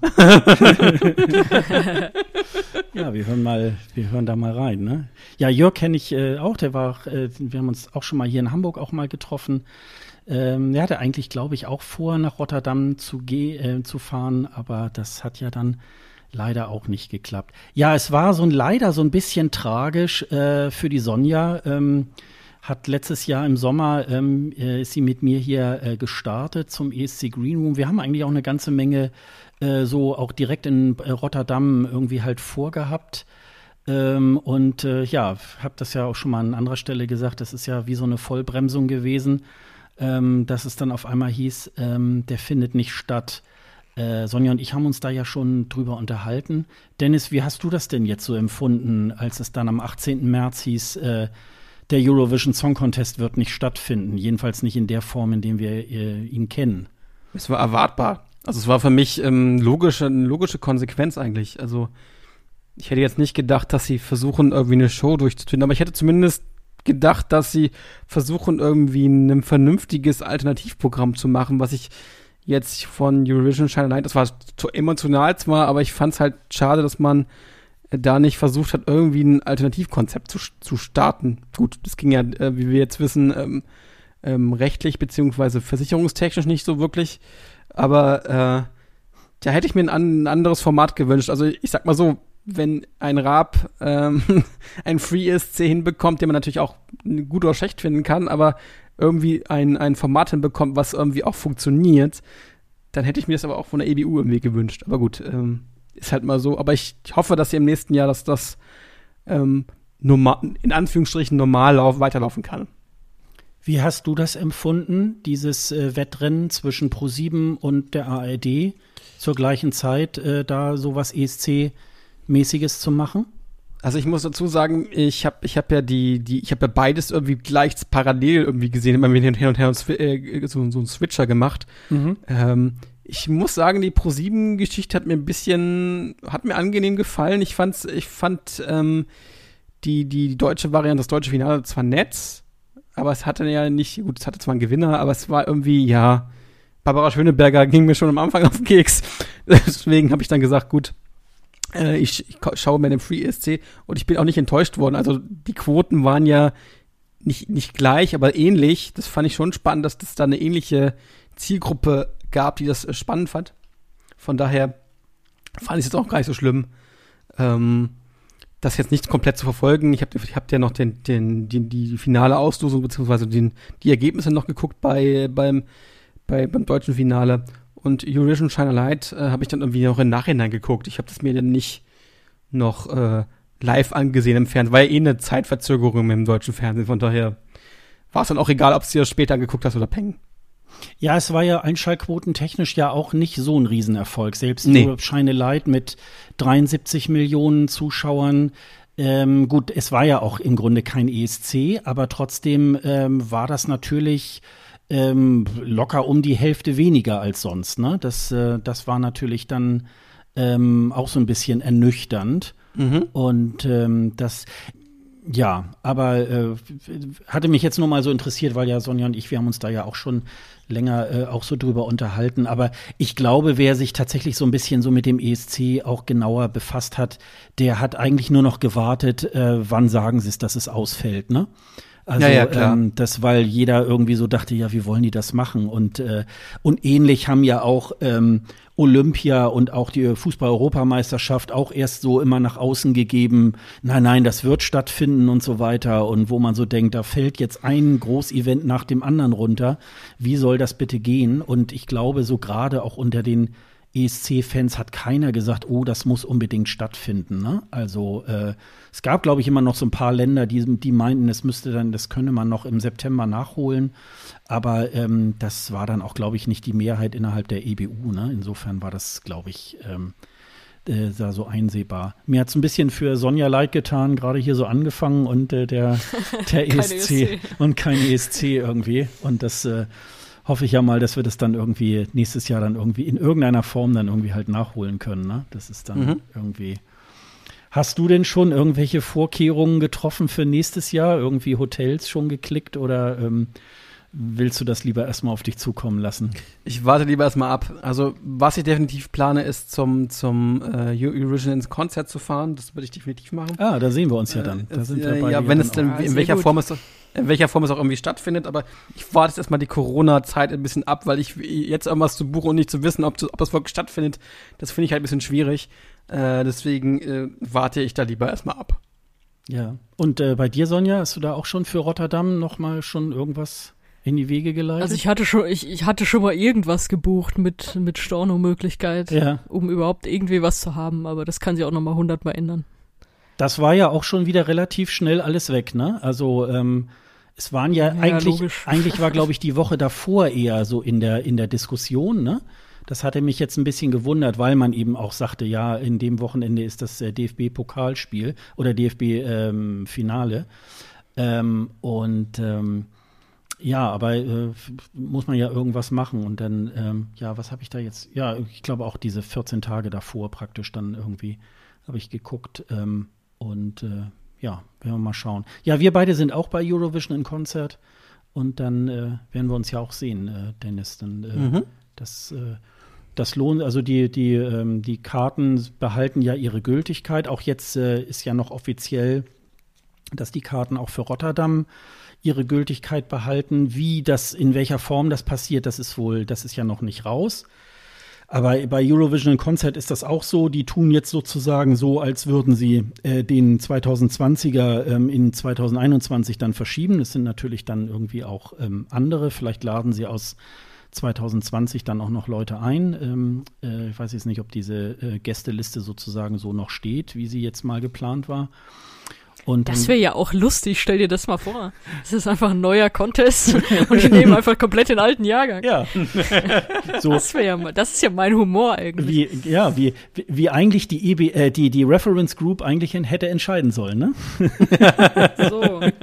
S2: Ja, wir hören da mal rein, ne? Ja, Jörg kenne ich auch, wir haben uns auch schon mal hier in Hamburg auch mal getroffen. Er hatte eigentlich, glaube ich, auch vor, nach Rotterdam zu fahren, aber das hat ja dann leider auch nicht geklappt. Ja, es war leider so ein bisschen tragisch für die Sonja. Hat letztes Jahr im Sommer, ist sie mit mir hier gestartet zum ESC Green Room. Wir haben eigentlich auch eine ganze Menge so auch direkt in Rotterdam irgendwie halt vorgehabt. Und ja, habe das ja auch schon mal an anderer Stelle gesagt, das ist ja wie so eine Vollbremsung gewesen, dass es dann auf einmal hieß, der findet nicht statt. Sonja und ich haben uns da ja schon drüber unterhalten. Dennis, wie hast du das denn jetzt so empfunden, als es dann am 18. März hieß, der Eurovision Song Contest wird nicht stattfinden, jedenfalls nicht in der Form, in der wir ihn kennen?
S4: Es war erwartbar. Also es war für mich eine logische Konsequenz eigentlich. Also Ich hätte jetzt nicht gedacht, dass sie versuchen, irgendwie eine Show durchzuführen, aber ich hätte zumindest gedacht, dass sie versuchen, irgendwie ein vernünftiges Alternativprogramm zu machen, was ich jetzt von Eurovision Shine a Light, das war zu emotional zwar, aber ich fand es halt schade, dass man da nicht versucht hat, irgendwie ein Alternativkonzept zu starten. Gut, das ging ja, wie wir jetzt wissen, rechtlich beziehungsweise versicherungstechnisch nicht so wirklich, aber da hätte ich mir ein anderes Format gewünscht. Also ich sag mal so, wenn ein Raab ein Free ESC hinbekommt, den man natürlich auch gut oder schlecht finden kann, aber irgendwie ein Format hinbekommt, was irgendwie auch funktioniert, dann hätte ich mir das aber auch von der EBU irgendwie gewünscht. Aber gut, ist halt mal so. Aber ich hoffe, dass sie im nächsten Jahr, dass das normal, in Anführungsstrichen normal weiterlaufen kann.
S2: Wie hast du das empfunden, dieses Wettrennen zwischen ProSieben und der ARD zur gleichen Zeit, da sowas ESC-mäßiges zu machen?
S4: Also ich muss dazu sagen, ich hab ja beides irgendwie gleich parallel irgendwie gesehen, immer hin und her so einen Switcher gemacht. Ich muss sagen, die ProSieben-Geschichte hat mir angenehm gefallen. Ich fand die deutsche Variante, das deutsche Finale zwar nett, aber es hatte ja nicht, gut, es hatte zwar einen Gewinner, aber es war irgendwie, ja, Barbara Schöneberger ging mir schon am Anfang auf den Keks. Deswegen habe ich dann gesagt, gut, ich schaue mir den Free ESC und ich bin auch nicht enttäuscht worden. Also die Quoten waren ja nicht gleich, aber ähnlich. Das fand ich schon spannend, dass das da eine ähnliche Zielgruppe gab, die das spannend fand. Von daher fand ich es jetzt auch gar nicht so schlimm, das jetzt nicht komplett zu verfolgen. Ich hab ja noch die finale Auslosung beziehungsweise die Ergebnisse noch geguckt beim deutschen Finale. Und Eurovision Shine a Light habe ich dann irgendwie noch im Nachhinein geguckt. Ich habe das mir dann nicht noch live angesehen im Fernsehen. War ja eine Zeitverzögerung im deutschen Fernsehen. Von daher war es dann auch egal, ob du dir das später angeguckt hast oder Peng.
S2: Ja, es war ja einschaltquotentechnisch ja auch nicht so ein Riesenerfolg. Selbst Shine a Light mit 73 Millionen Zuschauern. Gut, es war ja auch im Grunde kein ESC, aber trotzdem war das natürlich locker um die Hälfte weniger als sonst, ne? Das war natürlich dann auch so ein bisschen ernüchternd. Und aber hatte mich jetzt nur mal so interessiert, weil ja Sonja und ich, wir haben uns da ja auch schon länger auch so drüber unterhalten. Aber ich glaube, wer sich tatsächlich so ein bisschen so mit dem ESC auch genauer befasst hat, der hat eigentlich nur noch gewartet, wann sagen sie es, dass es ausfällt, ne? Also klar. Das, weil jeder irgendwie so dachte, ja, wie wollen die das machen? Und ähnlich haben ja auch Olympia und auch die Fußball-Europameisterschaft auch erst so immer nach außen gegeben, nein, das wird stattfinden und so weiter. Und wo man so denkt, da fällt jetzt ein Großevent nach dem anderen runter. Wie soll das bitte gehen? Und ich glaube, so gerade auch unter den ESC-Fans hat keiner gesagt, oh, das muss unbedingt stattfinden, ne? Also es gab, glaube ich, immer noch so ein paar Länder, die meinten, das könne man noch im September nachholen. Aber das war dann auch, glaube ich, nicht die Mehrheit innerhalb der EBU, ne? Insofern war das, glaube ich, da so einsehbar. Mir hat es ein bisschen für Sonja leid getan, gerade hier so angefangen und der ESC und kein ESC irgendwie. Und das hoffe ich ja mal, dass wir das dann irgendwie nächstes Jahr dann irgendwie in irgendeiner Form dann irgendwie halt nachholen können, ne? Das ist dann irgendwie. Hast du denn schon irgendwelche Vorkehrungen getroffen für nächstes Jahr? Irgendwie Hotels schon geklickt oder willst du das lieber erstmal auf dich zukommen lassen?
S4: Ich warte lieber erstmal ab. Also, was ich definitiv plane, ist zum Eurovision ins Konzert zu fahren. Das würde ich definitiv machen.
S2: Ah, da sehen wir uns ja dann. Da sind wir beide
S4: wenn es dann in welcher Form es auch irgendwie stattfindet. Aber ich warte jetzt erstmal die Corona-Zeit ein bisschen ab, weil ich jetzt irgendwas zu buchen und nicht zu wissen, ob das wirklich stattfindet, das finde ich halt ein bisschen schwierig. Deswegen warte ich da lieber erstmal ab.
S2: Ja. Und bei dir, Sonja, hast du da auch schon für Rotterdam noch mal schon irgendwas in die Wege geleitet?
S3: Also ich hatte schon mal irgendwas gebucht mit Storno-Möglichkeit, um überhaupt irgendwie was zu haben, aber das kann sich auch noch mal 100-mal ändern. Das
S2: war ja auch schon wieder relativ schnell alles weg, ne? Also es waren ja eigentlich war, glaube ich, die Woche davor eher so in der Diskussion, ne? Das hatte mich jetzt ein bisschen gewundert, weil man eben auch sagte, ja, in dem Wochenende ist das DFB-Pokalspiel oder DFB-Finale. Ja, aber muss man ja irgendwas machen. Und dann, was habe ich da jetzt? Ja, ich glaube auch diese 14 Tage davor praktisch dann irgendwie habe ich geguckt. Ja, werden wir mal schauen. Ja, wir beide sind auch bei Eurovision in Konzert und dann werden wir uns ja auch sehen, Dennis. Dann das lohnt, also die Karten behalten ja ihre Gültigkeit. Auch jetzt ist ja noch offiziell, dass die Karten auch für Rotterdam ihre Gültigkeit behalten. In welcher Form das passiert, das ist ja noch nicht raus. Aber bei Eurovision in Konzert ist das auch so. Die tun jetzt sozusagen so, als würden sie den 2020er in 2021 dann verschieben. Das sind natürlich dann irgendwie auch andere. Vielleicht laden sie aus 2020 dann auch noch Leute ein. Ich weiß jetzt nicht, ob diese Gästeliste sozusagen so noch steht, wie sie jetzt mal geplant war. Und
S3: das wäre ja auch lustig, stell dir das mal vor. Das ist einfach ein neuer Contest und die nehmen einfach komplett den alten Jahrgang.
S2: Ja. So.
S3: Das ist ja mein Humor eigentlich.
S2: Wie eigentlich die Reference Group eigentlich hätte entscheiden sollen, ne?
S3: So.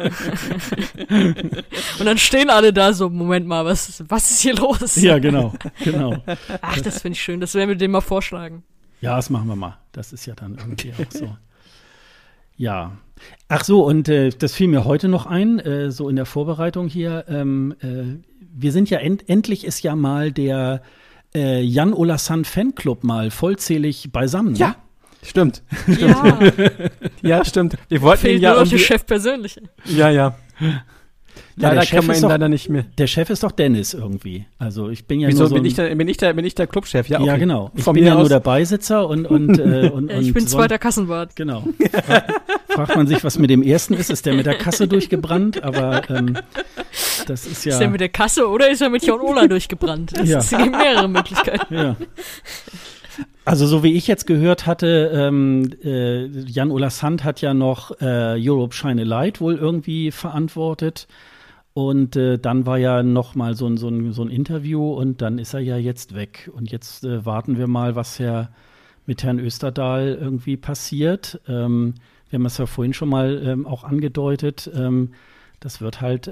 S3: Und dann stehen alle da so, Moment mal, was ist hier los?
S2: Ja, genau.
S3: Ach, das finde ich schön, das werden wir dem mal vorschlagen.
S2: Ja, das machen wir mal. Das ist ja dann irgendwie auch so. Ja. Ach so, und das fiel mir heute noch ein, so in der Vorbereitung hier. Wir sind ja endlich ist ja mal der Jan Olasan Fanclub mal vollzählig beisammen.
S4: Ja,
S2: ne?
S4: Stimmt.
S3: Ja.
S4: Ja, stimmt. Wir wollten
S3: Fehlt
S4: ihn ja
S3: nur noch der
S4: irgendwie.
S3: Chef persönlich.
S4: Ja.
S2: Ja,
S4: Leider
S2: der Chef
S4: kann man
S2: ist
S4: ihn
S2: doch-
S4: leider nicht mehr.
S2: Der Chef ist doch Dennis irgendwie. Also ich bin ja
S4: Wieso
S2: nur so
S4: bin ich der Clubchef? Ja, okay.
S2: Ja, genau. Ich
S4: Von
S2: bin
S4: mir
S2: ja nur
S4: aus.
S2: der Beisitzer und
S3: Ja, ich bin zweiter Kassenwart.
S2: Genau. Fragt man sich, was mit dem ersten ist. Ist der mit der Kasse durchgebrannt? Aber das ist ja.
S3: Ist er mit der Kasse oder ist er mit Jon Ola durchgebrannt? Es gibt mehrere Möglichkeiten.
S2: Ja. Also so wie ich jetzt gehört hatte, Jan Olasan hat ja noch Europe Shine a Light wohl irgendwie verantwortet. Und dann war ja noch mal so ein Interview und dann ist er ja jetzt weg. Und jetzt warten wir mal, was mit Herrn Österdahl irgendwie passiert. Wir haben es ja vorhin schon mal auch angedeutet. Das wird halt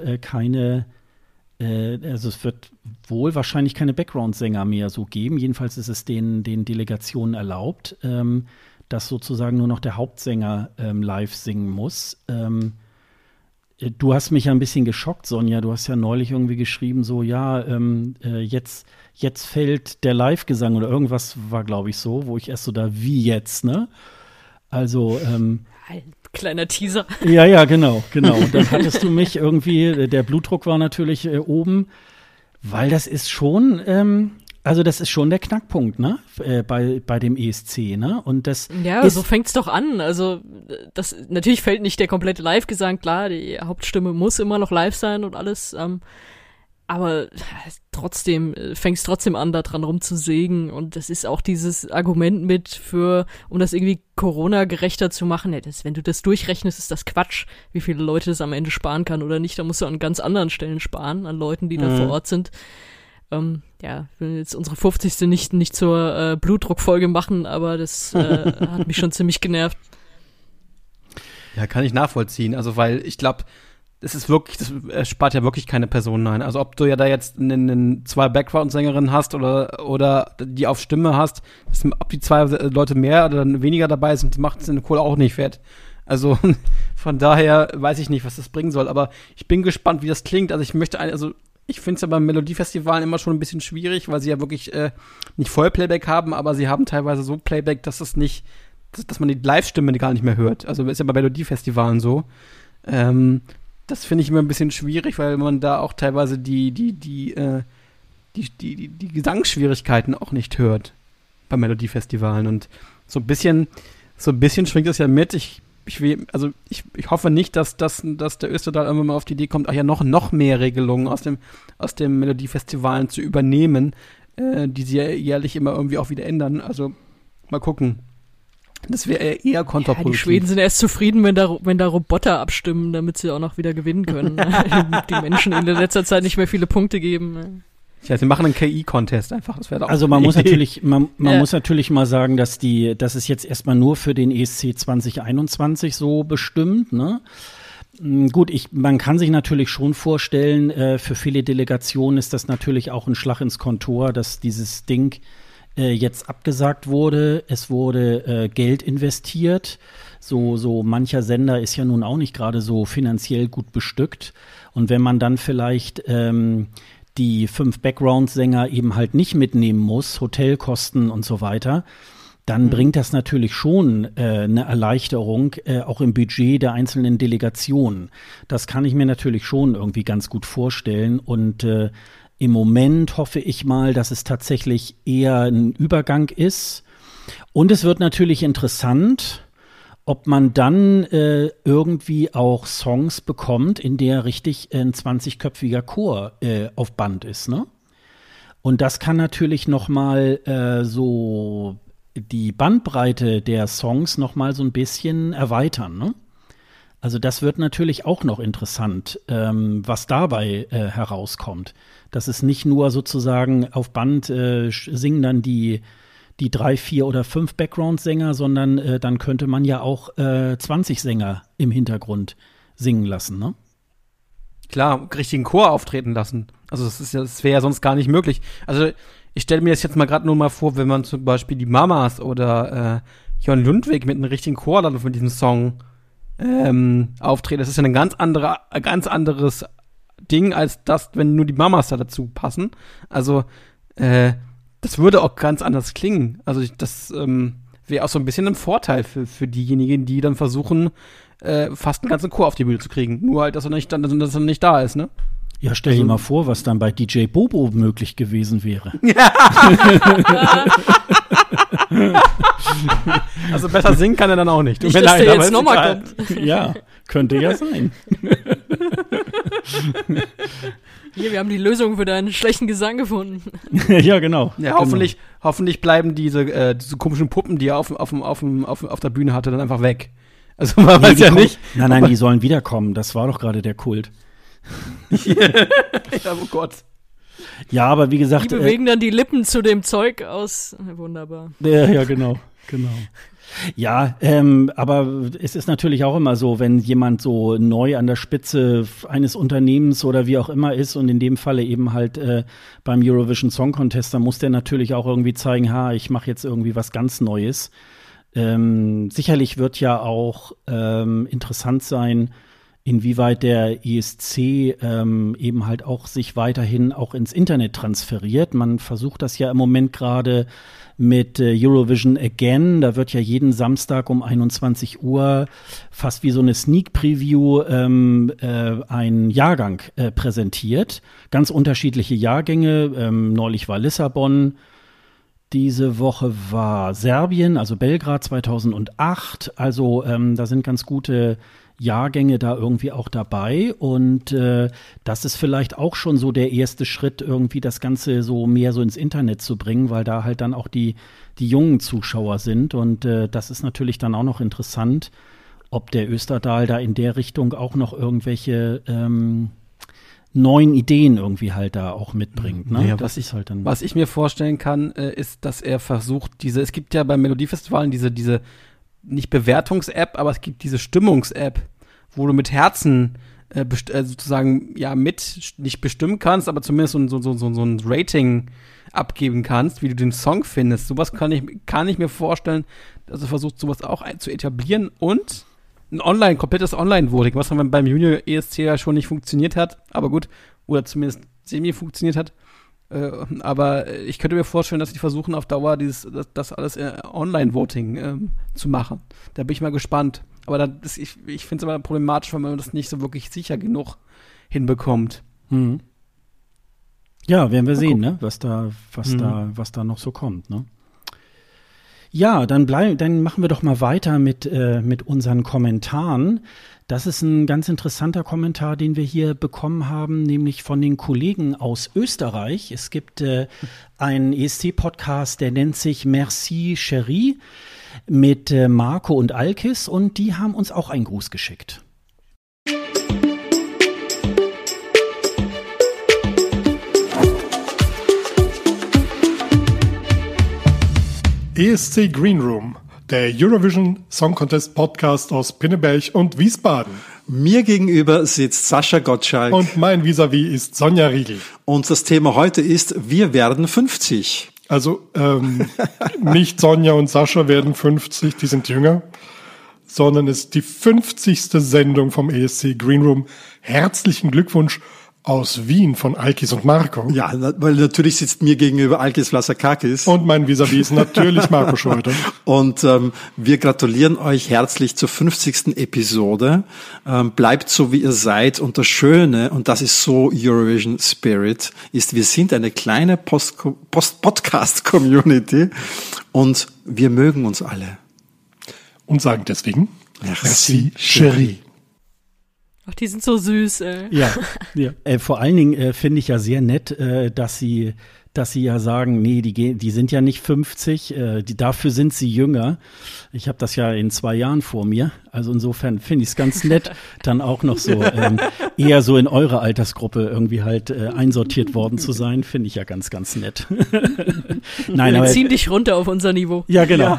S2: also es wird wohl wahrscheinlich keine Background-Sänger mehr so geben. Jedenfalls ist es den Delegationen erlaubt, dass sozusagen nur noch der Hauptsänger live singen muss. Du hast mich ja ein bisschen geschockt, Sonja. Du hast ja neulich irgendwie geschrieben, so, ja, jetzt fällt der Live-Gesang oder irgendwas war, glaube ich, so, wo ich erst so da, wie jetzt, ne? Also,
S3: Ein kleiner Teaser.
S2: ja, genau. Und dann hattest du mich irgendwie, der Blutdruck war natürlich oben, weil das ist schon, das ist schon der Knackpunkt, ne? Bei dem ESC, ne? Und das
S3: Ja,
S2: ist,
S3: so fängt's doch an. Also das natürlich fällt nicht der komplette Live-Gesang, klar, die Hauptstimme muss immer noch live sein und alles, aber trotzdem fängt's trotzdem an, da dran rumzusägen und das ist auch dieses Argument um das irgendwie Corona-gerechter zu machen. Ja, wenn du das durchrechnest, ist das Quatsch, wie viele Leute das am Ende sparen kann oder nicht. Da musst du an ganz anderen Stellen sparen, an Leuten, die da vor Ort sind. Ich will jetzt unsere 50. nicht zur Blutdruckfolge machen, aber das hat mich schon ziemlich genervt.
S4: Ja, kann ich nachvollziehen. Also, weil ich glaube, das spart ja wirklich keine Personen ein. Also, ob du ja da jetzt zwei Background-Sängerinnen hast oder die auf Stimme hast, ob die zwei Leute mehr oder weniger dabei sind, macht es den Kohl auch nicht fett. Also, von daher weiß ich nicht, was das bringen soll. Aber ich bin gespannt, wie das klingt. Also, ich finde es ja beim Melodiefestivalen immer schon ein bisschen schwierig, weil sie ja wirklich nicht Vollplayback haben, aber sie haben teilweise so Playback, dass man die Live-Stimme gar nicht mehr hört. Also ist ja bei Melodiefestivalen so. Das finde ich immer ein bisschen schwierig, weil man da auch teilweise die Gesangsschwierigkeiten auch nicht hört bei Melodiefestivalen. Und so ein bisschen schwingt das ja mit. Ich hoffe nicht, dass der Österdahl irgendwann mal auf die Idee kommt, noch mehr Regelungen aus dem Melodiefestivalen zu übernehmen, die sie ja jährlich immer irgendwie auch wieder ändern. Also mal gucken. Das wäre eher kontraproduktiv.
S3: Ja, die Schweden sind erst zufrieden, wenn da Roboter abstimmen, damit sie auch noch wieder gewinnen können. Die Menschen in letzter Zeit nicht mehr viele Punkte geben.
S4: Ja, sie machen einen KI-Contest einfach. Das wäre doch
S2: Also man muss natürlich mal sagen, dass es jetzt erstmal nur für den ESC 2021 so bestimmt, ne? Gut, man kann sich natürlich schon vorstellen, für viele Delegationen ist das natürlich auch ein Schlag ins Kontor, dass dieses Ding jetzt abgesagt wurde. Es wurde Geld investiert. So mancher Sender ist ja nun auch nicht gerade so finanziell gut bestückt. Und wenn man dann vielleicht die 5 Background-Sänger eben halt nicht mitnehmen muss, Hotelkosten und so weiter, dann bringt das natürlich schon eine Erleichterung, auch im Budget der einzelnen Delegationen. Das kann ich mir natürlich schon irgendwie ganz gut vorstellen. Und im Moment hoffe ich mal, dass es tatsächlich eher ein Übergang ist. Und es wird natürlich interessant, ob man dann irgendwie auch Songs bekommt, in der richtig ein 20-köpfiger Chor auf Band ist, ne? Und das kann natürlich noch mal so die Bandbreite der Songs noch mal so ein bisschen erweitern, ne? Also das wird natürlich auch noch interessant, was dabei herauskommt. Dass es nicht nur sozusagen auf Band singen dann die 3, 4 oder 5 Background-Sänger, sondern dann könnte man ja auch 20 Sänger im Hintergrund singen lassen, ne?
S4: Klar, richtigen Chor auftreten lassen. Also das wäre ja sonst gar nicht möglich. Also ich stelle mir das jetzt mal gerade nur mal vor, wenn man zum Beispiel die Mamas oder Jon Lundvik mit einem richtigen Chor dann von diesem Song auftreten. Das ist ja ein ganz anderes Ding, als das, wenn nur die Mamas da dazu passen. Also das würde auch ganz anders klingen. Also das wäre auch so ein bisschen ein Vorteil für diejenigen, die dann versuchen, fast einen ganzen Chor auf die Bühne zu kriegen. Nur halt, dass er nicht da ist, ne?
S2: Ja, stell dir mal vor, was dann bei DJ Bobo möglich gewesen wäre.
S4: Also besser singen kann er dann auch nicht.
S3: Nicht, dass der jetzt nochmal kommt.
S2: Ja, könnte ja sein.
S3: Hier, wir haben die Lösung für deinen schlechten Gesang gefunden.
S2: Ja, genau.
S4: Ja, hoffentlich bleiben diese komischen Puppen, die er auf der Bühne hatte, dann einfach weg. Also man weiß ja nicht.
S2: Nein, die sollen wiederkommen. Das war doch gerade der Kult.
S4: Ja, oh Gott.
S2: Ja, aber wie gesagt.
S3: Die bewegen dann die Lippen zu dem Zeug aus. Wunderbar.
S2: Ja, genau. Ja, aber es ist natürlich auch immer so, wenn jemand so neu an der Spitze eines Unternehmens oder wie auch immer ist und in dem Falle eben halt beim Eurovision Song Contest, dann muss der natürlich auch irgendwie zeigen, ich mache jetzt irgendwie was ganz Neues. Sicherlich wird ja auch interessant sein, inwieweit der ESC eben halt auch sich weiterhin auch ins Internet transferiert. Man versucht das ja im Moment gerade mit Eurovision Again. Da wird ja jeden Samstag um 21 Uhr fast wie so eine Sneak Preview ein Jahrgang präsentiert. Ganz unterschiedliche Jahrgänge. Neulich war Lissabon. Diese Woche war Serbien, also Belgrad 2008. Also da sind ganz gute Jahrgänge da irgendwie auch dabei und das ist vielleicht auch schon so der erste Schritt, irgendwie das Ganze so mehr so ins Internet zu bringen, weil da halt dann auch die jungen Zuschauer sind und das ist natürlich dann auch noch interessant, ob der Österdahl da in der Richtung auch noch irgendwelche neuen Ideen irgendwie halt da auch mitbringt. Ne?
S4: Ja, was ich mir vorstellen kann, ist, dass er versucht, es gibt ja beim Melodiefestivalen diese nicht Bewertungs-App, aber es gibt diese Stimmungs-App, wo du mit Herzen sozusagen nicht bestimmen kannst, aber zumindest so ein Rating abgeben kannst, wie du den Song findest. Sowas kann ich mir vorstellen, dass er versucht, sowas auch zu etablieren und ein komplettes Online-Voting, was beim Junior ESC ja schon nicht funktioniert hat, aber gut, oder zumindest semi funktioniert hat. Aber ich könnte mir vorstellen, dass die versuchen, auf Dauer das alles Online-Voting zu machen. Da bin ich mal gespannt. Aber ich finde es aber problematisch, wenn man das nicht so wirklich sicher genug hinbekommt.
S2: Mhm. Ja, werden wir sehen, ne? Was da noch so kommt, ne? Ja, dann machen wir doch mal weiter mit unseren Kommentaren. Das ist ein ganz interessanter Kommentar, den wir hier bekommen haben, nämlich von den Kollegen aus Österreich. Es gibt einen ESC-Podcast, der nennt sich Merci Chérie mit Marco und Alkis und die haben uns auch einen Gruß geschickt.
S7: ESC Green Room, der Eurovision Song Contest Podcast aus Pinneberg und Wiesbaden.
S8: Mir gegenüber sitzt Sascha Gottschalk.
S7: Und mein Vis-à-vis ist Sonja Riegel.
S8: Und das Thema heute ist, wir werden 50.
S7: Also nicht Sonja und Sascha werden 50, die sind jünger, sondern es ist die 50. Sendung vom ESC Green Room. Herzlichen Glückwunsch aus Wien von Alkis und Marco.
S8: Ja, weil natürlich sitzt mir gegenüber Alkis Vlassakakis.
S7: Und mein Vis-à-vis ist natürlich Marco Schröder.
S8: Und wir gratulieren euch herzlich zur 50. Episode. Bleibt so, wie ihr seid. Und das Schöne, und das ist so Eurovision Spirit, ist, wir sind eine kleine Podcast-Community und wir mögen uns alle.
S7: Und sagen deswegen,
S8: Merci,
S7: chérie.
S3: Ach, die sind so süß, ey.
S2: Ja. Vor allen Dingen finde ich ja sehr nett, dass sie ja sagen, nee, die sind ja nicht 50, dafür sind sie jünger. Ich habe das ja in 2 Jahren vor mir. Also insofern finde ich es ganz nett, dann auch noch so eher so in eure Altersgruppe irgendwie halt einsortiert worden zu sein. Finde ich ja ganz, ganz nett. Nein,
S3: Wir ziehen dich runter auf unser Niveau.
S2: Ja, genau.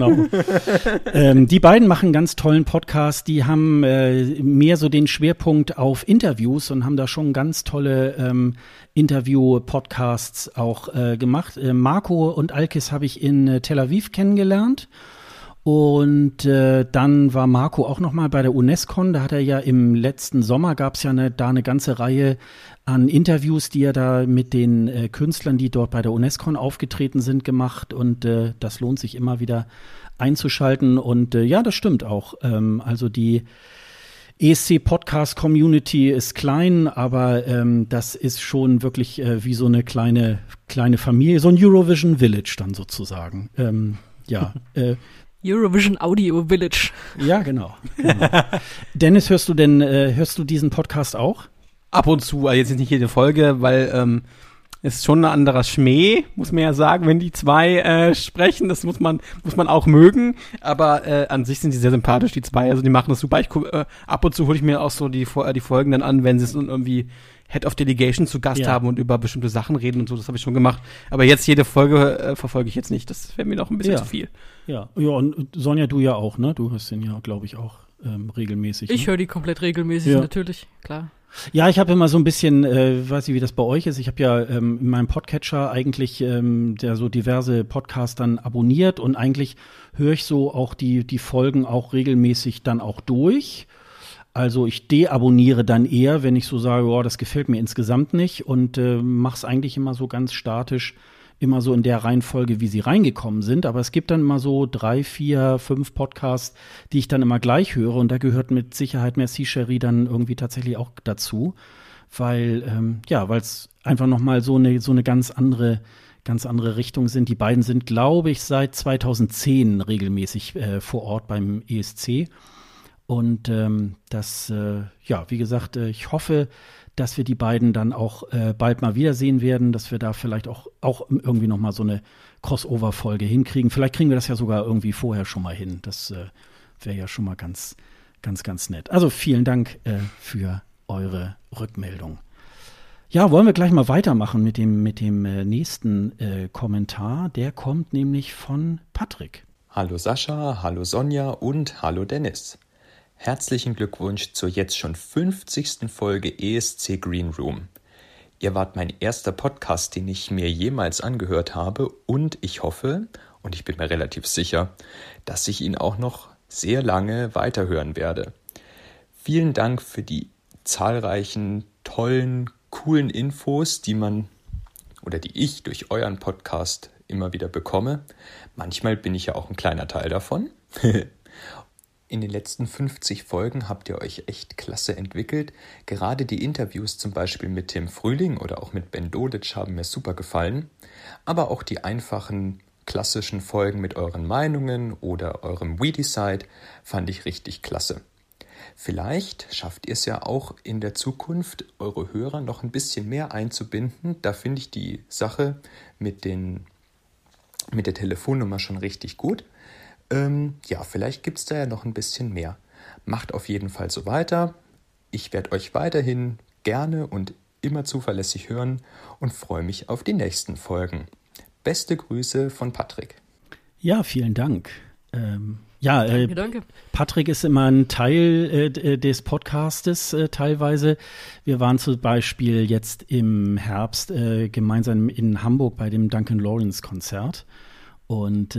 S2: Die beiden machen einen ganz tollen Podcast. Die haben mehr so den Schwerpunkt auf Interviews und haben da schon ganz tolle Interview-Podcasts auch gemacht. Marco und Alkis habe ich in Tel Aviv kennengelernt. Und dann war Marco auch noch mal bei der UNESCO. Da hat er ja im letzten Sommer, gab es ja eine ganze Reihe an Interviews, die er da mit den Künstlern, die dort bei der UNESCO aufgetreten sind, gemacht. Und das lohnt sich immer wieder einzuschalten. Und ja, das stimmt auch. Also die ESC-Podcast-Community ist klein, aber das ist schon wirklich wie so eine kleine Familie, so ein Eurovision Village dann sozusagen.
S3: Eurovision Audio Village.
S2: Ja, genau. Dennis, hörst du diesen Podcast auch?
S4: Ab und zu, also jetzt nicht jede Folge, weil es ist schon ein anderer Schmäh, muss man ja sagen, wenn die zwei sprechen. Das muss man auch mögen. Aber an sich sind die sehr sympathisch, die zwei. Also die machen das super. Ab und zu hole ich mir auch so die Folgen dann an, wenn sie es irgendwie Head of Delegation zu Gast haben und über bestimmte Sachen reden und so. Das habe ich schon gemacht. Aber jetzt jede Folge verfolge ich jetzt nicht. Das wäre mir noch ein bisschen zu viel.
S2: Ja, und Sonja, du ja auch, ne? Du hörst den ja, glaube ich, auch regelmäßig.
S3: Ich höre die komplett regelmäßig, natürlich, klar.
S2: Ja, ich habe immer so ein bisschen, weiß nicht, wie das bei euch ist. Ich habe ja in meinem Podcatcher eigentlich der so diverse Podcasts dann abonniert und eigentlich höre ich so auch die Folgen auch regelmäßig dann auch durch. Also ich deabonniere dann eher, wenn ich so sage, oh, das gefällt mir insgesamt nicht und mache es eigentlich immer so ganz statisch, immer so in der Reihenfolge, wie sie reingekommen sind. Aber es gibt dann immer so 3, 4, 5 Podcasts, die ich dann immer gleich höre. Und da gehört mit Sicherheit Merci Chérie dann irgendwie tatsächlich auch dazu. Weil es einfach nochmal so eine ganz andere Richtung sind. Die beiden sind, glaube ich, seit 2010 regelmäßig vor Ort beim ESC. Und wie gesagt, ich hoffe, dass wir die beiden dann auch bald mal wiedersehen werden, dass wir da vielleicht auch irgendwie noch mal so eine Crossover-Folge hinkriegen. Vielleicht kriegen wir das ja sogar irgendwie vorher schon mal hin. Das wäre ja schon mal ganz, ganz, ganz nett. Also vielen Dank für eure Rückmeldung. Ja, wollen wir gleich mal weitermachen mit dem nächsten Kommentar. Der kommt nämlich von Patrick.
S9: Hallo Sascha, hallo Sonja und hallo Dennis. Herzlichen Glückwunsch zur jetzt schon 50. Folge ESC Green Room. Ihr wart mein erster Podcast, den ich mir jemals angehört habe und ich hoffe, und ich bin mir relativ sicher, dass ich ihn auch noch sehr lange weiterhören werde. Vielen Dank für die zahlreichen, tollen, coolen Infos, die ich durch euren Podcast immer wieder bekomme. Manchmal bin ich ja auch ein kleiner Teil davon. In den letzten 50 Folgen habt ihr euch echt klasse entwickelt. Gerade die Interviews zum Beispiel mit Tim Frühling oder auch mit Ben Dolic haben mir super gefallen. Aber auch die einfachen, klassischen Folgen mit euren Meinungen oder eurem We Decide fand ich richtig klasse. Vielleicht schafft ihr es ja auch in der Zukunft, eure Hörer noch ein bisschen mehr einzubinden. Da finde ich die Sache mit der Telefonnummer schon richtig gut. Vielleicht gibt es da ja noch ein bisschen mehr. Macht auf jeden Fall so weiter. Ich werde euch weiterhin gerne und immer zuverlässig hören und freue mich auf die nächsten Folgen. Beste Grüße von Patrick.
S2: Ja, vielen Dank. Ja,
S3: danke.
S2: Patrick ist immer ein Teil des Podcastes teilweise. Wir waren zum Beispiel jetzt im Herbst gemeinsam in Hamburg bei dem Duncan Lawrence Konzert. Und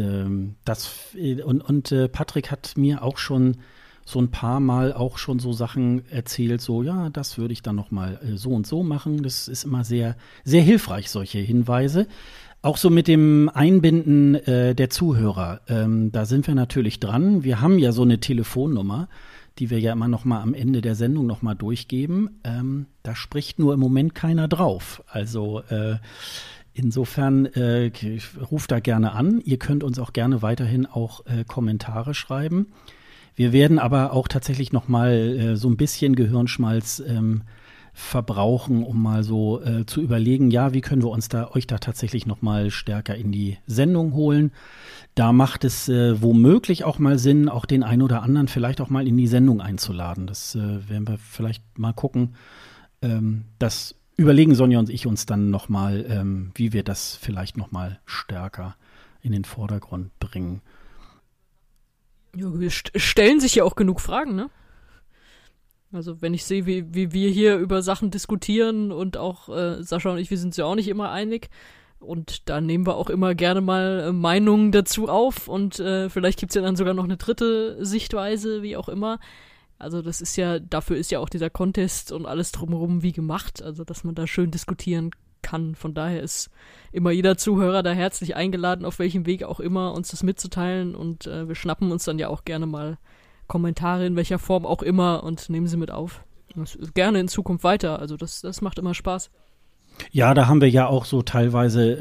S2: Patrick hat mir auch schon so ein paar Mal auch schon so Sachen erzählt, so ja, das würde ich dann noch mal so und so machen. Das ist immer sehr, sehr hilfreich, solche Hinweise. Auch so mit dem Einbinden der Zuhörer, da sind wir natürlich dran. Wir haben ja so eine Telefonnummer, die wir ja immer noch mal am Ende der Sendung noch mal durchgeben. Da spricht nur im Moment keiner drauf. Also insofern ruft da gerne an. Ihr könnt uns auch gerne weiterhin auch Kommentare schreiben. Wir werden aber auch tatsächlich noch mal so ein bisschen Gehirnschmalz verbrauchen, um mal so zu überlegen, ja, wie können wir euch da tatsächlich noch mal stärker in die Sendung holen. Da macht es womöglich auch mal Sinn, auch den einen oder anderen vielleicht auch mal in die Sendung einzuladen. Das werden wir vielleicht mal gucken. Das überlegen Sonja und ich uns dann noch mal, wie wir das vielleicht noch mal stärker in den Vordergrund bringen.
S3: Ja, stellen sich ja auch genug Fragen, ne? Also wenn ich sehe, wie wir hier über Sachen diskutieren und auch Sascha und ich, wir sind uns ja auch nicht immer einig und da nehmen wir auch immer gerne mal Meinungen dazu auf und vielleicht gibt's ja dann sogar noch eine dritte Sichtweise, wie auch immer. Also das ist ja, dafür ist ja auch dieser Contest und alles drumherum wie gemacht, also dass man da schön diskutieren kann. Von daher ist immer jeder Zuhörer da herzlich eingeladen, auf welchem Weg auch immer, uns das mitzuteilen und wir schnappen uns dann ja auch gerne mal Kommentare in welcher Form auch immer und nehmen sie mit auf. Das gerne in Zukunft weiter. Also das macht immer Spaß.
S2: Ja, da haben wir ja auch so teilweise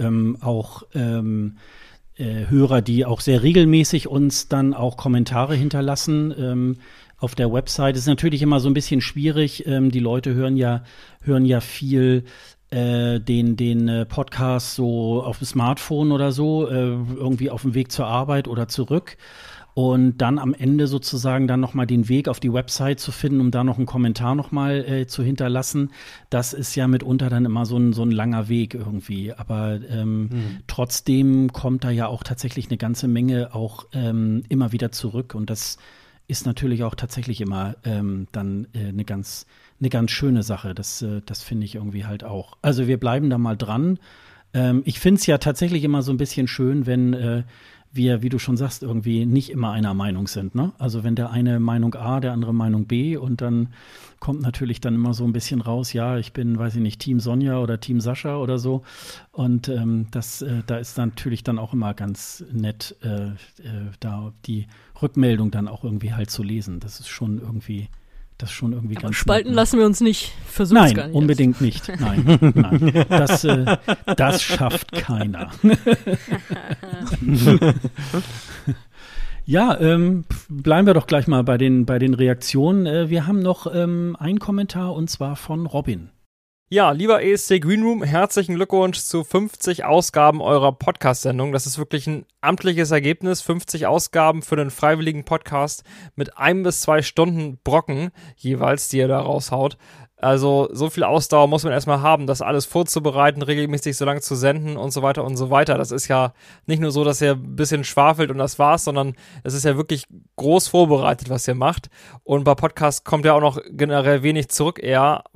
S2: Hörer, die auch sehr regelmäßig uns dann auch Kommentare hinterlassen. Auf der Website ist natürlich immer so ein bisschen schwierig. Die Leute hören ja viel den Podcast so auf dem Smartphone oder so, irgendwie auf dem Weg zur Arbeit oder zurück. Und dann am Ende sozusagen dann nochmal den Weg auf die Website zu finden, um da noch einen Kommentar nochmal zu hinterlassen, das ist ja mitunter dann immer so ein langer Weg irgendwie. Aber trotzdem kommt da ja auch tatsächlich eine ganze Menge auch immer wieder zurück. Und das ist natürlich auch tatsächlich immer dann eine ganz schöne Sache. Das finde ich irgendwie halt auch. Also wir bleiben da mal dran. Ich finde es ja tatsächlich immer so ein bisschen schön, wenn wir, wie du schon sagst, irgendwie nicht immer einer Meinung sind, ne? Also wenn der eine Meinung A, der andere Meinung B und dann kommt natürlich dann immer so ein bisschen raus, ja, ich bin, weiß ich nicht, Team Sonja oder Team Sascha oder so und da ist natürlich dann auch immer ganz nett, da die Rückmeldung dann auch irgendwie halt zu lesen. Das ist schon irgendwie
S3: Aber
S2: ganz
S3: spalten
S2: nett.
S3: lassen wir uns nicht. Versuch's gar
S2: Nein,
S3: nicht.
S2: unbedingt nicht. Nein. Das schafft keiner. Ja, bleiben wir doch gleich mal bei den Reaktionen. Wir haben noch einen Kommentar und zwar von Robin.
S10: Ja, lieber ESC Greenroom, herzlichen Glückwunsch zu 50 Ausgaben eurer Podcast-Sendung. Das ist wirklich ein amtliches Ergebnis. 50 Ausgaben für den freiwilligen Podcast mit 1 bis 2 Stunden Brocken jeweils, die ihr da raushaut. Also so viel Ausdauer muss man erstmal haben, das alles vorzubereiten, regelmäßig so lange zu senden und so weiter und so weiter. Das ist ja nicht nur so, dass ihr ein bisschen schwafelt und das war's, sondern es ist ja wirklich groß vorbereitet, was ihr macht. Und bei Podcasts kommt ja auch noch generell wenig zurück, eher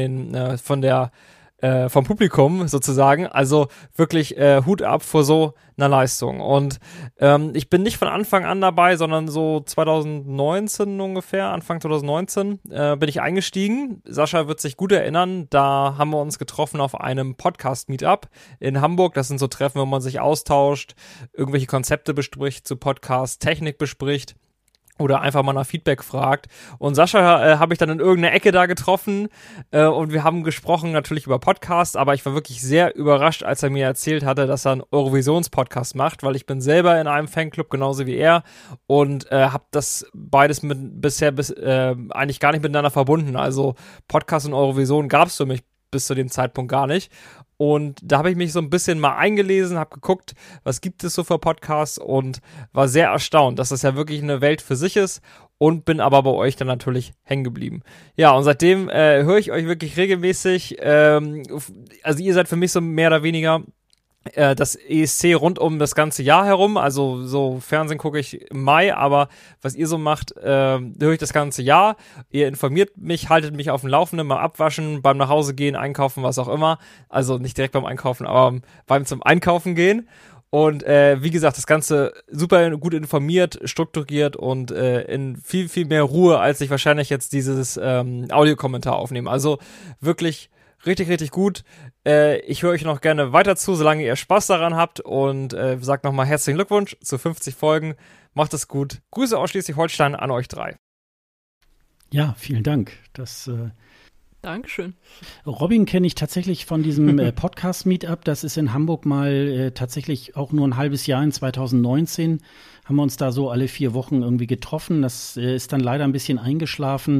S10: vom Publikum sozusagen. Also wirklich Hut ab vor so einer Leistung. Und ich bin nicht von Anfang an dabei, sondern so 2019 ungefähr, Anfang 2019 bin ich eingestiegen. Sascha wird sich gut erinnern, da haben wir uns getroffen auf einem Podcast-Meetup in Hamburg. Das sind so Treffen, wo man sich austauscht, irgendwelche Konzepte bespricht, zu Podcast, Technik bespricht. Oder einfach mal nach Feedback fragt. Und Sascha habe ich dann in irgendeiner Ecke da getroffen und wir haben gesprochen natürlich über Podcasts, aber ich war wirklich sehr überrascht, als er mir erzählt hatte, dass er einen Eurovisions-Podcast macht, weil ich bin selber in einem Fanclub, genauso wie er, und habe das beides bisher eigentlich gar nicht miteinander verbunden. Also Podcast und Eurovision gab es für mich bis zu dem Zeitpunkt gar nicht. Und da habe ich mich so ein bisschen mal eingelesen, habe geguckt, was gibt es so für Podcasts und war sehr erstaunt, dass das ja wirklich eine Welt für sich ist, und bin aber bei euch dann natürlich hängen geblieben. Ja, und seitdem höre ich euch wirklich regelmäßig. Also ihr seid für mich so mehr oder weniger das ESC rund um das ganze Jahr herum, also so Fernsehen gucke ich im Mai, aber was ihr so macht, höre ich das ganze Jahr. Ihr informiert mich, haltet mich auf dem Laufenden beim Abwaschen, beim Nachhausegehen, Einkaufen, was auch immer. Also nicht direkt beim Einkaufen, aber beim zum Einkaufen gehen. Und wie gesagt, das Ganze super gut informiert, strukturiert und in viel, viel mehr Ruhe, als ich wahrscheinlich jetzt dieses Audiokommentar aufnehme. Also wirklich richtig, richtig gut. Ich höre euch noch gerne weiter zu, solange ihr Spaß daran habt und sagt nochmal herzlichen Glückwunsch zu 50 Folgen. Macht es gut. Grüße aus Schleswig-Holstein an euch 3.
S2: Ja, vielen Dank.
S3: Dankeschön.
S2: Robin kenne ich tatsächlich von diesem Podcast-Meetup. Das ist in Hamburg mal tatsächlich auch nur ein halbes Jahr in 2019. Haben wir uns da so alle 4 Wochen irgendwie getroffen. Das ist dann leider ein bisschen eingeschlafen.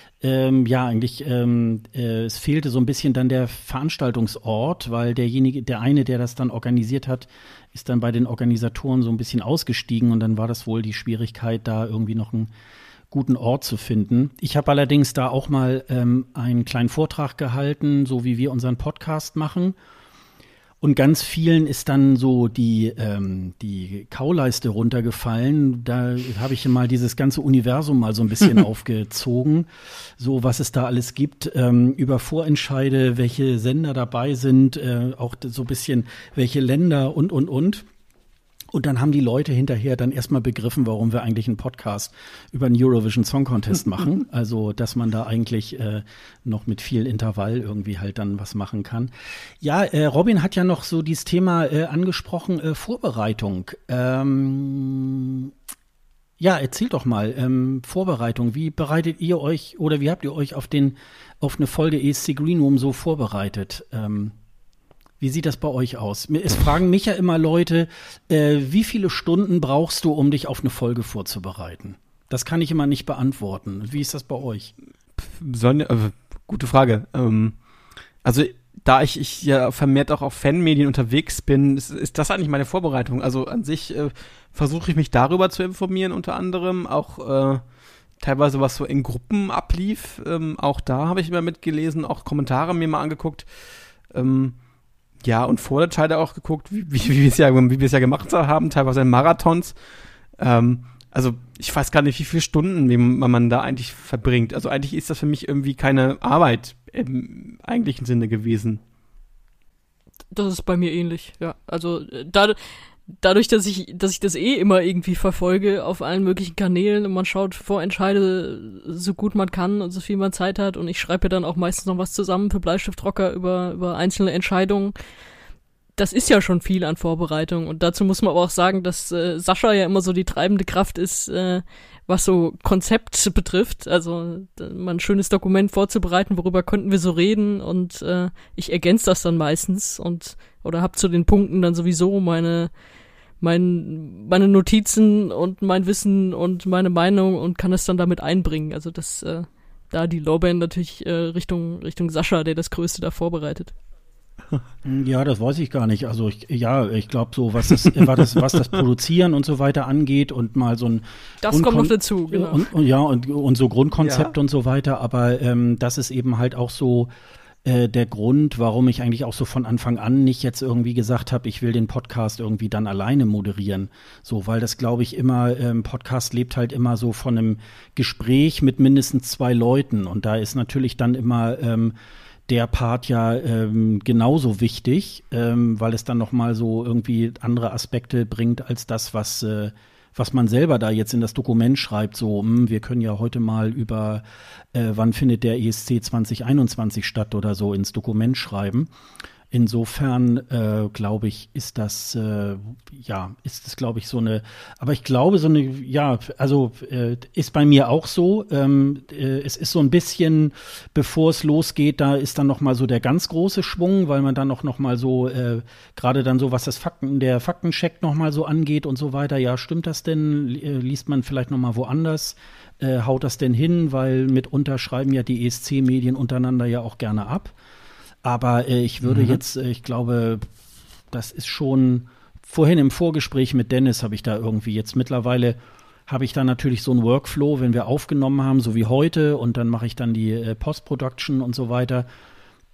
S2: Es fehlte so ein bisschen dann der Veranstaltungsort, weil der eine, der das dann organisiert hat, ist dann bei den Organisatoren so ein bisschen ausgestiegen und dann war das wohl die Schwierigkeit, da irgendwie noch einen guten Ort zu finden. Ich habe allerdings da auch mal einen kleinen Vortrag gehalten, so wie wir unseren Podcast machen. Und ganz vielen ist dann so die Kauleiste runtergefallen. Da habe ich mal dieses ganze Universum mal so ein bisschen aufgezogen, so was es da alles gibt, über Vorentscheide, welche Sender dabei sind, auch so ein bisschen welche Länder und. Und dann haben die Leute hinterher dann erstmal begriffen, warum wir eigentlich einen Podcast über den Eurovision Song Contest machen. Also, dass man da eigentlich noch mit viel Intervall irgendwie halt dann was machen kann. Ja, Robin hat ja noch so dieses Thema angesprochen, Vorbereitung. Ja, erzählt doch mal, Vorbereitung. Wie bereitet ihr euch oder wie habt ihr euch auf eine Folge ESC Green Room so vorbereitet? Wie sieht das bei euch aus? Es fragen mich ja immer Leute, wie viele Stunden brauchst du, um dich auf eine Folge vorzubereiten? Das kann ich immer nicht beantworten. Wie ist das bei euch?
S4: Sonja, gute Frage. Also da ich ja vermehrt auch auf Fanmedien unterwegs bin, ist das eigentlich meine Vorbereitung. Also an sich versuche ich mich darüber zu informieren, unter anderem auch teilweise was so in Gruppen ablief. Auch da habe ich immer mitgelesen, auch Kommentare mir mal angeguckt. Ja, und Vorentscheide auch geguckt, wie wir es ja gemacht haben, teilweise in Marathons. Also ich weiß gar nicht, wie viele Stunden man da eigentlich verbringt. Also eigentlich ist das für mich irgendwie keine Arbeit im eigentlichen Sinne gewesen.
S3: Das ist bei mir ähnlich, ja. Also dadurch, dass ich das immer irgendwie verfolge auf allen möglichen Kanälen und man schaut Vorentscheide so gut man kann und so viel man Zeit hat und ich schreibe dann auch meistens noch was zusammen für Bleistiftrocker über einzelne Entscheidungen. Das ist ja schon viel an Vorbereitung und dazu muss man aber auch sagen, dass Sascha ja immer so die treibende Kraft ist, was so Konzept betrifft. Also mal ein schönes Dokument vorzubereiten, worüber könnten wir so reden und ich ergänze das dann meistens oder habe zu den Punkten dann sowieso meine Notizen und mein Wissen und meine Meinung und kann es dann damit einbringen. Also das da die Lorbeeren natürlich Richtung Sascha, der das Größte da vorbereitet.
S2: Ja, das weiß ich gar nicht. Also ich glaube so, was das Produzieren und so weiter angeht und mal so ein
S3: das kommt noch dazu, genau.
S2: Und so Grundkonzept und so weiter, aber das ist eben halt auch so der Grund, warum ich eigentlich auch so von Anfang an nicht jetzt irgendwie gesagt habe, ich will den Podcast irgendwie dann alleine moderieren. So, weil das glaube ich immer, Podcast lebt halt immer so von einem Gespräch mit mindestens 2 Leuten und da ist natürlich dann immer der Part ja genauso wichtig, weil es dann nochmal so irgendwie andere Aspekte bringt als das, was man selber da jetzt in das Dokument schreibt. So, wir können ja heute mal über wann findet der ESC 2021 statt oder so ins Dokument schreiben. Insofern glaube ich, ist das glaube ich so eine, aber ich glaube so eine, ist bei mir auch so. Es ist so ein bisschen, bevor es losgeht, da ist dann noch mal so der ganz große Schwung, weil man dann noch mal so gerade dann so, was der Faktencheck noch mal so angeht und so weiter. Ja, stimmt das denn? Liest man vielleicht noch mal woanders? Haut das denn hin? Weil mitunter schreiben ja die ESC-Medien untereinander ja auch gerne ab. Aber ich würde jetzt, ich glaube, das ist schon, vorhin im Vorgespräch mit Dennis habe ich da irgendwie jetzt mittlerweile, habe ich da natürlich so einen Workflow, wenn wir aufgenommen haben, so wie heute und dann mache ich dann die Post-Production und so weiter.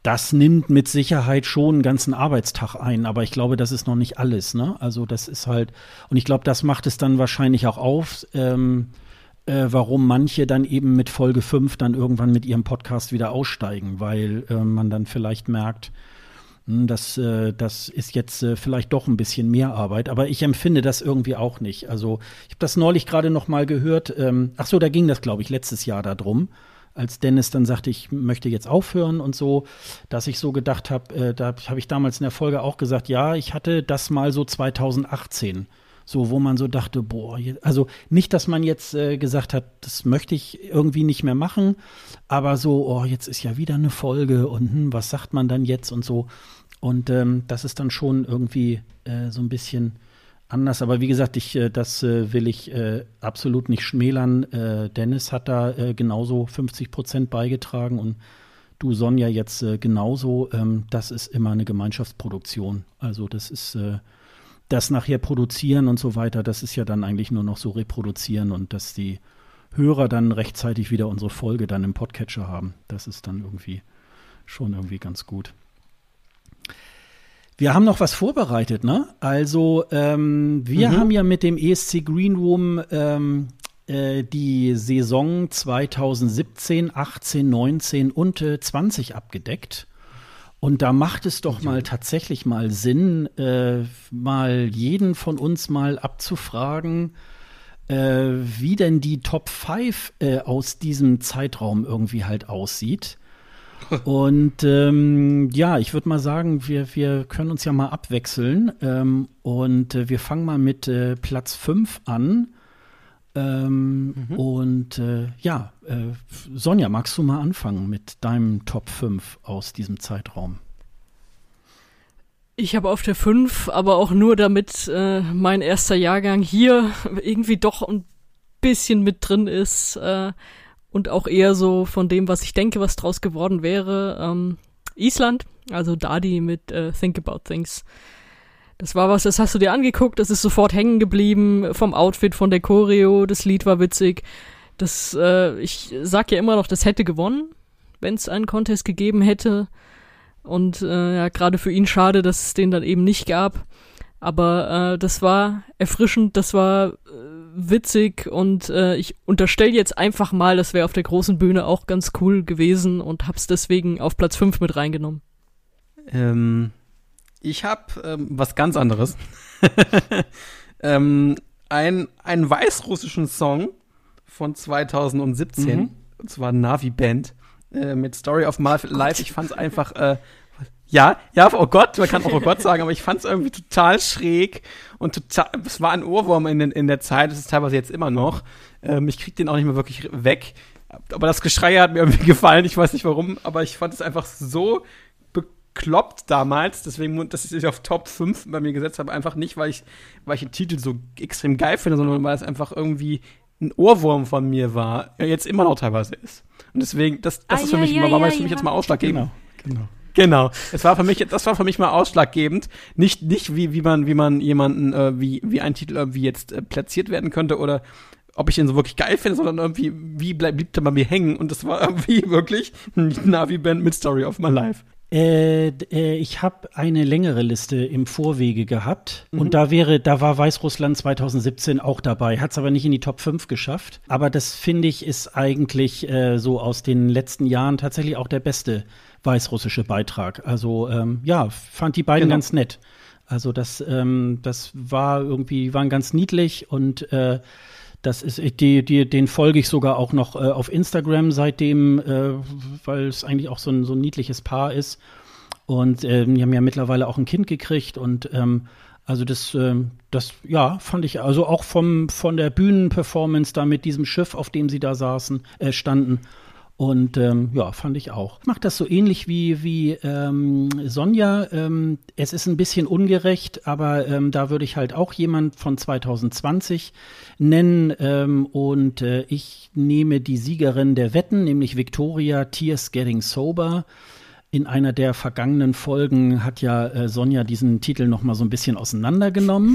S2: Das nimmt mit Sicherheit schon einen ganzen Arbeitstag ein, aber ich glaube, das ist noch nicht alles, ne? Also das ist halt, und ich glaube, das macht es dann wahrscheinlich auch auf, warum manche dann eben mit Folge 5 dann irgendwann mit ihrem Podcast wieder aussteigen, weil man dann vielleicht merkt, das ist jetzt vielleicht doch ein bisschen mehr Arbeit, aber ich empfinde das irgendwie auch nicht. Also ich habe das neulich gerade noch mal gehört, da ging das, glaube ich, letztes Jahr darum, als Dennis dann sagte, ich möchte jetzt aufhören und so, dass ich so gedacht habe, da habe ich damals in der Folge auch gesagt, ja, ich hatte das mal so 2018, so wo man so dachte, boah, also nicht, dass man jetzt gesagt hat, das möchte ich irgendwie nicht mehr machen, aber so, oh, jetzt ist ja wieder eine Folge und was sagt man dann jetzt und so. Und das ist dann schon irgendwie so ein bisschen anders. Aber wie gesagt, das will ich absolut nicht schmälern. Dennis hat da genauso 50% beigetragen und du, Sonja, jetzt genauso. Das ist immer eine Gemeinschaftsproduktion. Also das ist das nachher produzieren und so weiter, das ist ja dann eigentlich nur noch so reproduzieren und dass die Hörer dann rechtzeitig wieder unsere Folge dann im Podcatcher haben. Das ist dann schon irgendwie ganz gut. Wir haben noch was vorbereitet, ne? Also wir haben ja mit dem ESC Green Room die Saison 2017, 18, 19 und 20 abgedeckt. Und da macht es doch mal tatsächlich mal Sinn, mal jeden von uns mal abzufragen, wie denn die Top 5 aus diesem Zeitraum irgendwie halt aussieht. Und ich würde mal sagen, wir können uns ja mal abwechseln und wir fangen mal mit Platz 5 an. Sonja, magst du mal anfangen mit deinem Top 5 aus diesem Zeitraum?
S3: Ich habe auf der 5, aber auch nur damit mein erster Jahrgang hier irgendwie doch ein bisschen mit drin ist und auch eher so von dem, was ich denke, was draus geworden wäre. Island, also Dadi mit Think About Things. Das war was, das hast du dir angeguckt, das ist sofort hängen geblieben, vom Outfit, von der Choreo, das Lied war witzig. Ich sag ja immer noch, das hätte gewonnen, wenn es einen Contest gegeben hätte. Und gerade für ihn schade, dass es den dann eben nicht gab. Aber das war erfrischend, das war witzig und ich unterstelle jetzt einfach mal, das wäre auf der großen Bühne auch ganz cool gewesen und hab's deswegen auf Platz 5 mit reingenommen.
S4: Ich habe was ganz anderes. Einen weißrussischen Song von 2017, und zwar Navi Band mit Story of My Life. Ich fand's einfach, oh Gott, man kann auch oh Gott sagen, aber ich fand's irgendwie total schräg und es war ein Ohrwurm in der Zeit, das ist teilweise jetzt immer noch. Ich krieg den auch nicht mehr wirklich weg. Aber das Geschrei hat mir irgendwie gefallen, ich weiß nicht warum, aber ich fand es einfach so bekloppt damals, deswegen, dass ich es auf Top 5 bei mir gesetzt habe, einfach nicht, weil ich den Titel so extrem geil finde, sondern weil es einfach irgendwie ein Ohrwurm von mir war, jetzt immer noch teilweise ist. Und deswegen, das ist für mich jetzt mal ausschlaggebend. Genau. Das war für mich mal ausschlaggebend. Nicht wie man jemanden, wie ein Titel irgendwie jetzt platziert werden könnte oder ob ich den so wirklich geil finde, sondern irgendwie, wie blieb der bei mir hängen? Und das war irgendwie wirklich Navi-Band mit Story of My Life.
S2: Ich habe eine längere Liste im Vorwege gehabt und da war Weißrussland 2017 auch dabei, hat es aber nicht in die Top 5 geschafft. Aber das, finde ich, ist eigentlich so aus den letzten Jahren tatsächlich auch der beste weißrussische Beitrag. Also fand die beiden ganz nett. Also das waren ganz niedlich und das ist den folge ich sogar auch noch auf Instagram seitdem, weil es eigentlich auch so ein niedliches Paar ist. Und die haben ja mittlerweile auch ein Kind gekriegt und also das fand ich also auch von der Bühnenperformance da mit diesem Schiff, auf dem sie da standen. Und fand ich auch. Ich mache das so ähnlich wie Sonja. Es ist ein bisschen ungerecht, aber da würde ich halt auch jemand von 2020 nennen. Ich nehme die Siegerin der Wetten, nämlich Victoria Tears Getting Sober. in einer der vergangenen Folgen hat ja Sonja diesen Titel noch mal so ein bisschen auseinandergenommen.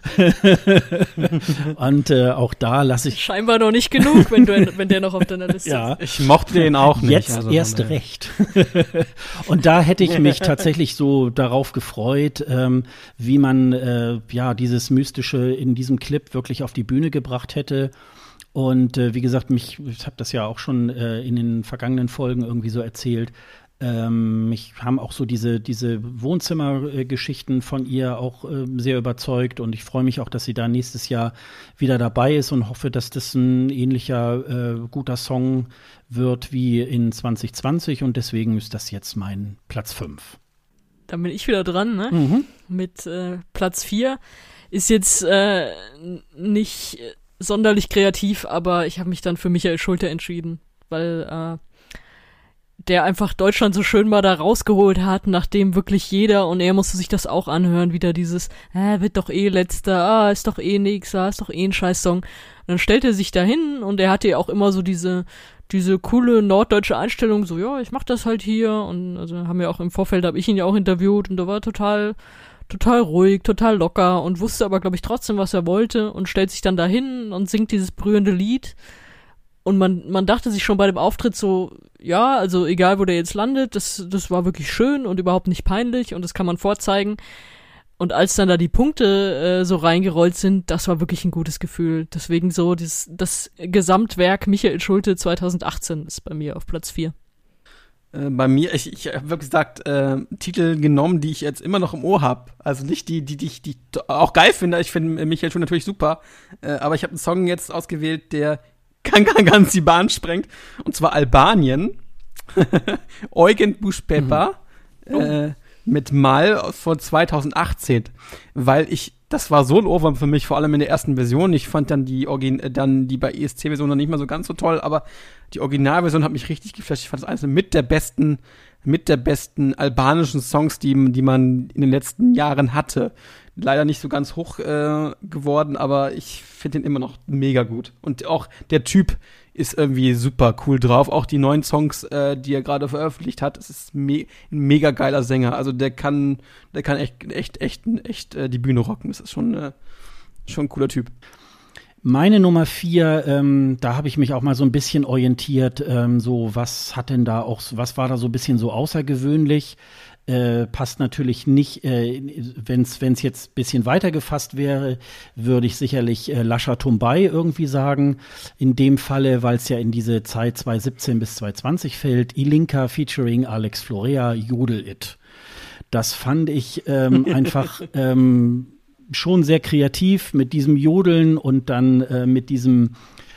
S2: Und auch da lasse ich...
S3: Scheinbar noch nicht genug, wenn der noch auf deiner Liste
S2: ja.
S3: ist.
S4: Ich mochte den auch nicht.
S2: Jetzt also erst recht. Und da hätte ich mich tatsächlich so darauf gefreut, wie man dieses Mystische in diesem Clip wirklich auf die Bühne gebracht hätte. Und wie gesagt, ich habe das ja auch schon in den vergangenen Folgen irgendwie so erzählt. Mich haben auch so diese Wohnzimmergeschichten von ihr auch sehr überzeugt und ich freue mich auch, dass sie da nächstes Jahr wieder dabei ist und hoffe, dass das ein ähnlicher guter Song wird wie in 2020 und deswegen ist das jetzt mein Platz 5.
S3: Dann bin ich wieder dran, ne? Mit Platz 4. Ist jetzt nicht sonderlich kreativ, aber ich habe mich dann für Michael Schulte entschieden, weil der einfach Deutschland so schön mal da rausgeholt hat, nachdem wirklich jeder, und er musste sich das auch anhören, wieder dieses, wird doch eh letzter, ist doch eh nix, ist doch eh ein Scheißsong. Und dann stellt er sich da hin und er hatte ja auch immer so diese coole norddeutsche Einstellung, so, ja, ich mach das halt hier und also haben ja auch im Vorfeld, habe ich ihn ja auch interviewt und da war total ruhig, total locker und wusste aber, glaube ich, trotzdem, was er wollte und stellt sich dann da hin und singt dieses berührende Lied. Und man dachte sich schon bei dem Auftritt so, ja, also egal, wo der jetzt landet, das war wirklich schön und überhaupt nicht peinlich und das kann man vorzeigen. Und als dann da die Punkte so reingerollt sind, das war wirklich ein gutes Gefühl. Deswegen so das Gesamtwerk Michael Schulte 2018 ist bei mir auf Platz 4.
S4: Bei mir, ich habe wirklich gesagt, Titel genommen, die ich jetzt immer noch im Ohr habe. Also nicht die ich auch geil finde. Ich finde Michael Schulte natürlich super. Aber ich habe einen Song jetzt ausgewählt, der ganz die Bahn sprengt. Und zwar Albanien. Eugen Buschpepper mit Mal von 2018. Weil das war so ein Ohrwurm für mich, vor allem in der ersten Version. Ich fand dann die bei ESC-Version noch nicht mal so ganz so toll, aber die Originalversion hat mich richtig geflasht. Ich fand das eines mit der besten albanischen Songs, die man in den letzten Jahren hatte. Leider nicht so ganz hoch geworden, aber ich finde den immer noch mega gut. Und auch der Typ ist irgendwie super cool drauf. Auch die neuen Songs, die er gerade veröffentlicht hat, es ist ein mega geiler Sänger. Also der kann echt die Bühne rocken. Das ist schon ein cooler Typ.
S2: Meine Nummer 4, da habe ich mich auch mal so ein bisschen orientiert, so was war da so ein bisschen so außergewöhnlich, passt natürlich nicht, wenn es jetzt ein bisschen weiter gefasst wäre, würde ich sicherlich Lascha Tumbai irgendwie sagen, in dem Falle, weil es ja in diese Zeit 2017 bis 2020 fällt, Ilinka featuring Alex Florea, Jodel It. Das fand ich einfach schon sehr kreativ mit diesem Jodeln und dann mit diesem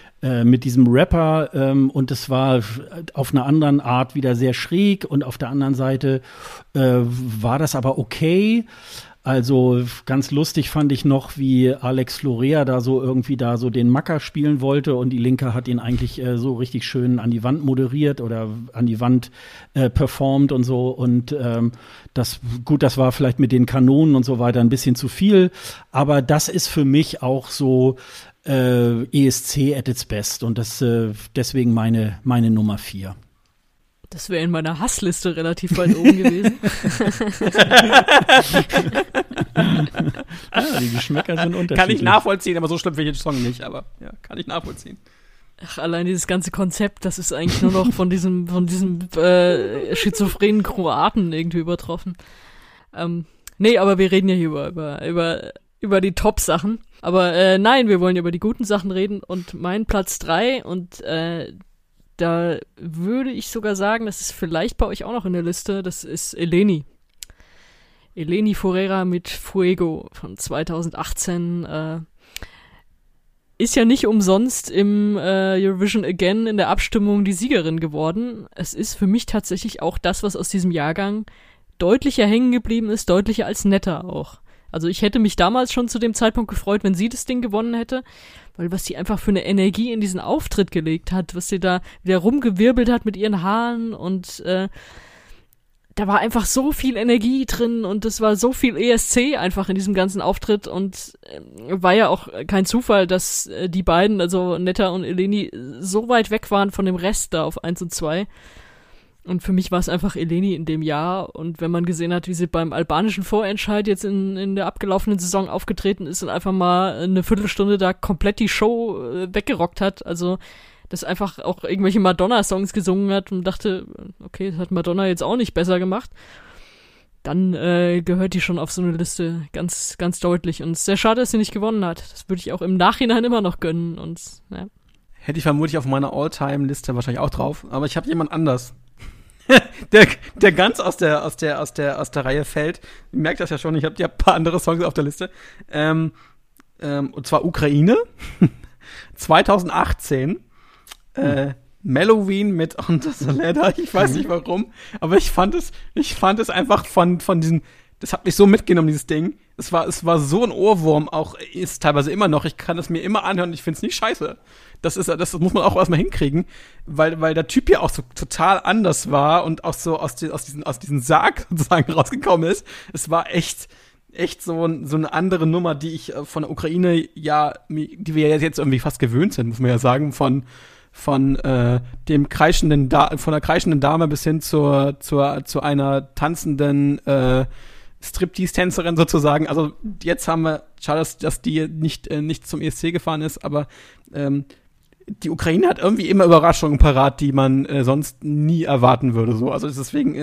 S2: Rapper und es war auf einer anderen Art wieder sehr schräg und auf der anderen Seite war das aber okay. Also ganz lustig fand ich noch, wie Alex Florea da so den Macker spielen wollte und die Linke hat ihn eigentlich so richtig schön an die Wand moderiert oder an die Wand performt und so und das war vielleicht mit den Kanonen und so weiter ein bisschen zu viel, aber das ist für mich auch so ESC at its best und das deswegen meine Nummer 4.
S3: Das wäre in meiner Hassliste relativ weit oben gewesen.
S2: Ja, die Geschmäcker sind unterschiedlich.
S4: Kann ich nachvollziehen, aber so schlimm finde ich den Song nicht, aber ja, kann ich nachvollziehen.
S3: Ach, allein dieses ganze Konzept, das ist eigentlich nur noch von diesem schizophrenen Kroaten irgendwie übertroffen. Nee, aber wir reden ja hier über die Top-Sachen. Aber nein, wir wollen über die guten Sachen reden und mein Platz 3 und da würde ich sogar sagen, das ist vielleicht bei euch auch noch in der Liste, das ist Eleni. Eleni Foureira mit Fuego von 2018. Ist ja nicht umsonst im Eurovision Again in der Abstimmung die Siegerin geworden. Es ist für mich tatsächlich auch das, was aus diesem Jahrgang deutlicher hängen geblieben ist, deutlicher als Netta auch. Also ich hätte mich damals schon zu dem Zeitpunkt gefreut, wenn sie das Ding gewonnen hätte, weil was sie einfach für eine Energie in diesen Auftritt gelegt hat, was sie da wieder rumgewirbelt hat mit ihren Haaren und da war einfach so viel Energie drin und es war so viel ESC einfach in diesem ganzen Auftritt und war ja auch kein Zufall, dass die beiden, also Netta und Eleni, so weit weg waren von dem Rest da auf 1 und 2. Und für mich war es einfach Eleni in dem Jahr. Und wenn man gesehen hat, wie sie beim albanischen Vorentscheid jetzt in der abgelaufenen Saison aufgetreten ist und einfach mal eine Viertelstunde da komplett die Show weggerockt hat, also das einfach auch irgendwelche Madonna-Songs gesungen hat und dachte, okay, das hat Madonna jetzt auch nicht besser gemacht, dann gehört die schon auf so eine Liste ganz, ganz deutlich. Und es ist sehr schade, dass sie nicht gewonnen hat. Das würde ich auch im Nachhinein immer noch gönnen. Und ja.
S4: Hätte ich vermutlich auf meiner All-Time-Liste wahrscheinlich auch drauf, aber ich habe jemand anders. der ganz aus der Reihe fällt. Ihr merkt das ja schon, ich habe ja ein paar andere Songs auf der Liste. Und zwar Ukraine. 2018. Melloween mit Under the Ladder. Ich weiß nicht warum, aber ich fand es einfach von diesen, das hat mich so mitgenommen, dieses Ding. Es war so ein Ohrwurm, auch ist teilweise immer noch. Ich kann es mir immer anhören und ich finde es nicht scheiße. Das muss man auch erstmal hinkriegen, weil der Typ ja auch so total anders war und auch so aus diesem Sarg sozusagen rausgekommen ist. Es war echt so eine andere Nummer, die ich von der Ukraine die wir ja jetzt irgendwie fast gewöhnt sind, muss man ja sagen, von der kreischenden Dame bis hin zu einer tanzenden Striptease-Tänzerin sozusagen. Also jetzt haben wir, schade, dass die nicht zum ESC gefahren ist, aber die Ukraine hat irgendwie immer Überraschungen parat, die man sonst nie erwarten würde. So. Also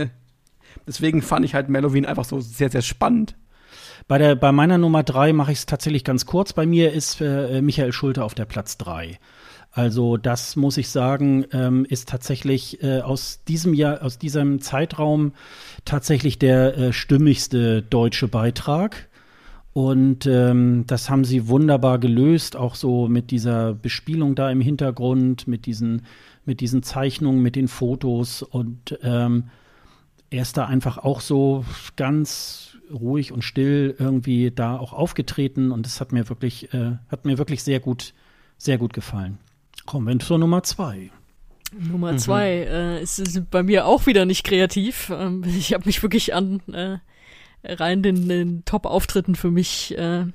S4: deswegen fand ich halt Melloween einfach so sehr, sehr spannend.
S2: Bei meiner Nummer 3 mache ich es tatsächlich ganz kurz. Bei mir ist Michael Schulte auf der Platz 3. Also das muss ich sagen, ist tatsächlich aus diesem Zeitraum tatsächlich der stimmigste deutsche Beitrag. Und das haben sie wunderbar gelöst, auch so mit dieser Bespielung da im Hintergrund, mit diesen Zeichnungen, mit den Fotos. Und er ist da einfach auch so ganz ruhig und still irgendwie da auch aufgetreten. Und das hat mir wirklich sehr gut gefallen. Kommen wir zur Nummer 2.
S3: Nummer 2 ist bei mir auch wieder nicht kreativ. Ich habe mich wirklich an rein den Top-Auftritten für mich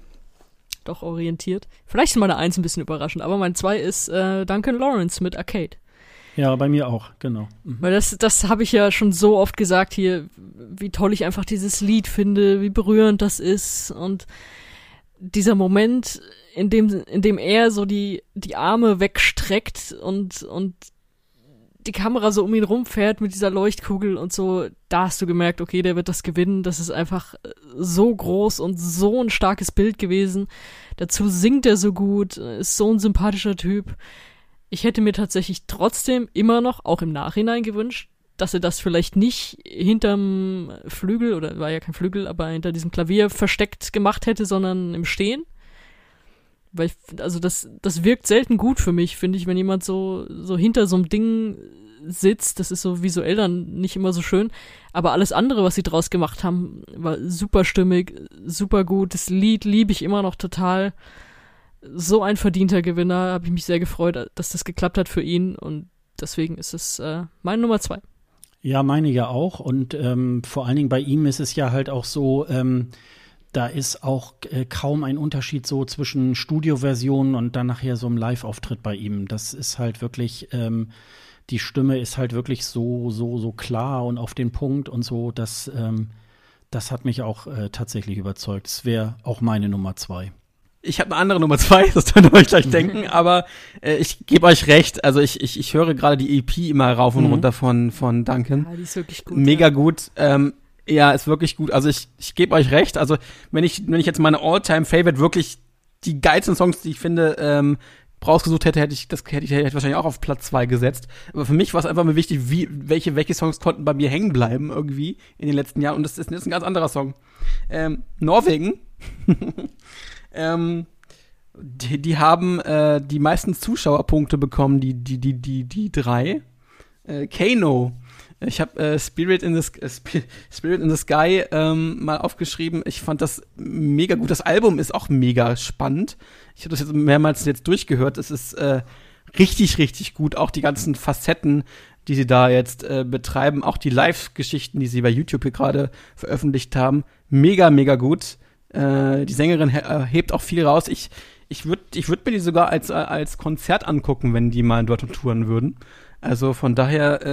S3: doch orientiert. Vielleicht ist meine 1 ein bisschen überraschend, aber mein 2 ist Duncan Lawrence mit Arcade.
S2: Ja, bei mir auch, genau. Mhm.
S3: Weil das habe ich ja schon so oft gesagt hier, wie toll ich einfach dieses Lied finde, wie berührend das ist und dieser Moment, in dem er so die Arme wegstreckt und die Kamera so um ihn rumfährt mit dieser Leuchtkugel und so, da hast du gemerkt, okay, der wird das gewinnen. Das ist einfach so groß und so ein starkes Bild gewesen. Dazu singt er so gut, ist so ein sympathischer Typ. Ich hätte mir tatsächlich trotzdem immer noch, auch im Nachhinein gewünscht, dass er das vielleicht nicht hinterm Flügel, oder war ja kein Flügel, aber hinter diesem Klavier versteckt gemacht hätte, sondern im Stehen. Weil das wirkt selten gut für mich, finde ich, wenn jemand so hinter so einem Ding sitzt. Das ist so visuell dann nicht immer so schön. Aber alles andere, was sie draus gemacht haben, war super stimmig, super gut. Das Lied liebe ich immer noch total. So ein verdienter Gewinner, habe ich mich sehr gefreut, dass das geklappt hat für ihn. Und deswegen ist es meine Nummer 2.
S2: Ja, meine ja auch. Und vor allen Dingen bei ihm ist es ja halt auch so, da ist auch kaum ein Unterschied so zwischen Studioversionen und dann nachher so einem Live-Auftritt bei ihm. Das ist halt wirklich, die Stimme ist halt wirklich so klar und auf den Punkt und so. Das hat mich auch tatsächlich überzeugt. Das wäre auch meine Nummer 2.
S4: Ich habe eine andere Nummer 2, das könnt ihr euch gleich denken, aber ich gebe euch recht. Also ich höre gerade die EP immer rauf und runter von Duncan.
S3: Ja, die ist wirklich gut.
S4: Mega gut. Ja, ist wirklich gut. Also ich gebe euch recht. Also wenn ich jetzt meine All-Time-Favorite wirklich die geilsten Songs, die ich finde, rausgesucht hätte, hätte ich wahrscheinlich auch auf Platz 2 gesetzt. Aber für mich war es einfach mal wichtig, welche Songs konnten bei mir hängen bleiben irgendwie in den letzten Jahren. Und das ist ein ganz anderer Song. Norwegen. Die haben die meisten Zuschauerpunkte bekommen, die 3. Kano. Ich habe Spirit in the Sky mal aufgeschrieben. Ich fand das mega gut. Das Album ist auch mega spannend. Ich habe das jetzt mehrmals durchgehört. Es ist richtig, richtig gut. Auch die ganzen Facetten, die sie da jetzt betreiben. Auch die Live-Geschichten, die sie bei YouTube hier gerade veröffentlicht haben. Mega, mega gut. Die Sängerin hebt auch viel raus. Ich würd mir die sogar als Konzert angucken, wenn die mal dort touren würden. Also von daher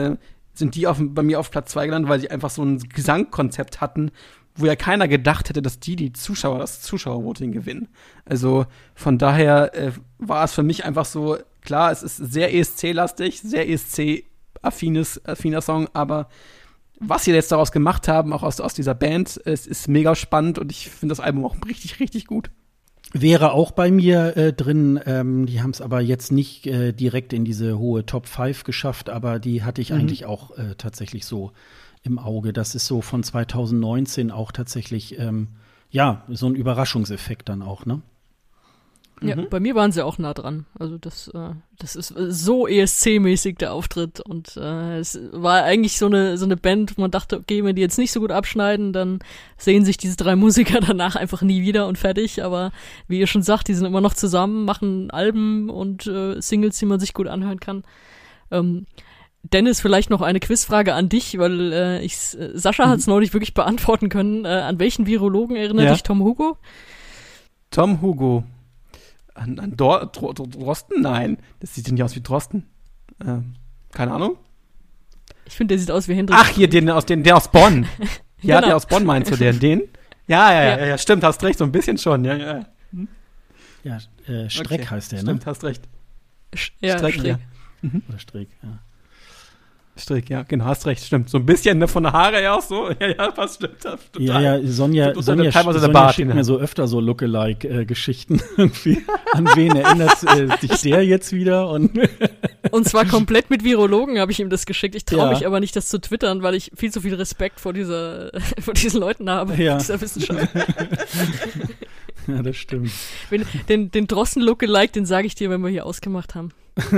S4: sind die bei mir auf Platz 2 gelandet, weil sie einfach so ein Gesangkonzept hatten, wo ja keiner gedacht hätte, dass die Zuschauer das Zuschauervoting gewinnen. Also von daher war es für mich einfach so, klar, es ist sehr ESC-lastig, sehr ESC-affiner Song, aber was sie jetzt daraus gemacht haben, auch aus dieser Band, es ist mega spannend und ich finde das Album auch richtig, richtig gut.
S2: Wäre auch bei mir drin, die haben es aber jetzt nicht direkt in diese hohe Top 5 geschafft, aber die hatte ich eigentlich auch tatsächlich so im Auge. Das ist so von 2019 auch tatsächlich, so ein Überraschungseffekt dann auch, ne?
S3: Ja, bei mir waren sie auch nah dran. Also das ist so ESC-mäßig der Auftritt und es war eigentlich so eine Band, wo man dachte, okay, wenn die jetzt nicht so gut abschneiden, dann sehen sich diese 3 Musiker danach einfach nie wieder und fertig. Aber wie ihr schon sagt, die sind immer noch zusammen, machen Alben und Singles, die man sich gut anhören kann. Dennis, vielleicht noch eine Quizfrage an dich, weil Sascha hat es neulich wirklich beantworten können. An welchen Virologen erinnert dich Tom Hugo?
S4: Tom Hugo. An Drosten? Nein. Das sieht nicht aus wie Drosten. Keine Ahnung.
S3: Ich finde, der sieht aus wie Hendrik.
S4: Ach, hier, der aus Bonn. Ja,
S3: Genau.
S4: der aus Bonn meinst du, den? Ja, stimmt, hast recht, so ein bisschen schon, ja.
S2: Ja, Streck
S4: Okay,
S2: heißt der,
S4: stimmt,
S2: ne?
S4: hast recht.
S3: Streck.
S4: Ja.
S2: Oder Streck, ja.
S4: Strick, ja, genau, hast recht, stimmt. So ein bisschen, ne, von der Haare her auch so. Ja, passt, stimmt. Total.
S2: Ja, Sonja
S4: teilweise der Bart,
S2: schickt mir so öfter so Lookalike-Geschichten irgendwie. An wen erinnert sich der jetzt wieder? Und
S3: zwar komplett mit Virologen habe ich ihm das geschickt. Ich traue
S2: Ja.
S3: mich aber nicht, das zu twittern, weil ich viel zu viel Respekt vor diesen Leuten habe,
S2: Ja.
S3: dieser Wissenschaft.
S2: ja, das stimmt.
S3: Den Drosten-Lookalike, den sage ich dir, wenn wir hier ausgemacht haben.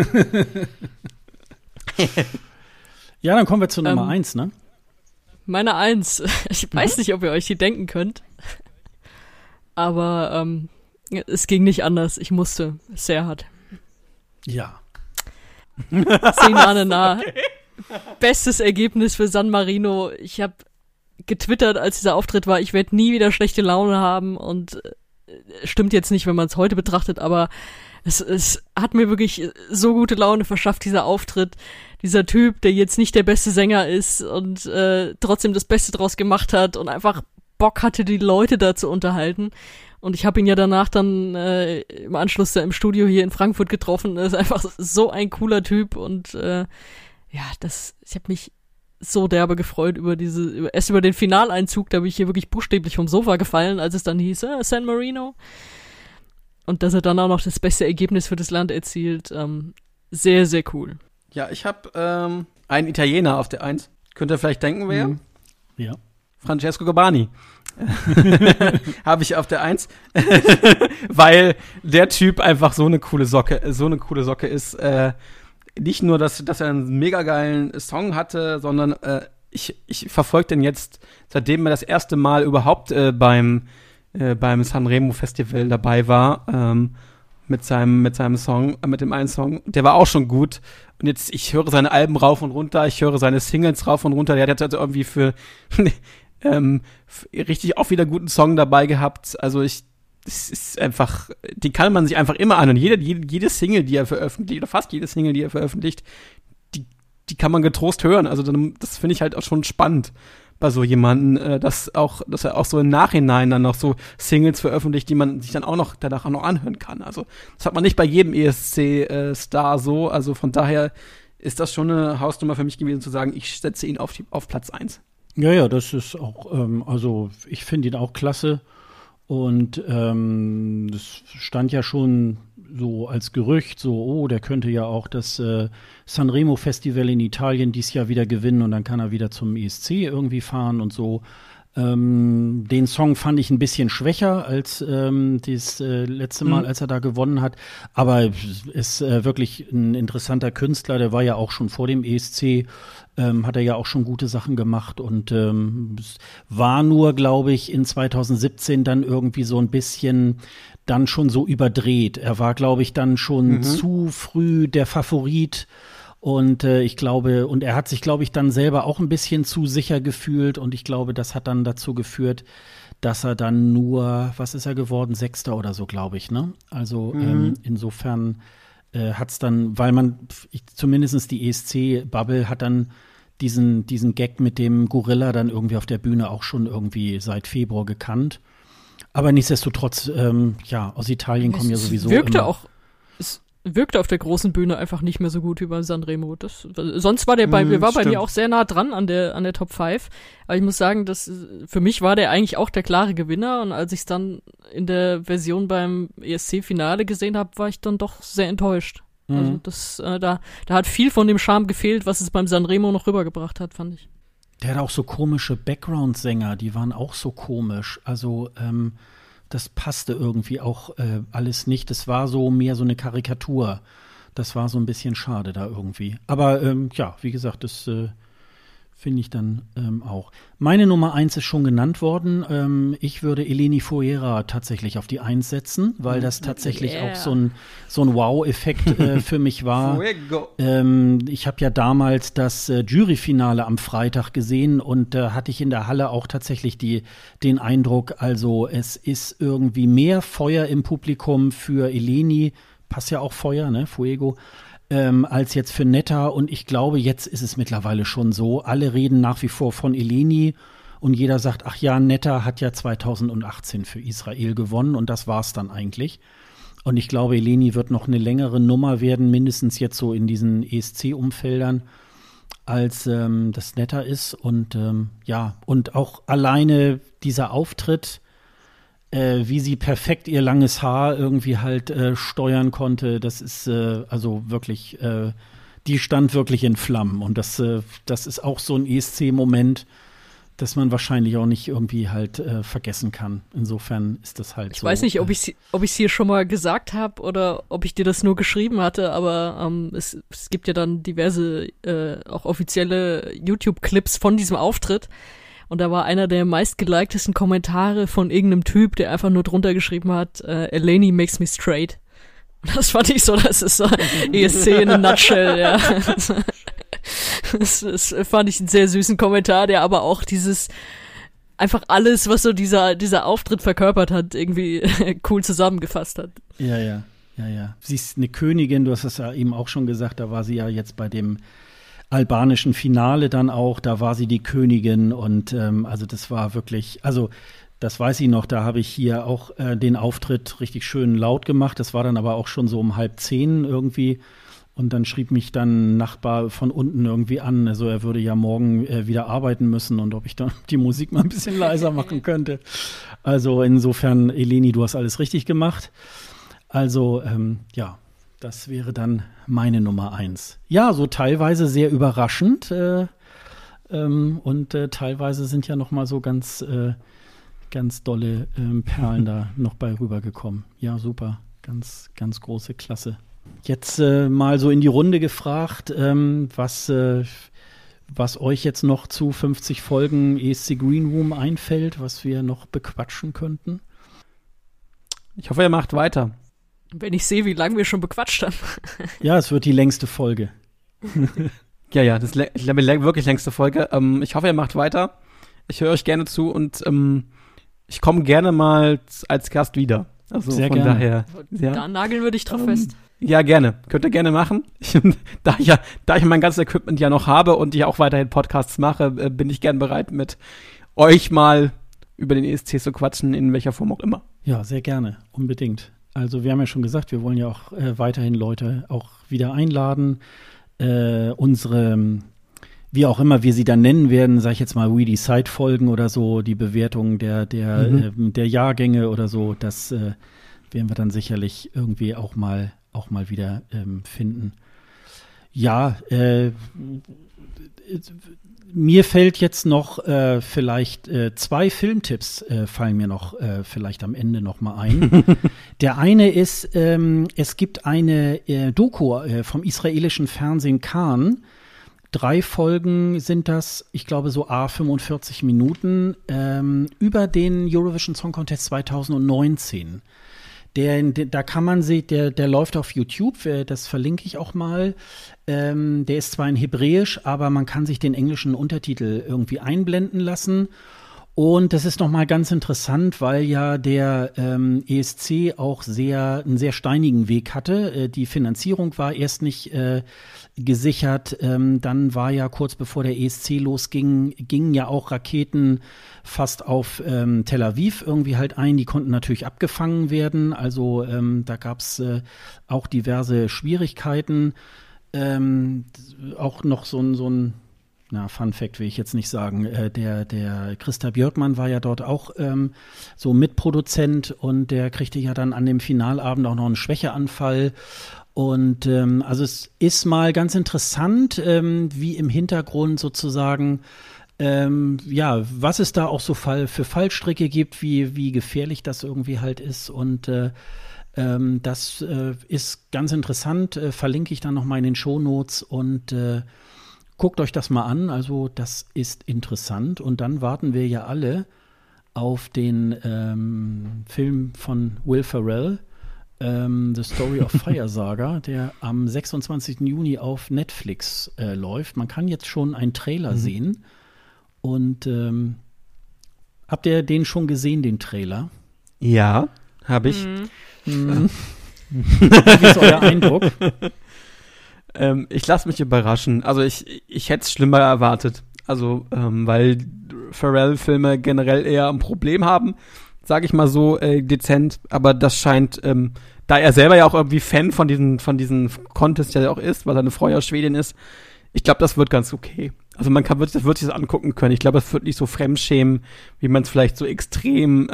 S2: Ja, dann kommen wir zu Nummer 1, ne?
S3: Meine 1. Ich weiß nicht, ob ihr euch die denken könnt. Aber es ging nicht anders. Ich musste. Sehr hart.
S2: Ja.
S3: 10 Jahre nah. Bestes Ergebnis für San Marino. Ich habe getwittert, als dieser Auftritt war, ich werde nie wieder schlechte Laune haben und stimmt jetzt nicht, wenn man es heute betrachtet, aber es hat mir wirklich so gute Laune verschafft, dieser Auftritt. Dieser Typ, der jetzt nicht der beste Sänger ist und trotzdem das Beste draus gemacht hat und einfach Bock hatte, die Leute da zu unterhalten. Und ich habe ihn ja danach dann im Anschluss da im Studio hier in Frankfurt getroffen. Er ist einfach so ein cooler Typ und ich habe mich so derbe gefreut über den Finaleinzug. Da bin ich hier wirklich buchstäblich vom Sofa gefallen, als es dann hieß, San Marino. Und dass er dann auch noch das beste Ergebnis für das Land erzielt. Sehr, sehr cool.
S4: Ja, ich habe einen Italiener auf der 1. Könnt ihr vielleicht denken, wer?
S2: Ja.
S4: Francesco Gabbani. Habe ich auf der 1. Weil der Typ einfach so eine coole Socke ist. Nicht nur, dass er einen mega geilen Song hatte, sondern ich verfolge den jetzt, seitdem er das erste Mal überhaupt beim Sanremo Festival dabei war, mit seinem Song, mit dem einen Song. Der war auch schon gut. Und jetzt, ich höre seine Alben rauf und runter, ich höre seine Singles rauf und runter. Der hat jetzt irgendwie für richtig auch wieder guten Song dabei gehabt. Also es ist einfach, die kann man sich einfach immer an. Und jede Single, die er veröffentlicht, oder fast jede Single, die er veröffentlicht, die kann man getrost hören. Also das finde ich halt auch schon spannend bei so jemanden, dass er auch so im Nachhinein dann noch so Singles veröffentlicht, die man sich dann auch noch danach auch noch anhören kann. Also das hat man nicht bei jedem ESC-Star so. Also von daher ist das schon eine Hausnummer für mich gewesen, zu sagen, ich setze ihn auf Platz 1.
S2: Ja, das ist auch, also ich finde ihn auch klasse. Und das stand ja schon so als Gerücht, so, der könnte ja auch das Sanremo Festival in Italien dieses Jahr wieder gewinnen und dann kann er wieder zum ESC irgendwie fahren und so. Den Song fand ich ein bisschen schwächer als das letzte Mal, als er da gewonnen hat. Aber ist wirklich ein interessanter Künstler. Der war ja auch schon vor dem ESC, hat er ja auch schon gute Sachen gemacht. Und es war nur, glaube ich, in 2017 dann irgendwie so ein bisschen dann schon so überdreht. Er war, glaube ich, dann schon zu früh der Favorit. Und ich glaube, und er hat sich, glaube ich, dann selber auch ein bisschen zu sicher gefühlt. Und ich glaube, das hat dann dazu geführt, dass er dann nur, was ist er geworden? 6. oder so, glaube ich, ne? Also insofern hat's dann, weil zumindest die ESC-Bubble hat dann diesen Gag mit dem Gorilla dann irgendwie auf der Bühne auch schon irgendwie seit Februar gekannt. Aber nichtsdestotrotz, aus Italien kommen ja sowieso
S3: Es wirkte auf der großen Bühne einfach nicht mehr so gut wie bei Sanremo. Sonst war der bei mir auch sehr nah dran an der Top 5. Aber ich muss sagen, für mich war der eigentlich auch der klare Gewinner. Und als ich es dann in der Version beim ESC-Finale gesehen habe, war ich dann doch sehr enttäuscht. Also da hat viel von dem Charme gefehlt, was es beim Sanremo noch rübergebracht hat, fand ich.
S2: Der hat auch so komische Background-Sänger, die waren auch so komisch. Also das passte irgendwie auch alles nicht. Das war so mehr so eine Karikatur. Das war so ein bisschen schade da irgendwie. Aber wie gesagt, das finde ich dann auch. Meine Nummer 1 ist schon genannt worden. Ich würde Eleni Fouera tatsächlich auf die 1 setzen, weil das tatsächlich auch so ein Wow-Effekt für mich war. Ich habe ja damals das Juryfinale am Freitag gesehen und da hatte ich in der Halle auch tatsächlich den Eindruck, also es ist irgendwie mehr Feuer im Publikum für Eleni, passt ja auch Feuer, ne, Fuego, als jetzt für Netta. Und ich glaube, jetzt ist es mittlerweile schon so. Alle reden nach wie vor von Eleni und jeder sagt, ach ja, Netta hat ja 2018 für Israel gewonnen und das war's dann eigentlich. Und ich glaube, Eleni wird noch eine längere Nummer werden, mindestens jetzt so in diesen ESC-Umfeldern, als das Netta ist. Und und auch alleine dieser Auftritt, wie sie perfekt ihr langes Haar irgendwie halt steuern konnte, das ist also wirklich, die stand wirklich in Flammen. Und das ist auch so ein ESC-Moment, das man wahrscheinlich auch nicht irgendwie halt vergessen kann. Insofern ist das halt so.
S3: Ich weiß nicht, ob ich es hier schon mal gesagt habe oder ob ich dir das nur geschrieben hatte, aber es gibt ja dann diverse auch offizielle YouTube-Clips von diesem Auftritt. Und da war einer der meistgeliktesten Kommentare von irgendeinem Typ, der einfach nur drunter geschrieben hat, Eleni makes me straight. Und das fand ich so, das ist so ESC in a nutshell, ja. Das fand ich einen sehr süßen Kommentar, der aber auch einfach alles, was so dieser Auftritt verkörpert hat, irgendwie cool zusammengefasst hat.
S2: Ja. Sie ist eine Königin, du hast das ja eben auch schon gesagt, da war sie ja jetzt bei dem albanischen Finale dann auch, da war sie die Königin und also das war wirklich, also das weiß ich noch, da habe ich hier auch den Auftritt richtig schön laut gemacht, das war dann aber auch schon so um 9:30 irgendwie und dann schrieb mich dann ein Nachbar von unten irgendwie an, also er würde ja morgen wieder arbeiten müssen und ob ich dann die Musik mal ein bisschen leiser machen könnte. Also insofern, Eleni, du hast alles richtig gemacht. Also das wäre dann meine Nummer 1. Ja, so teilweise sehr überraschend und teilweise sind ja noch mal so ganz dolle Perlen da noch bei rübergekommen. Ja, super. Ganz, ganz große Klasse. Jetzt mal so in die Runde gefragt, was euch jetzt noch zu 50 Folgen ESC Green Room einfällt, was wir noch bequatschen könnten.
S4: Ich hoffe, ihr macht weiter.
S3: Wenn ich sehe, wie lange wir schon bequatscht haben.
S2: Ja, es wird die längste Folge.
S4: Ja, das ist die wirklich längste Folge. Ich hoffe, ihr macht weiter. Ich höre euch gerne zu und ich komme gerne mal als Gast wieder. Also
S2: sehr
S4: von
S2: gerne.
S4: Daher. Ja.
S3: Da nageln wir dich drauf fest.
S4: Ja, gerne. Könnt ihr gerne machen. Da ich mein ganzes Equipment ja noch habe und ich auch weiterhin Podcasts mache, bin ich gern bereit, mit euch mal über den ESC zu quatschen, in welcher Form auch immer.
S2: Ja, sehr gerne. Unbedingt. Also wir haben ja schon gesagt, wir wollen ja auch weiterhin Leute auch wieder einladen. Unsere, wie auch immer wir sie dann nennen werden, sage ich jetzt mal We Decide Folgen oder so, die Bewertung der Jahrgänge oder so, das werden wir dann sicherlich irgendwie auch mal wieder finden. Ja, mir fällt jetzt noch vielleicht 2 Filmtipps fallen mir noch vielleicht am Ende noch mal ein. Der eine ist, es gibt eine Doku vom israelischen Fernsehen Kan. 3 Folgen sind das, ich glaube so 45 Minuten, über den Eurovision Song Contest 2019. Da kann man sehen, der läuft auf YouTube, das verlinke ich auch mal. Der ist zwar in Hebräisch, aber man kann sich den englischen Untertitel irgendwie einblenden lassen. Und das ist nochmal ganz interessant, weil ja der ESC auch einen sehr steinigen Weg hatte. Die Finanzierung war erst nicht gesichert. Dann war ja kurz bevor der ESC losging, gingen ja auch Raketen fast auf Tel Aviv irgendwie halt ein. Die konnten natürlich abgefangen werden. Also da gab's auch diverse Schwierigkeiten. Auch noch so ein Fun Fact will ich jetzt nicht sagen. Der Christa Björkmann war ja dort auch so Mitproduzent und der kriegte ja dann an dem Finalabend auch noch einen Schwächeanfall. Und also es ist mal ganz interessant, wie im Hintergrund sozusagen, was es da auch so für Fallstricke gibt, wie gefährlich das irgendwie halt ist. Und das ist ganz interessant, verlinke ich dann noch mal in den Shownotes und guckt euch das mal an, also das ist interessant. Und dann warten wir ja alle auf den Film von Will Ferrell, The Story of Fire Saga, der am 26. Juni auf Netflix läuft. Man kann jetzt schon einen Trailer sehen. Und habt ihr den schon gesehen, den Trailer?
S4: Ja, habe ich.
S2: Wie ist euer Eindruck?
S4: Ich lasse mich überraschen. Also ich hätte es schlimmer erwartet. Also, weil Pharrell-Filme generell eher ein Problem haben, sage ich mal so dezent. Aber das scheint, da er selber ja auch irgendwie Fan von diesen Contests ja auch ist, weil seine Frau ja Schwedin ist, ich glaube, das wird ganz okay. Also man wird sich das angucken können. Ich glaube, es wird nicht so fremdschämen, wie man es vielleicht so extrem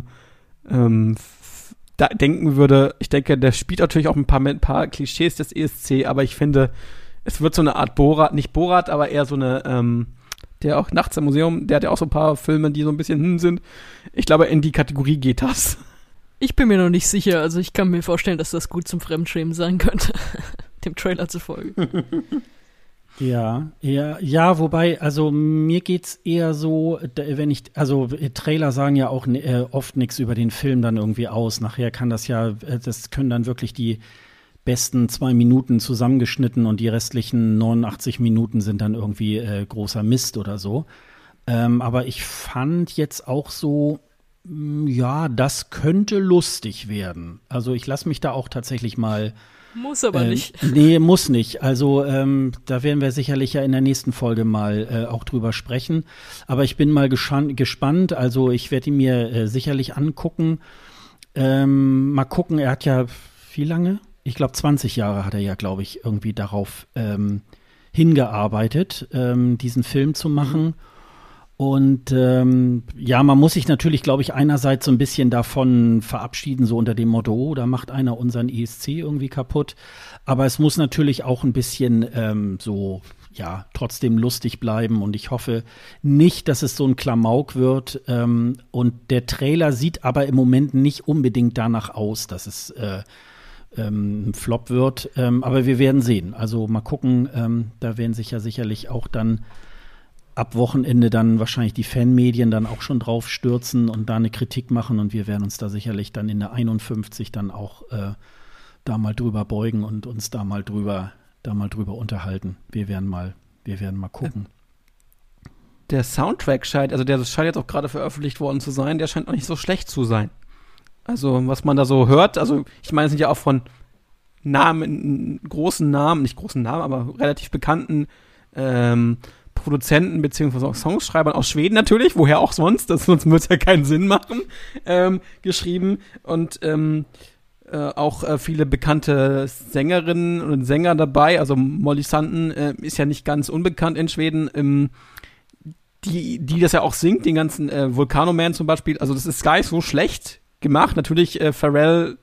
S4: da denken würde. Ich denke, der spielt natürlich auch ein paar Klischees des ESC, aber ich finde, es wird so eine Art nicht Borat, aber eher so eine, der auch nachts im Museum, der hat ja auch so ein paar Filme, die so ein bisschen sind. Ich glaube, in die Kategorie geht das.
S3: Ich bin mir noch nicht sicher, also ich kann mir vorstellen, dass das gut zum Fremdschämen sein könnte, dem Trailer zufolge.
S2: Ja, wobei, also mir geht's eher so, Trailer sagen ja auch oft nichts über den Film dann irgendwie aus. Nachher das können dann wirklich die besten 2 Minuten zusammengeschnitten und die restlichen 89 Minuten sind dann irgendwie großer Mist oder so. Aber ich fand jetzt auch so, das könnte lustig werden. Also ich lasse mich da auch tatsächlich mal
S3: muss aber nicht.
S2: Nee, muss nicht. Also da werden wir sicherlich ja in der nächsten Folge mal auch drüber sprechen. Aber ich bin mal gespannt. Also ich werde ihn mir sicherlich angucken. Mal gucken, er hat ja wie lange? Ich glaube 20 Jahre hat er ja, glaube ich, irgendwie darauf hingearbeitet, diesen Film zu machen. Und man muss sich natürlich, glaube ich, einerseits so ein bisschen davon verabschieden, so unter dem Motto, da macht einer unseren ESC irgendwie kaputt. Aber es muss natürlich auch ein bisschen trotzdem lustig bleiben. Und ich hoffe nicht, dass es so ein Klamauk wird. Und der Trailer sieht aber im Moment nicht unbedingt danach aus, dass es ein Flop wird. Aber wir werden sehen. Also mal gucken, da werden sich ja sicherlich auch dann ab Wochenende dann wahrscheinlich die Fanmedien dann auch schon drauf stürzen und da eine Kritik machen und wir werden uns da sicherlich dann in der 51 dann auch da mal drüber beugen und uns da mal drüber unterhalten. Wir werden mal gucken.
S4: Der Soundtrack scheint jetzt auch gerade veröffentlicht worden zu sein, der scheint auch nicht so schlecht zu sein. Also was man da so hört, also ich meine, es sind ja auch von nicht großen Namen, aber relativ bekannten Produzenten beziehungsweise auch Songschreibern aus Schweden natürlich, woher auch sonst würde es ja keinen Sinn machen, geschrieben und auch viele bekannte Sängerinnen und Sänger dabei, also Molly Sandén ist ja nicht ganz unbekannt in Schweden, die das ja auch singt, den ganzen Volcano Man zum Beispiel, also das ist gar nicht so schlecht gemacht, natürlich Pharrell,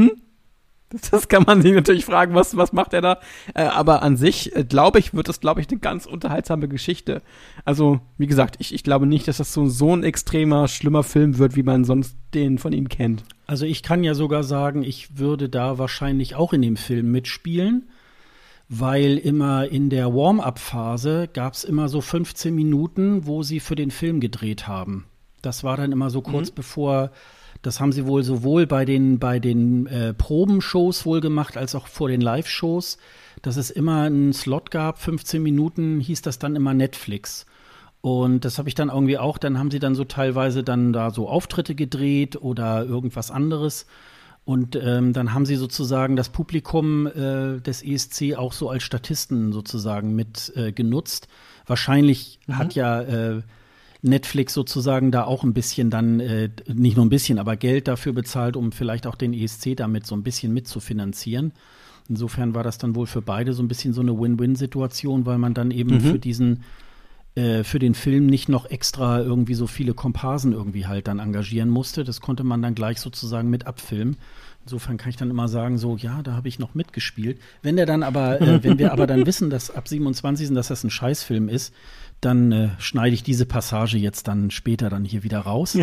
S4: das kann man sich natürlich fragen, was macht er da? Aber an sich, wird das eine ganz unterhaltsame Geschichte. Also, wie gesagt, ich glaube nicht, dass das so ein extremer, schlimmer Film wird, wie man sonst den von ihm kennt.
S2: Also ich kann ja sogar sagen, ich würde da wahrscheinlich auch in dem Film mitspielen, weil immer in der Warm-up-Phase gab es immer so 15 Minuten, wo sie für den Film gedreht haben. Das war dann immer so kurz bevor. Das haben sie wohl sowohl bei den Probenshows wohl gemacht, als auch vor den Live-Shows, dass es immer einen Slot gab, 15 Minuten hieß das dann immer Netflix. Und das habe ich dann irgendwie auch, dann haben sie dann so teilweise dann da so Auftritte gedreht oder irgendwas anderes. Und dann haben sie sozusagen das Publikum des ESC auch so als Statisten sozusagen mit genutzt. Wahrscheinlich hat ja Netflix sozusagen da auch ein bisschen dann, nicht nur ein bisschen, aber Geld dafür bezahlt, um vielleicht auch den ESC damit so ein bisschen mitzufinanzieren. Insofern war das dann wohl für beide so ein bisschen so eine Win-Win-Situation, weil man dann eben für den Film nicht noch extra irgendwie so viele Komparsen irgendwie halt dann engagieren musste. Das konnte man dann gleich sozusagen mit abfilmen. Insofern kann ich dann immer sagen, so, ja, da habe ich noch mitgespielt. Wenn wir aber dann wissen, dass ab 27. dass das ein Scheißfilm ist, dann schneide ich diese Passage jetzt dann später dann hier wieder raus.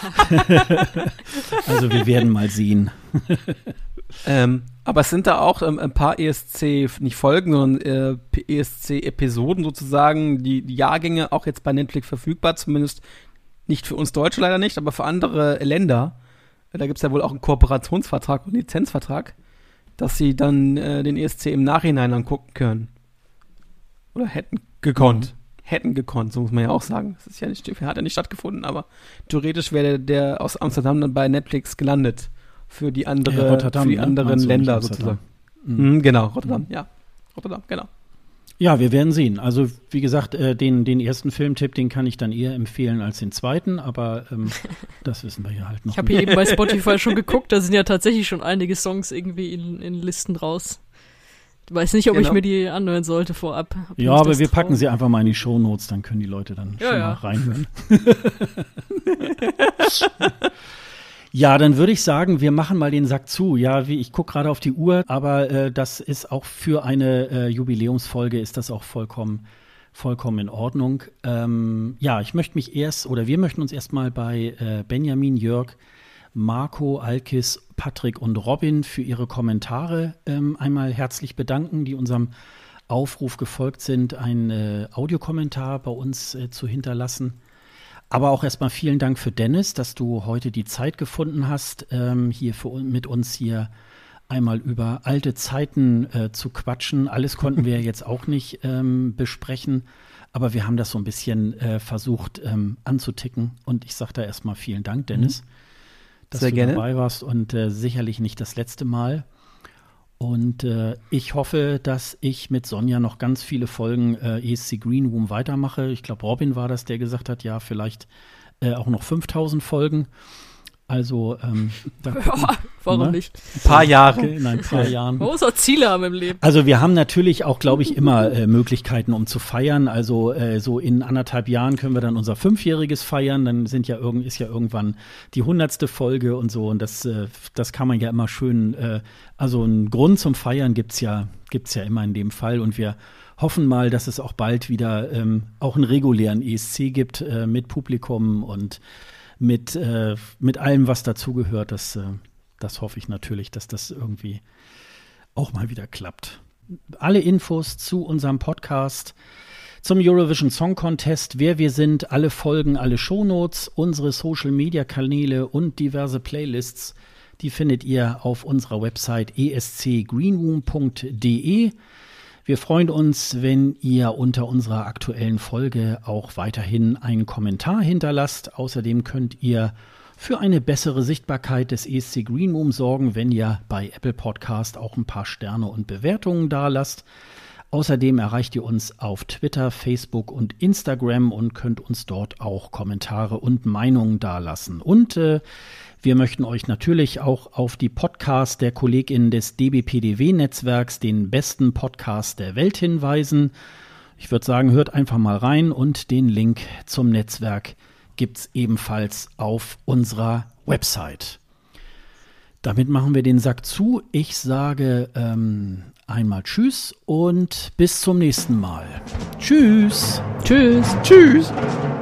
S2: Also wir werden mal sehen.
S4: Aber es sind da auch ein paar ESC, nicht Folgen, sondern ESC-Episoden sozusagen, die Jahrgänge auch jetzt bei Netflix verfügbar, zumindest nicht für uns Deutsche leider nicht, aber für andere Länder. Da gibt es ja wohl auch einen Kooperationsvertrag und einen Lizenzvertrag, dass sie dann den ESC im Nachhinein angucken können. Oder hätten gekonnt. Hätten gekonnt, so muss man ja auch sagen. Das ist ja nicht, hat ja nicht stattgefunden, aber theoretisch wäre der aus Amsterdam dann bei Netflix gelandet. Für die anderen Länder sozusagen. Genau, Rotterdam, ja. Rotterdam, genau.
S2: Ja, wir werden sehen. Also, wie gesagt, den ersten Filmtipp, den kann ich dann eher empfehlen als den zweiten, aber das wissen wir ja halt noch.
S3: Ich habe hier eben bei Spotify schon geguckt, da sind ja tatsächlich schon einige Songs irgendwie in Listen raus. Ich weiß nicht, ob ich mir die anhören sollte vorab.
S2: Ja, aber wir packen sie einfach mal in die Shownotes, dann können die Leute dann schon mal reinhören. Ja, dann würde ich sagen, wir machen mal den Sack zu. Ja, ich gucke gerade auf die Uhr, aber das ist auch für eine Jubiläumsfolge ist das auch vollkommen in Ordnung. Ja, wir möchten uns erstmal bei Benjamin, Jörg, Marco, Alkis, Patrick und Robin für ihre Kommentare einmal herzlich bedanken, die unserem Aufruf gefolgt sind, einen Audiokommentar bei uns zu hinterlassen. Aber auch erstmal vielen Dank für Dennis, dass du heute die Zeit gefunden hast, hier mit uns hier einmal über alte Zeiten zu quatschen. Alles konnten wir jetzt auch nicht besprechen, aber wir haben das so ein bisschen versucht anzuticken. Und ich sage da erstmal vielen Dank, Dennis, dass du dabei warst und sicherlich nicht das letzte Mal. Und ich hoffe, dass ich mit Sonja noch ganz viele Folgen ESC Green Room weitermache. Ich glaube, Robin war das, der gesagt hat, ja, vielleicht auch noch 5000 Folgen. Also,
S3: warum nicht?
S4: Ein paar Jahre.
S2: Okay, in ein paar Jahren.
S3: Man muss auch Ziele haben im Leben.
S2: Also wir haben natürlich auch, glaube ich, immer Möglichkeiten, um zu feiern. Also so in 1,5 Jahren können wir dann unser 5-jähriges feiern. Dann ist ja irgendwann die 100. Folge und so. Und das kann man ja immer schön, also einen Grund zum Feiern gibt's ja immer in dem Fall. Und wir hoffen mal, dass es auch bald wieder auch einen regulären ESC gibt mit Publikum und mit allem, was dazugehört. Das hoffe ich natürlich, dass das irgendwie auch mal wieder klappt. Alle Infos zu unserem Podcast, zum Eurovision Song Contest, wer wir sind, alle Folgen, alle Shownotes, unsere Social-Media-Kanäle und diverse Playlists, die findet ihr auf unserer Website escgreenroom.de. Wir freuen uns, wenn ihr unter unserer aktuellen Folge auch weiterhin einen Kommentar hinterlasst. Außerdem könnt ihr für eine bessere Sichtbarkeit des ESC Green Room sorgen, wenn ihr bei Apple Podcast auch ein paar Sterne und Bewertungen dalasst. Außerdem erreicht ihr uns auf Twitter, Facebook und Instagram und könnt uns dort auch Kommentare und Meinungen dalassen. Und wir möchten euch natürlich auch auf die Podcasts der KollegInnen des DBPDW-Netzwerks, den besten Podcast der Welt, hinweisen. Ich würde sagen, hört einfach mal rein und den Link zum Netzwerk gibt's ebenfalls auf unserer Website. Damit machen wir den Sack zu. Ich sage einmal Tschüss und bis zum nächsten Mal. Tschüss.
S3: Tschüss.
S4: Tschüss.